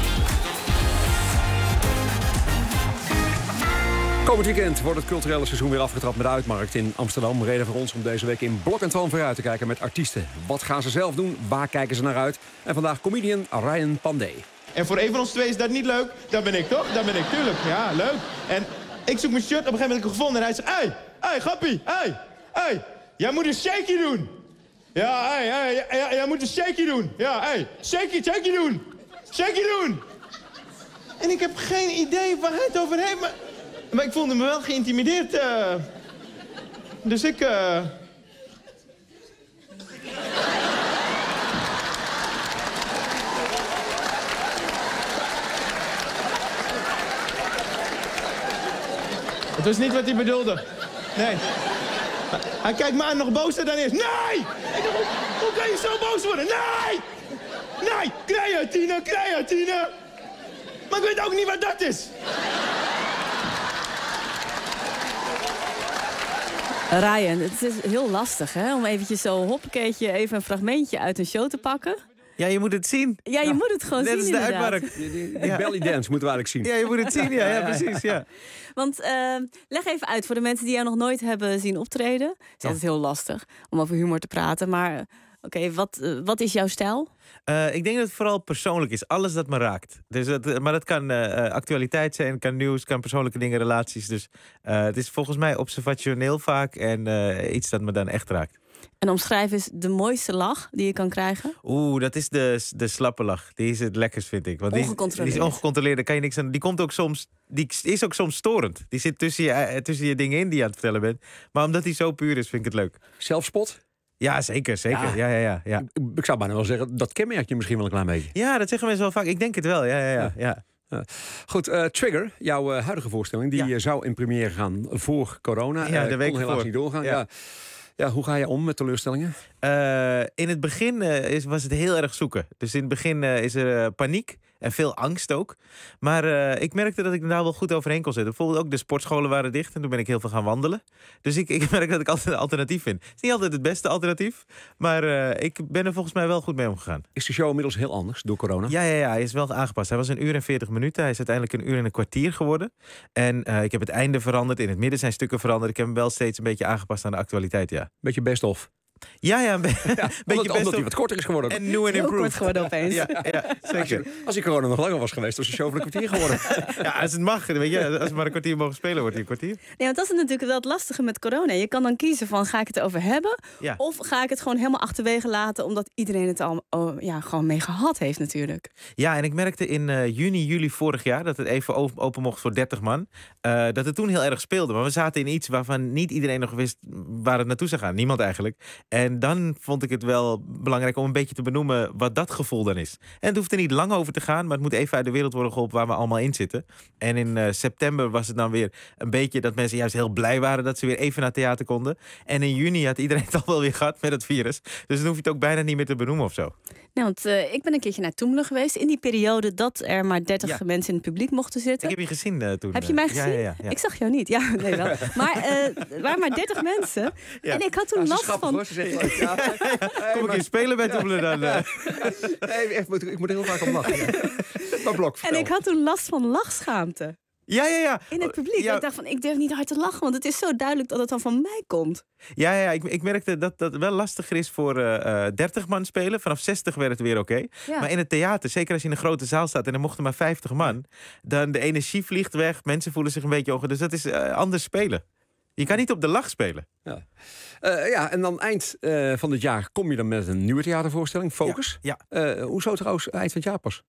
Komend weekend wordt het culturele seizoen weer afgetrapt met de Uitmarkt in Amsterdam. Reden voor ons om deze week in Blok en Twan vooruit te kijken met artiesten. Wat gaan ze zelf doen? Waar kijken ze naar uit? En vandaag comedian Ryan Pandey. En voor een van ons twee is dat niet leuk. Dat ben ik toch? Dat ben ik, tuurlijk. Ja, leuk. En ik zoek mijn shirt, op een gegeven moment heb ik hem gevonden. En hij zegt, hey, grappie, hey, jij moet een shakie doen. Ja, jij moet een shakie doen. Ja, shakie doen. Shakie doen. En ik heb geen idee waar hij het over heeft, maar ik voelde me wel geïntimideerd. Dus ik... Het was niet wat hij bedoelde. Nee. Hij kijkt me aan nog bozer dan eerst. Nee! Ik dacht, hoe kan je zo boos worden? Nee! Nee! Creatine! Maar ik weet ook niet wat dat is. Ryan, het is heel lastig hè, om eventjes zo hoppakeetje even een fragmentje uit een show te pakken. Ja, je moet het zien. Ja, je moet het gewoon zien. Net als de Uitmarkt. Die belly dance moeten we eigenlijk zien. Ja, je moet het zien. Ja, precies. Ja. Want leg even uit voor de mensen die jou nog nooit hebben zien optreden. Het is altijd heel lastig om over humor te praten. Maar oké, wat is jouw stijl? Ik denk dat het vooral persoonlijk is. Alles dat me raakt. Dus maar dat kan actualiteit zijn, kan nieuws, kan persoonlijke dingen, relaties. Dus het is volgens mij observationeel vaak en iets dat me dan echt raakt. En omschrijf eens de mooiste lach die je kan krijgen. Dat is de slappe lach. Die is het lekkerst, vind ik. Want ongecontroleerd. Die is ongecontroleerd, daar kan je niks aan. Die komt ook soms. Die is ook soms storend. Die zit tussen je dingen in die je aan het vertellen bent. Maar omdat die zo puur is, vind ik het leuk. Zelfspot? Ja, zeker. Ja. Ik zou bijna wel zeggen, dat kenmerkt je misschien wel een klein beetje. Ja, dat zeggen mensen wel vaak. Ik denk het wel, ja. Goed, Trigger, jouw huidige voorstelling, die zou in première gaan voor corona. Ja, de week kon helaas voor. niet doorgaan. Ja, hoe ga je om met teleurstellingen? In het begin was het heel erg zoeken. Dus in het begin is er paniek en veel angst ook. Maar ik merkte dat ik er nou wel goed overheen kon zitten. Bijvoorbeeld ook de sportscholen waren dicht en toen ben ik heel veel gaan wandelen. Dus ik merk dat ik altijd een alternatief vind. Het is niet altijd het beste alternatief, maar ik ben er volgens mij wel goed mee omgegaan. Is de show inmiddels heel anders door corona? Ja, hij is wel aangepast. Hij was 1 uur en 40 minuten. Hij is uiteindelijk 1 uur en een kwartier geworden. En ik heb het einde veranderd. In het midden zijn stukken veranderd. Ik heb hem wel steeds een beetje aangepast aan de actualiteit, ja. Beetje best of. Ja, een beetje omdat hij wat korter is geworden. En new and improved. Kort geworden opeens. Ja, zeker. Als die corona nog langer was geweest, was de show van een kwartier geworden. Ja, als het mag. Weet je, als we maar een kwartier mogen spelen, wordt hij een kwartier. Nee, want dat is natuurlijk wel het lastige met corona. Je kan dan kiezen van, ga ik het over hebben? Ja. Of ga ik het gewoon helemaal achterwege laten, omdat iedereen het al gewoon mee gehad heeft natuurlijk. Ja, en ik merkte in juni, juli vorig jaar, dat het even open mocht voor 30 man. Dat het toen heel erg speelde. Maar we zaten in iets waarvan niet iedereen nog wist waar het naartoe zou gaan. Niemand eigenlijk. En dan vond ik het wel belangrijk om een beetje te benoemen wat dat gevoel dan is. En het hoeft er niet lang over te gaan, maar het moet even uit de wereld worden geholpen waar we allemaal in zitten. En in september was het dan weer een beetje dat mensen juist heel blij waren dat ze weer even naar theater konden. En in juni had iedereen het al wel weer gehad met het virus. Dus dan hoef je het ook bijna niet meer te benoemen of zo. Nee, want ik ben een keertje naar Toemelen geweest in die periode dat er maar 30 mensen in het publiek mochten zitten. Ik heb je gezien toen. Heb je mij gezien? Ja. Ik zag jou niet. Ja, nee wel. Maar er waren maar 30 mensen. Ja. En ik had toen last van... Kom ik hier spelen bij Toemelen dan? Ik moet er heel vaak om lachen. Maar Blok, en ik had toen last van lachschaamte. Ja. In het publiek. Ik dacht van, ik durf niet hard te lachen, want het is zo duidelijk dat het dan van mij komt. Ja. Ik merkte dat dat wel lastiger is voor 30 man spelen. Vanaf 60 werd het weer oké. Ja. Maar in het theater, zeker als je in een grote zaal staat en er mochten maar 50 man, dan de energie vliegt weg, mensen voelen zich een beetje onge... Dus dat is anders spelen. Je kan niet op de lach spelen. Ja, en dan eind van het jaar kom je dan met een nieuwe theatervoorstelling, Focus. Ja. Hoezo trouwens eind van het jaar pas?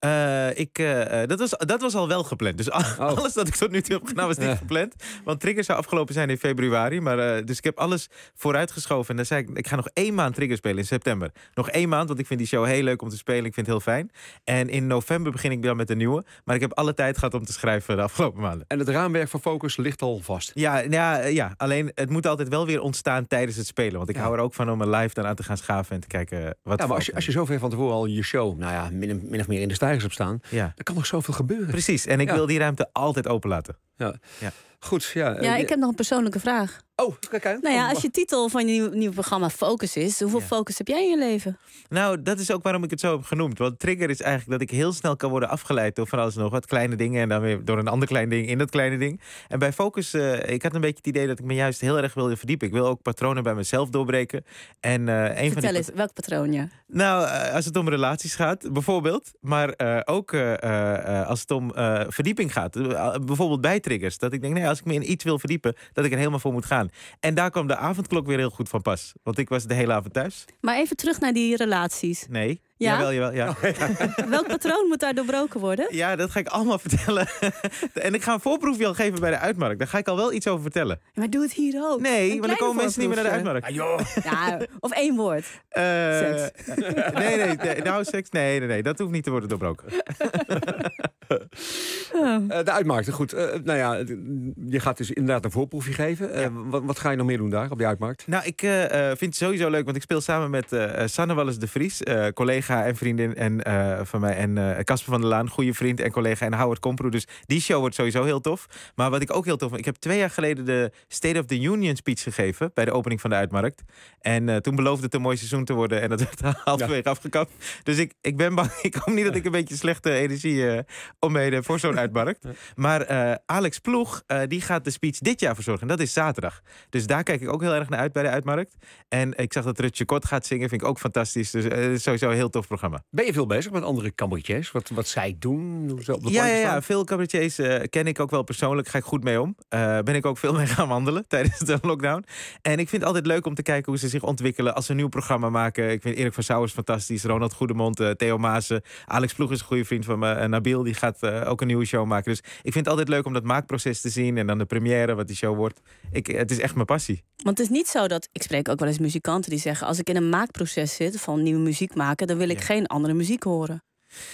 Dat was al wel gepland. Dus alles dat ik tot nu toe heb gedaan was niet gepland. Want Trigger zou afgelopen zijn in februari. Maar, dus ik heb alles vooruitgeschoven. En dan zei ik ga nog 1 maand Trigger spelen in september. Nog 1 maand, want ik vind die show heel leuk om te spelen. Ik vind het heel fijn. En in november begin ik dan met een nieuwe. Maar ik heb alle tijd gehad om te schrijven de afgelopen maanden. En het raamwerk van Focus ligt al vast? Ja. Alleen het moet altijd wel weer ontstaan tijdens het spelen. Want ik hou er ook van om een live dan aan te gaan schaven en te kijken wat... Ja, maar als je zo ver van tevoren al je show, min of meer in de stijgers op staan, dan kan nog zoveel gebeuren. Precies, en ik wil die ruimte altijd open laten. Ja. Goed, ja. Ik heb nog een persoonlijke vraag. Oh, kijk aan. Nou ja, als je titel van je nieuwe programma Focus is... hoeveel focus heb jij in je leven? Nou, dat is ook waarom ik het zo heb genoemd. Want trigger is eigenlijk dat ik heel snel kan worden afgeleid... door van alles en nog wat kleine dingen... en dan weer door een ander klein ding in dat kleine ding. En bij Focus, ik had een beetje het idee... dat ik me juist heel erg wilde verdiepen. Ik wil ook patronen bij mezelf doorbreken. En Vertel eens, welk patroon, ja? Nou, als het om relaties gaat, bijvoorbeeld. Maar ook als het om verdieping gaat. Bijvoorbeeld bij triggers. Dat ik denk, nee, als ik me in iets wil verdiepen... dat ik er helemaal voor moet gaan. En daar kwam de avondklok weer heel goed van pas. Want ik was de hele avond thuis. Maar even terug naar die relaties. Nee. Ja? Jawel, ja. Welk patroon moet daar doorbroken worden? Ja, dat ga ik allemaal vertellen. En ik ga een voorproefje al geven bij de uitmarkt. Daar ga ik al wel iets over vertellen. Maar doe het hier ook. Nee, want dan komen mensen niet meer naar de uitmarkt. Ja, of 1 woord. Seks. Nee. Nou, seks. Nee. Dat hoeft niet te worden doorbroken. De uitmarkt, goed. Je gaat dus inderdaad een voorproefje geven. Wat ga je nog meer doen daar op die uitmarkt? Nou, ik vind het sowieso leuk, want ik speel samen met Sanne Wallis de Vries, collega en vriendin van mij, en Casper van der Laan, goede vriend en collega, en Howard Komproe. Dus die show wordt sowieso heel tof. Maar wat ik ook heel tof vind, ik heb 2 jaar geleden de State of the Union speech gegeven bij de opening van de uitmarkt. En toen beloofde het een mooi seizoen te worden en dat werd halverwege afgekapt. Dus ik ben bang, ik hoop niet dat ik een beetje slechte energie omheen voor zo'n uitmarkt. Maar Alex Ploeg, die gaat de speech dit jaar verzorgen. En dat is zaterdag. Dus daar kijk ik ook heel erg naar uit bij de uitmarkt. En ik zag dat Rutje Kot gaat zingen, vind ik ook fantastisch. Dus het is sowieso een heel tof programma. Ben je veel bezig met andere cabaretiers? Wat zij doen? Hoe ze op de ja, veel cabaretiers ken ik ook wel persoonlijk. Ga ik goed mee om. Ben ik ook veel mee gaan wandelen tijdens de lockdown. En ik vind het altijd leuk om te kijken hoe ze zich ontwikkelen als ze een nieuw programma maken. Ik vind Erik van Sauwers fantastisch. Ronald Goedemond, Theo Maassen. Alex Ploeg is een goede vriend van me. Nabil, die gaat ook een nieuwe show maken. Dus ik vind het altijd leuk om dat maakproces te zien. En dan de première, wat die show wordt. Het is echt mijn passie. Want het is niet zo dat... Ik spreek ook wel eens muzikanten die zeggen... als ik in een maakproces zit van nieuwe muziek maken... dan wil ik geen andere muziek horen.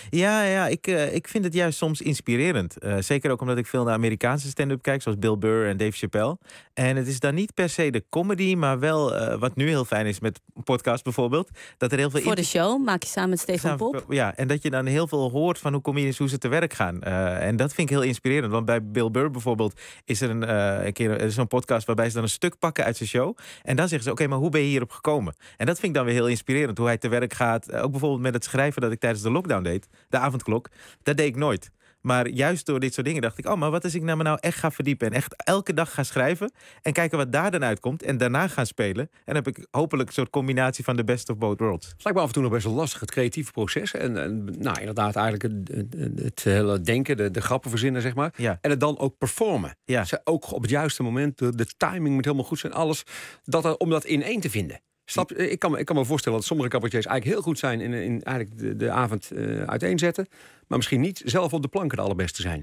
Ja, ik vind het juist soms inspirerend. Zeker ook omdat ik veel naar Amerikaanse stand-up kijk... zoals Bill Burr en Dave Chappelle. En het is dan niet per se de comedy... maar wel wat nu heel fijn is met podcast bijvoorbeeld... dat er heel veel... Voor de show maak je samen met Stefan Pop. Ja, en dat je dan heel veel hoort van hoe comedians hoe ze te werk gaan. En dat vind ik heel inspirerend. Want bij Bill Burr bijvoorbeeld is er een keer zo'n podcast... waarbij ze dan een stuk pakken uit zijn show. En dan zeggen ze, oké, maar hoe ben je hierop gekomen? En dat vind ik dan weer heel inspirerend. Hoe hij te werk gaat. Ook bijvoorbeeld met het schrijven dat ik tijdens de lockdown deed. De avondklok. Dat deed ik nooit. Maar juist door dit soort dingen dacht ik... maar wat als ik me nou echt ga verdiepen... en echt elke dag ga schrijven... en kijken wat daar dan uitkomt... en daarna gaan spelen... en dan heb ik hopelijk een soort combinatie van de best of both worlds. Het lijkt me af en toe nog best wel lastig, het creatieve proces. En inderdaad eigenlijk het hele denken, de grappen verzinnen, zeg maar. Ja. En het dan ook performen. Ja. Ook op het juiste moment, de timing moet helemaal goed zijn. Alles, om dat in één te vinden. Ik kan me voorstellen dat sommige cabaretiers eigenlijk heel goed zijn... in eigenlijk de avond uiteenzetten... maar misschien niet zelf op de planken de allerbeste zijn.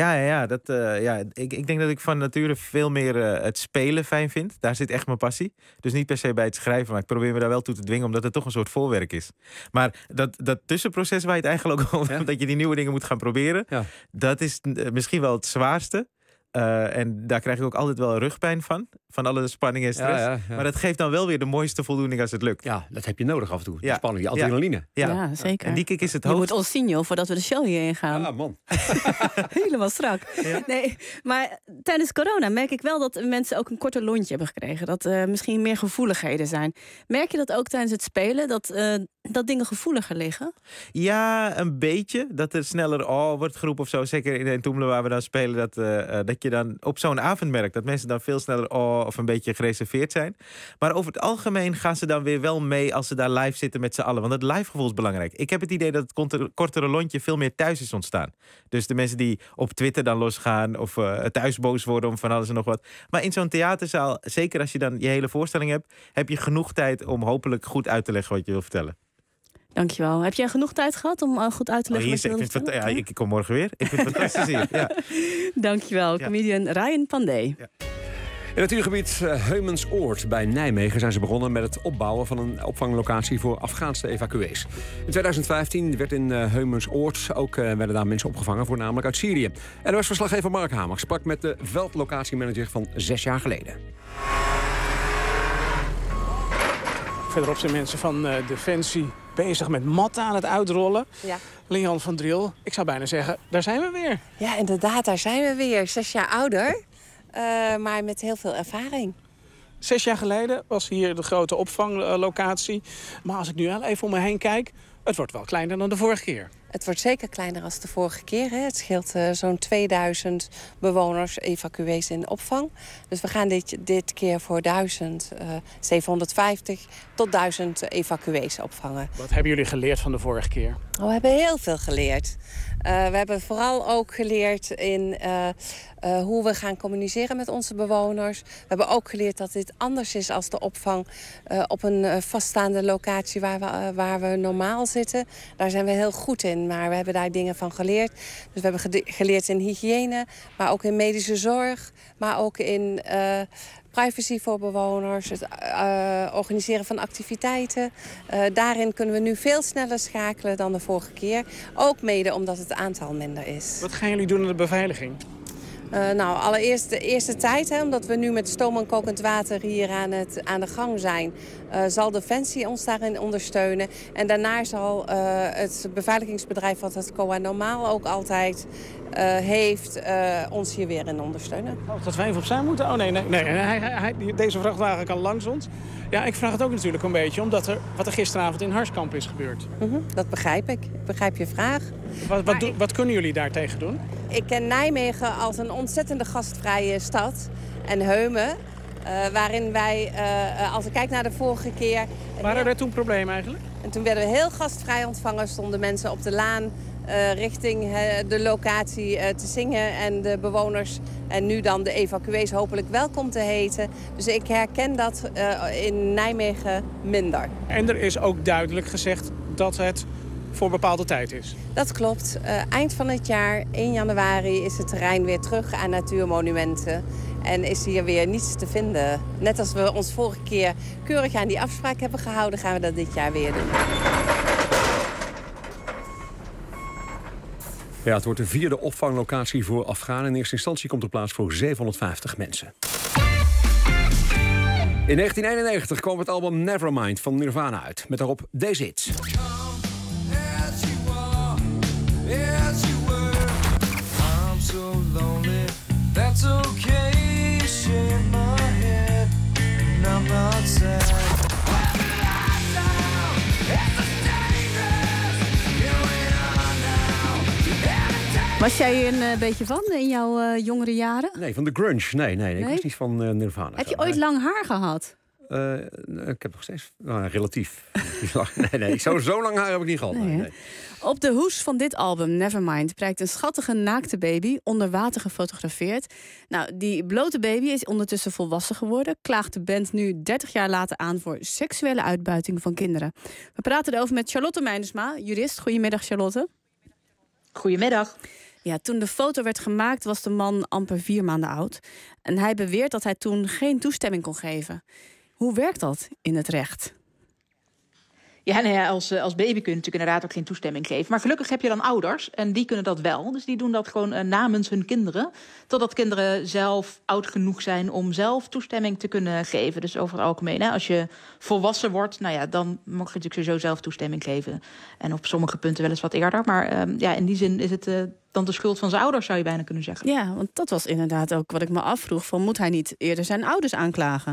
Ik denk dat ik van nature veel meer het spelen fijn vind. Daar zit echt mijn passie. Dus niet per se bij het schrijven... maar ik probeer me daar wel toe te dwingen... omdat het toch een soort voorwerk is. Maar dat tussenproces waar je het eigenlijk ook over hebt... dat je die nieuwe dingen moet gaan proberen... dat is misschien wel het zwaarste... en daar krijg ik ook altijd wel rugpijn van alle spanning en stress. Ja. Maar dat geeft dan wel weer de mooiste voldoening als het lukt. Ja, dat heb je nodig af en toe. Die spanning, die adrenaline. Ja, zeker. En die kick is het hoofd. Je moet ons zien, joh, voordat we de show hier ingaan. Ja, man. Helemaal strak. Ja. Nee, maar tijdens corona merk ik wel dat mensen ook een korter lontje hebben gekregen. Dat misschien meer gevoeligheden zijn. Merk je dat ook tijdens het spelen? Dat dingen gevoeliger liggen? Ja, een beetje. Dat er sneller wordt geroepen of zo. Zeker in Toemelen waar we dan spelen. Dat je dan op zo'n avond merkt. Dat mensen dan veel sneller of een beetje gereserveerd zijn. Maar over het algemeen gaan ze dan weer wel mee als ze daar live zitten met z'n allen. Want het livegevoel is belangrijk. Ik heb het idee dat het kortere lontje veel meer thuis is ontstaan. Dus de mensen die op Twitter dan losgaan of thuis boos worden om van alles en nog wat. Maar in zo'n theaterzaal, zeker als je dan je hele voorstelling hebt, heb je genoeg tijd om hopelijk goed uit te leggen wat je wil vertellen. Dankjewel. Heb jij genoeg tijd gehad om goed uit te leggen wat je wil vertellen? Ik kom morgen weer. Ik vind het fantastisch hier. Ja. Dankjewel, comedian Ryan Pandey. Ja. In het natuurgebied Heumensoord bij Nijmegen zijn ze begonnen met het opbouwen van een opvanglocatie voor Afghaanse evacuees. In 2015 werd in Heumensoord ook werden daar mensen opgevangen, voornamelijk uit Syrië. En was verslaggever Mark Hamer sprak met de veldlocatiemanager van 6 jaar geleden. Verderop zijn mensen van Defensie bezig met matten aan het uitrollen. Ja. Leon van Driel, ik zou bijna zeggen, daar zijn we weer. Ja, inderdaad, daar zijn we weer. 6 jaar ouder, maar met heel veel ervaring. 6 jaar geleden was hier de grote opvanglocatie. Maar als ik nu al even om me heen kijk, het wordt wel kleiner dan de vorige keer. Het wordt zeker kleiner dan de vorige keer. Hè. Het scheelt zo'n 2000 bewoners, evacuees in opvang. Dus we gaan dit keer voor 750 tot 1000 evacuees opvangen. Wat hebben jullie geleerd van de vorige keer? We hebben heel veel geleerd. We hebben vooral ook geleerd in hoe we gaan communiceren met onze bewoners. We hebben ook geleerd dat dit anders is als de opvang op een vaststaande locatie waar we normaal zitten. Daar zijn we heel goed in, maar we hebben daar dingen van geleerd. Dus we hebben geleerd in hygiëne, maar ook in medische zorg, maar ook in privacy voor bewoners, het organiseren van activiteiten. Daarin kunnen we nu veel sneller schakelen dan de vorige keer. Ook mede omdat het aantal minder is. Wat gaan jullie doen aan de beveiliging? Allereerst de eerste tijd, omdat we nu met stoom en kokend water hier aan de gang zijn, zal Defensie ons daarin ondersteunen. En daarna zal het beveiligingsbedrijf wat het COA normaal ook altijd heeft, ons hier weer in ondersteunen. Dat wij even opzij moeten? Oh nee. Deze vrachtwagen kan langs ons. Ja, ik vraag het ook natuurlijk een beetje, omdat wat er gisteravond in Harskamp is gebeurd. Dat begrijp ik. Ik begrijp je vraag. Wat kunnen jullie daartegen doen? Ik ken Nijmegen als een ontzettende gastvrije stad. En Heumen, waarin wij, als ik kijk naar de vorige keer... Waren er toen problemen eigenlijk? En toen werden we heel gastvrij ontvangen. Stonden mensen op de laan richting de locatie te zingen. En de bewoners en nu dan de evacuees hopelijk welkom te heten. Dus ik herken dat in Nijmegen minder. En er is ook duidelijk gezegd dat het voor bepaalde tijd is. Dat klopt. Eind van het jaar, 1 januari, is het terrein weer terug aan Natuurmonumenten. En is hier weer niets te vinden. Net als we ons vorige keer keurig aan die afspraak hebben gehouden, gaan we dat dit jaar weer doen. Ja, het wordt de 4e opvanglocatie voor Afghanen. In eerste instantie komt er plaats voor 750 mensen. In 1991 kwam het album Nevermind van Nirvana uit. Met daarop deze hits. That's okay, shake my head, and I'm not sad. Was jij een beetje van in jouw jongere jaren? Nee, van de grunge. Nee? Ik was niet van Nirvana. Heb je ooit lang haar gehad? Ik heb nog steeds relatief. Nee, zo lang haar heb ik niet gehad. Nee. Op de hoes van dit album, Nevermind, prijkt een schattige naakte baby onder water gefotografeerd. Nou, die blote baby is ondertussen volwassen geworden. Klaagt de band nu 30 jaar later aan voor seksuele uitbuiting van kinderen. We praten erover met Charlotte Meindersma, jurist. Goedemiddag, Charlotte. Goedemiddag. Ja, toen de foto werd gemaakt was de man amper 4 maanden oud. En hij beweert dat hij toen geen toestemming kon geven. Hoe werkt dat in het recht? Ja, als baby kun je natuurlijk inderdaad ook geen toestemming geven. Maar gelukkig heb je dan ouders en die kunnen dat wel. Dus die doen dat gewoon namens hun kinderen. Totdat kinderen zelf oud genoeg zijn om zelf toestemming te kunnen geven. Dus over het algemeen, als je volwassen wordt, dan mag je natuurlijk sowieso zelf toestemming geven. En op sommige punten wel eens wat eerder. Maar in die zin is het dan de schuld van zijn ouders, zou je bijna kunnen zeggen. Ja, want dat was inderdaad ook wat ik me afvroeg. Van, moet hij niet eerder zijn ouders aanklagen?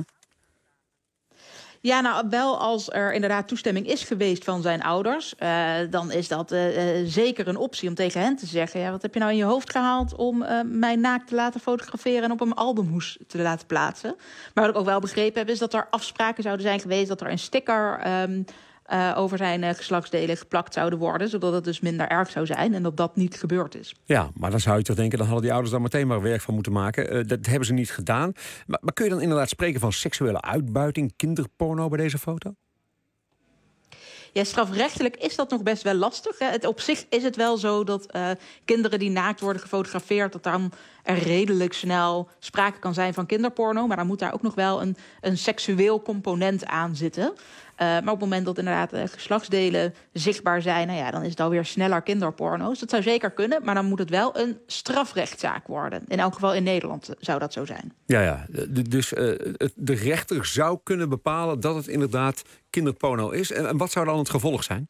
Ja, wel als er inderdaad toestemming is geweest van zijn ouders, dan is dat zeker een optie om tegen hen te zeggen, ja, wat heb je nou in je hoofd gehaald om mij naakt te laten fotograferen en op een albumhoes te laten plaatsen. Maar wat ik ook wel begrepen heb, is dat er afspraken zouden zijn geweest, dat er een sticker over zijn geslachtsdelen geplakt zouden worden, zodat het dus minder erg zou zijn en dat niet gebeurd is. Ja, maar dan zou je toch denken, dan hadden die ouders daar meteen maar werk van moeten maken. Dat hebben ze niet gedaan. Maar kun je dan inderdaad spreken van seksuele uitbuiting, kinderporno bij deze foto? Ja, strafrechtelijk is dat nog best wel lastig. Hè. Op zich is het wel zo dat kinderen die naakt worden gefotografeerd, dat dan er redelijk snel sprake kan zijn van kinderporno. Maar dan moet daar ook nog wel een seksueel component aan zitten. Maar op het moment dat inderdaad geslachtsdelen zichtbaar zijn, nou ja, dan is het alweer sneller kinderporno's. Dat zou zeker kunnen, maar dan moet het wel een strafrechtszaak worden. In elk geval in Nederland zou dat zo zijn. Ja. Dus de rechter zou kunnen bepalen dat het inderdaad kinderporno is. En wat zou dan het gevolg zijn?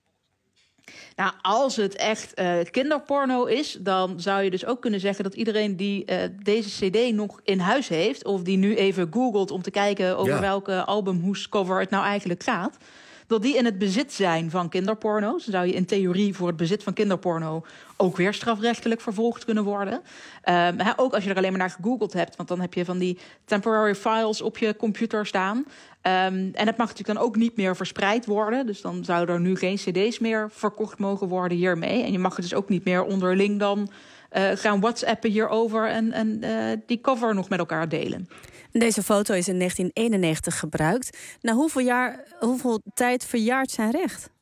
Nou, als het echt kinderporno is, dan zou je dus ook kunnen zeggen dat iedereen die deze cd nog in huis heeft, of die nu even googelt om te kijken over welke albumhoescover het nou eigenlijk gaat, dat die in het bezit zijn van kinderporno's. Dan zou je in theorie voor het bezit van kinderporno ook weer strafrechtelijk vervolgd kunnen worden. Ook als je er alleen maar naar gegoogeld hebt, want dan heb je van die temporary files op je computer staan. En het mag natuurlijk dan ook niet meer verspreid worden. Dus dan zouden er nu geen cd's meer verkocht mogen worden hiermee. En je mag het dus ook niet meer onderling dan gaan whatsappen hierover en die cover nog met elkaar delen. Deze foto is in 1991 gebruikt. Na hoeveel tijd verjaart zijn recht?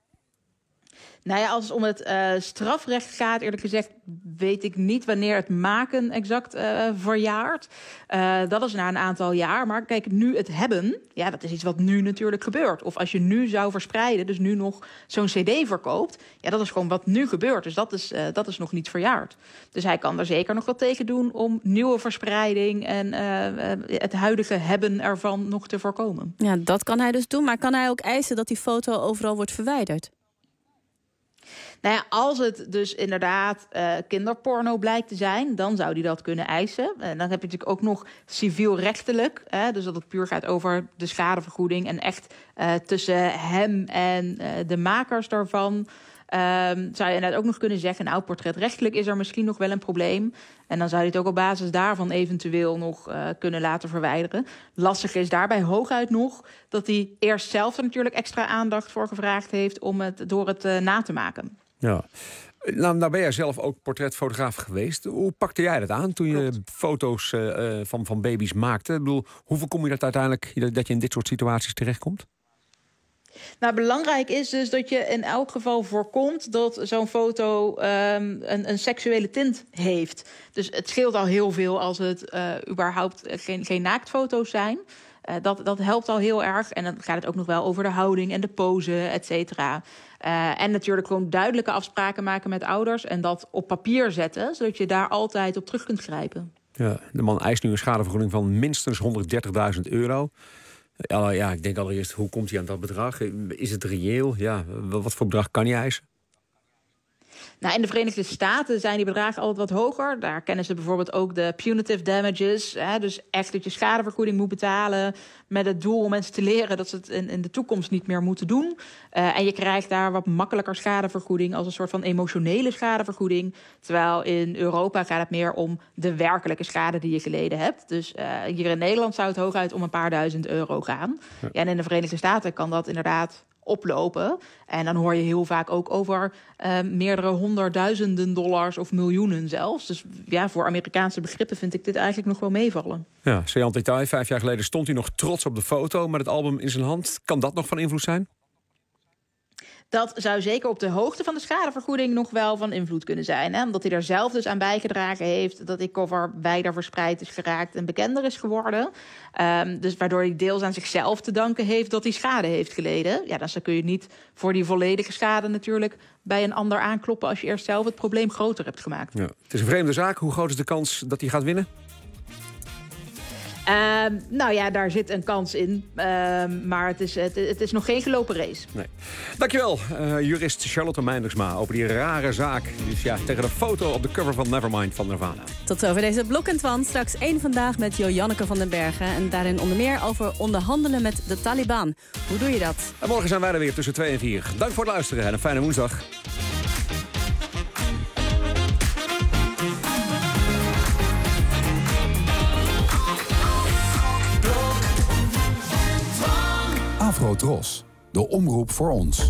Nou ja, als het om het strafrecht gaat, eerlijk gezegd, weet ik niet wanneer het maken exact verjaart. Dat is na een aantal jaar. Maar kijk, nu het hebben, ja, dat is iets wat nu natuurlijk gebeurt. Of als je nu zou verspreiden, dus nu nog zo'n cd verkoopt, ja, dat is gewoon wat nu gebeurt. Dus dat is nog niet verjaard. Dus hij kan er zeker nog wat tegen doen om nieuwe verspreiding en het huidige hebben ervan nog te voorkomen. Ja, dat kan hij dus doen. Maar kan hij ook eisen dat die foto overal wordt verwijderd? Nou ja, als het dus inderdaad kinderporno blijkt te zijn, dan zou hij dat kunnen eisen. En dan heb je natuurlijk ook nog civielrechtelijk. Dus dat het puur gaat over de schadevergoeding. En echt tussen hem en de makers daarvan zou je inderdaad ook nog kunnen zeggen, nou, portretrechtelijk is er misschien nog wel een probleem. En dan zou je het ook op basis daarvan eventueel nog kunnen laten verwijderen. Lastig is daarbij hooguit nog dat hij eerst zelf er natuurlijk extra aandacht voor gevraagd heeft om het door het na te maken. Ja. Nou ben jij zelf ook portretfotograaf geweest. Hoe pakte jij dat aan toen je foto's van baby's maakte? Ik bedoel, hoe voorkom je dat uiteindelijk, dat je in dit soort situaties terechtkomt? Nou, belangrijk is dus dat je in elk geval voorkomt dat zo'n foto een seksuele tint heeft. Dus het scheelt al heel veel als het überhaupt geen naaktfoto's zijn. Dat helpt al heel erg. En dan gaat het ook nog wel over de houding en de pose, et cetera. En natuurlijk gewoon duidelijke afspraken maken met ouders en dat op papier zetten, zodat je daar altijd op terug kunt grijpen. Ja, de man eist nu een schadevergoeding van minstens €130.000. Ja, ik denk allereerst, hoe komt hij aan dat bedrag? Is het reëel? Ja, wat voor bedrag kan hij eisen? Nou, in de Verenigde Staten zijn die bedragen altijd wat hoger. Daar kennen ze bijvoorbeeld ook de punitive damages. Dus echt dat je schadevergoeding moet betalen met het doel om mensen te leren dat ze het in de toekomst niet meer moeten doen. En je krijgt daar wat makkelijker schadevergoeding als een soort van emotionele schadevergoeding. Terwijl in Europa gaat het meer om de werkelijke schade die je geleden hebt. Dus hier in Nederland zou het hooguit om een paar €1000 gaan. Ja, en in de Verenigde Staten kan dat inderdaad oplopen. En dan hoor je heel vaak ook over meerdere honderdduizenden dollars of miljoenen zelfs. Dus ja, voor Amerikaanse begrippen vind ik dit eigenlijk nog wel meevallen. Ja, Sean Detail, 5 jaar geleden stond hij nog trots op de foto met het album in zijn hand. Kan dat nog van invloed zijn? Dat zou zeker op de hoogte van de schadevergoeding nog wel van invloed kunnen zijn. Hè? Omdat hij er zelf dus aan bijgedragen heeft dat die cover wijder verspreid is geraakt en bekender is geworden. Dus waardoor hij deels aan zichzelf te danken heeft dat hij schade heeft geleden. Ja, dan kun je niet voor die volledige schade natuurlijk bij een ander aankloppen als je eerst zelf het probleem groter hebt gemaakt. Ja. Het is een vreemde zaak. Hoe groot is de kans dat hij gaat winnen? Nou ja, daar zit een kans in. Maar het is nog geen gelopen race. Nee. Dankjewel, jurist Charlotte Meindersma, over die rare zaak. Dus ja, tegen de foto op de cover van Nevermind van Nirvana. Tot zover deze Blok en Twan. Straks één Vandaag met Joanneke van den Bergen. En daarin onder meer over onderhandelen met de Taliban. Hoe doe je dat? En morgen zijn wij er weer tussen 2 en 4. Dank voor het luisteren en een fijne woensdag. Afro-Tros, de omroep voor ons.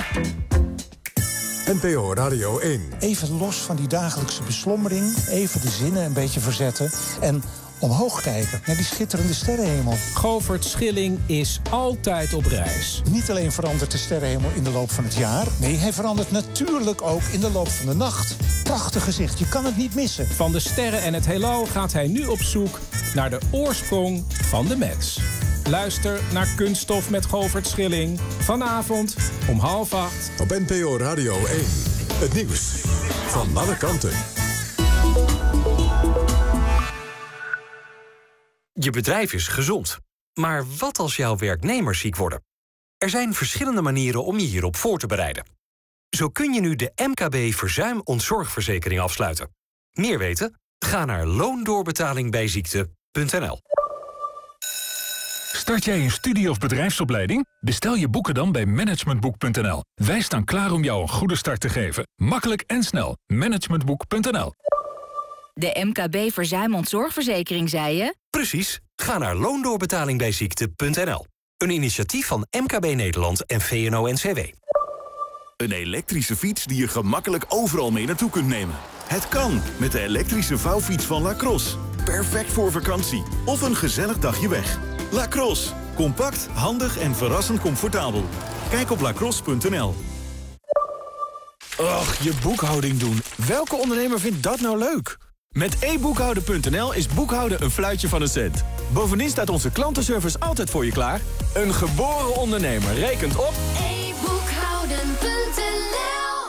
NPO Radio 1. Even los van die dagelijkse beslommering, even de zinnen een beetje verzetten en omhoog kijken naar die schitterende sterrenhemel. Govert Schilling is altijd op reis. Niet alleen verandert de sterrenhemel in de loop van het jaar, nee, hij verandert natuurlijk ook in de loop van de nacht. Prachtig gezicht, je kan het niet missen. Van de sterren en het heelal gaat hij nu op zoek naar de oorsprong van de mens. Luister naar Kunststof met Govert Schilling. Vanavond om 7:30. Op NPO Radio 1. Het nieuws van alle kanten. Je bedrijf is gezond. Maar wat als jouw werknemers ziek worden? Er zijn verschillende manieren om je hierop voor te bereiden. Zo kun je nu de MKB verzuim-ontzorgverzekering afsluiten. Meer weten? Ga naar loondoorbetalingbijziekte.nl. Start jij een studie- of bedrijfsopleiding? Bestel je boeken dan bij managementboek.nl. Wij staan klaar om jou een goede start te geven. Makkelijk en snel. Managementboek.nl. De MKB verzuim-ontzorgverzekering, zei je? Precies. Ga naar loondoorbetalingbijziekte.nl. Een initiatief van MKB Nederland en VNO-NCW. Een elektrische fiets die je gemakkelijk overal mee naartoe kunt nemen. Het kan met de elektrische vouwfiets van Lacrosse. Perfect voor vakantie of een gezellig dagje weg. Lacrosse. Compact, handig en verrassend comfortabel. Kijk op lacrosse.nl. Och, je boekhouding doen. Welke ondernemer vindt dat nou leuk? Met eboekhouden.nl is boekhouden een fluitje van een cent. Bovendien staat onze klantenservice altijd voor je klaar. Een geboren ondernemer rekent op... eboekhouden.nl.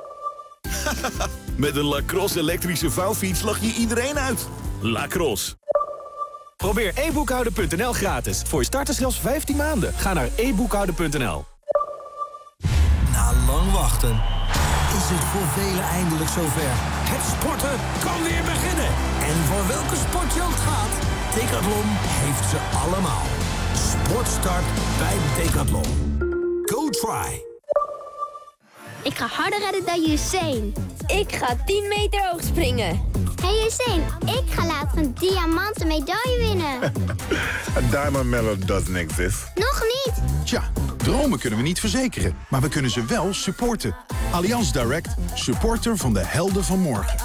Met een Lacrosse elektrische vouwfiets lach je iedereen uit. Lacrosse. Probeer eboekhouden.nl gratis. Voor je starters zelfs 15 maanden. Ga naar eboekhouden.nl. Na lang wachten is het voor velen eindelijk zover. Het sporten kan weer beginnen. En voor welke sport je ook gaat, Decathlon heeft ze allemaal. Sportstart bij Decathlon. Go try. Ik ga harder rennen dan Usain. Ik ga 10 meter hoog springen. Hey Usain, ik ga later een diamanten medaille winnen. A diamond medal doesn't exist. Nog niet. Tja, dromen kunnen we niet verzekeren, maar we kunnen ze wel supporten. Allianz Direct, supporter van de helden van morgen.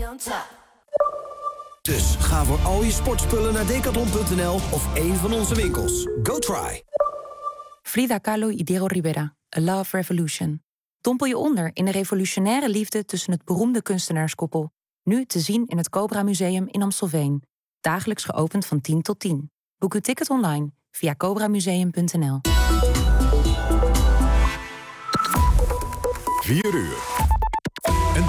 Dus ga voor al je sportspullen naar decathlon.nl of een van onze winkels. Go try. Frida Kahlo y Diego Rivera, A Love Revolution. Dompel je onder in de revolutionaire liefde tussen het beroemde kunstenaarskoppel. Nu te zien in het Cobra Museum in Amstelveen. Dagelijks geopend van 10 tot 10. Boek uw ticket online via cobramuseum.nl. 4 uur.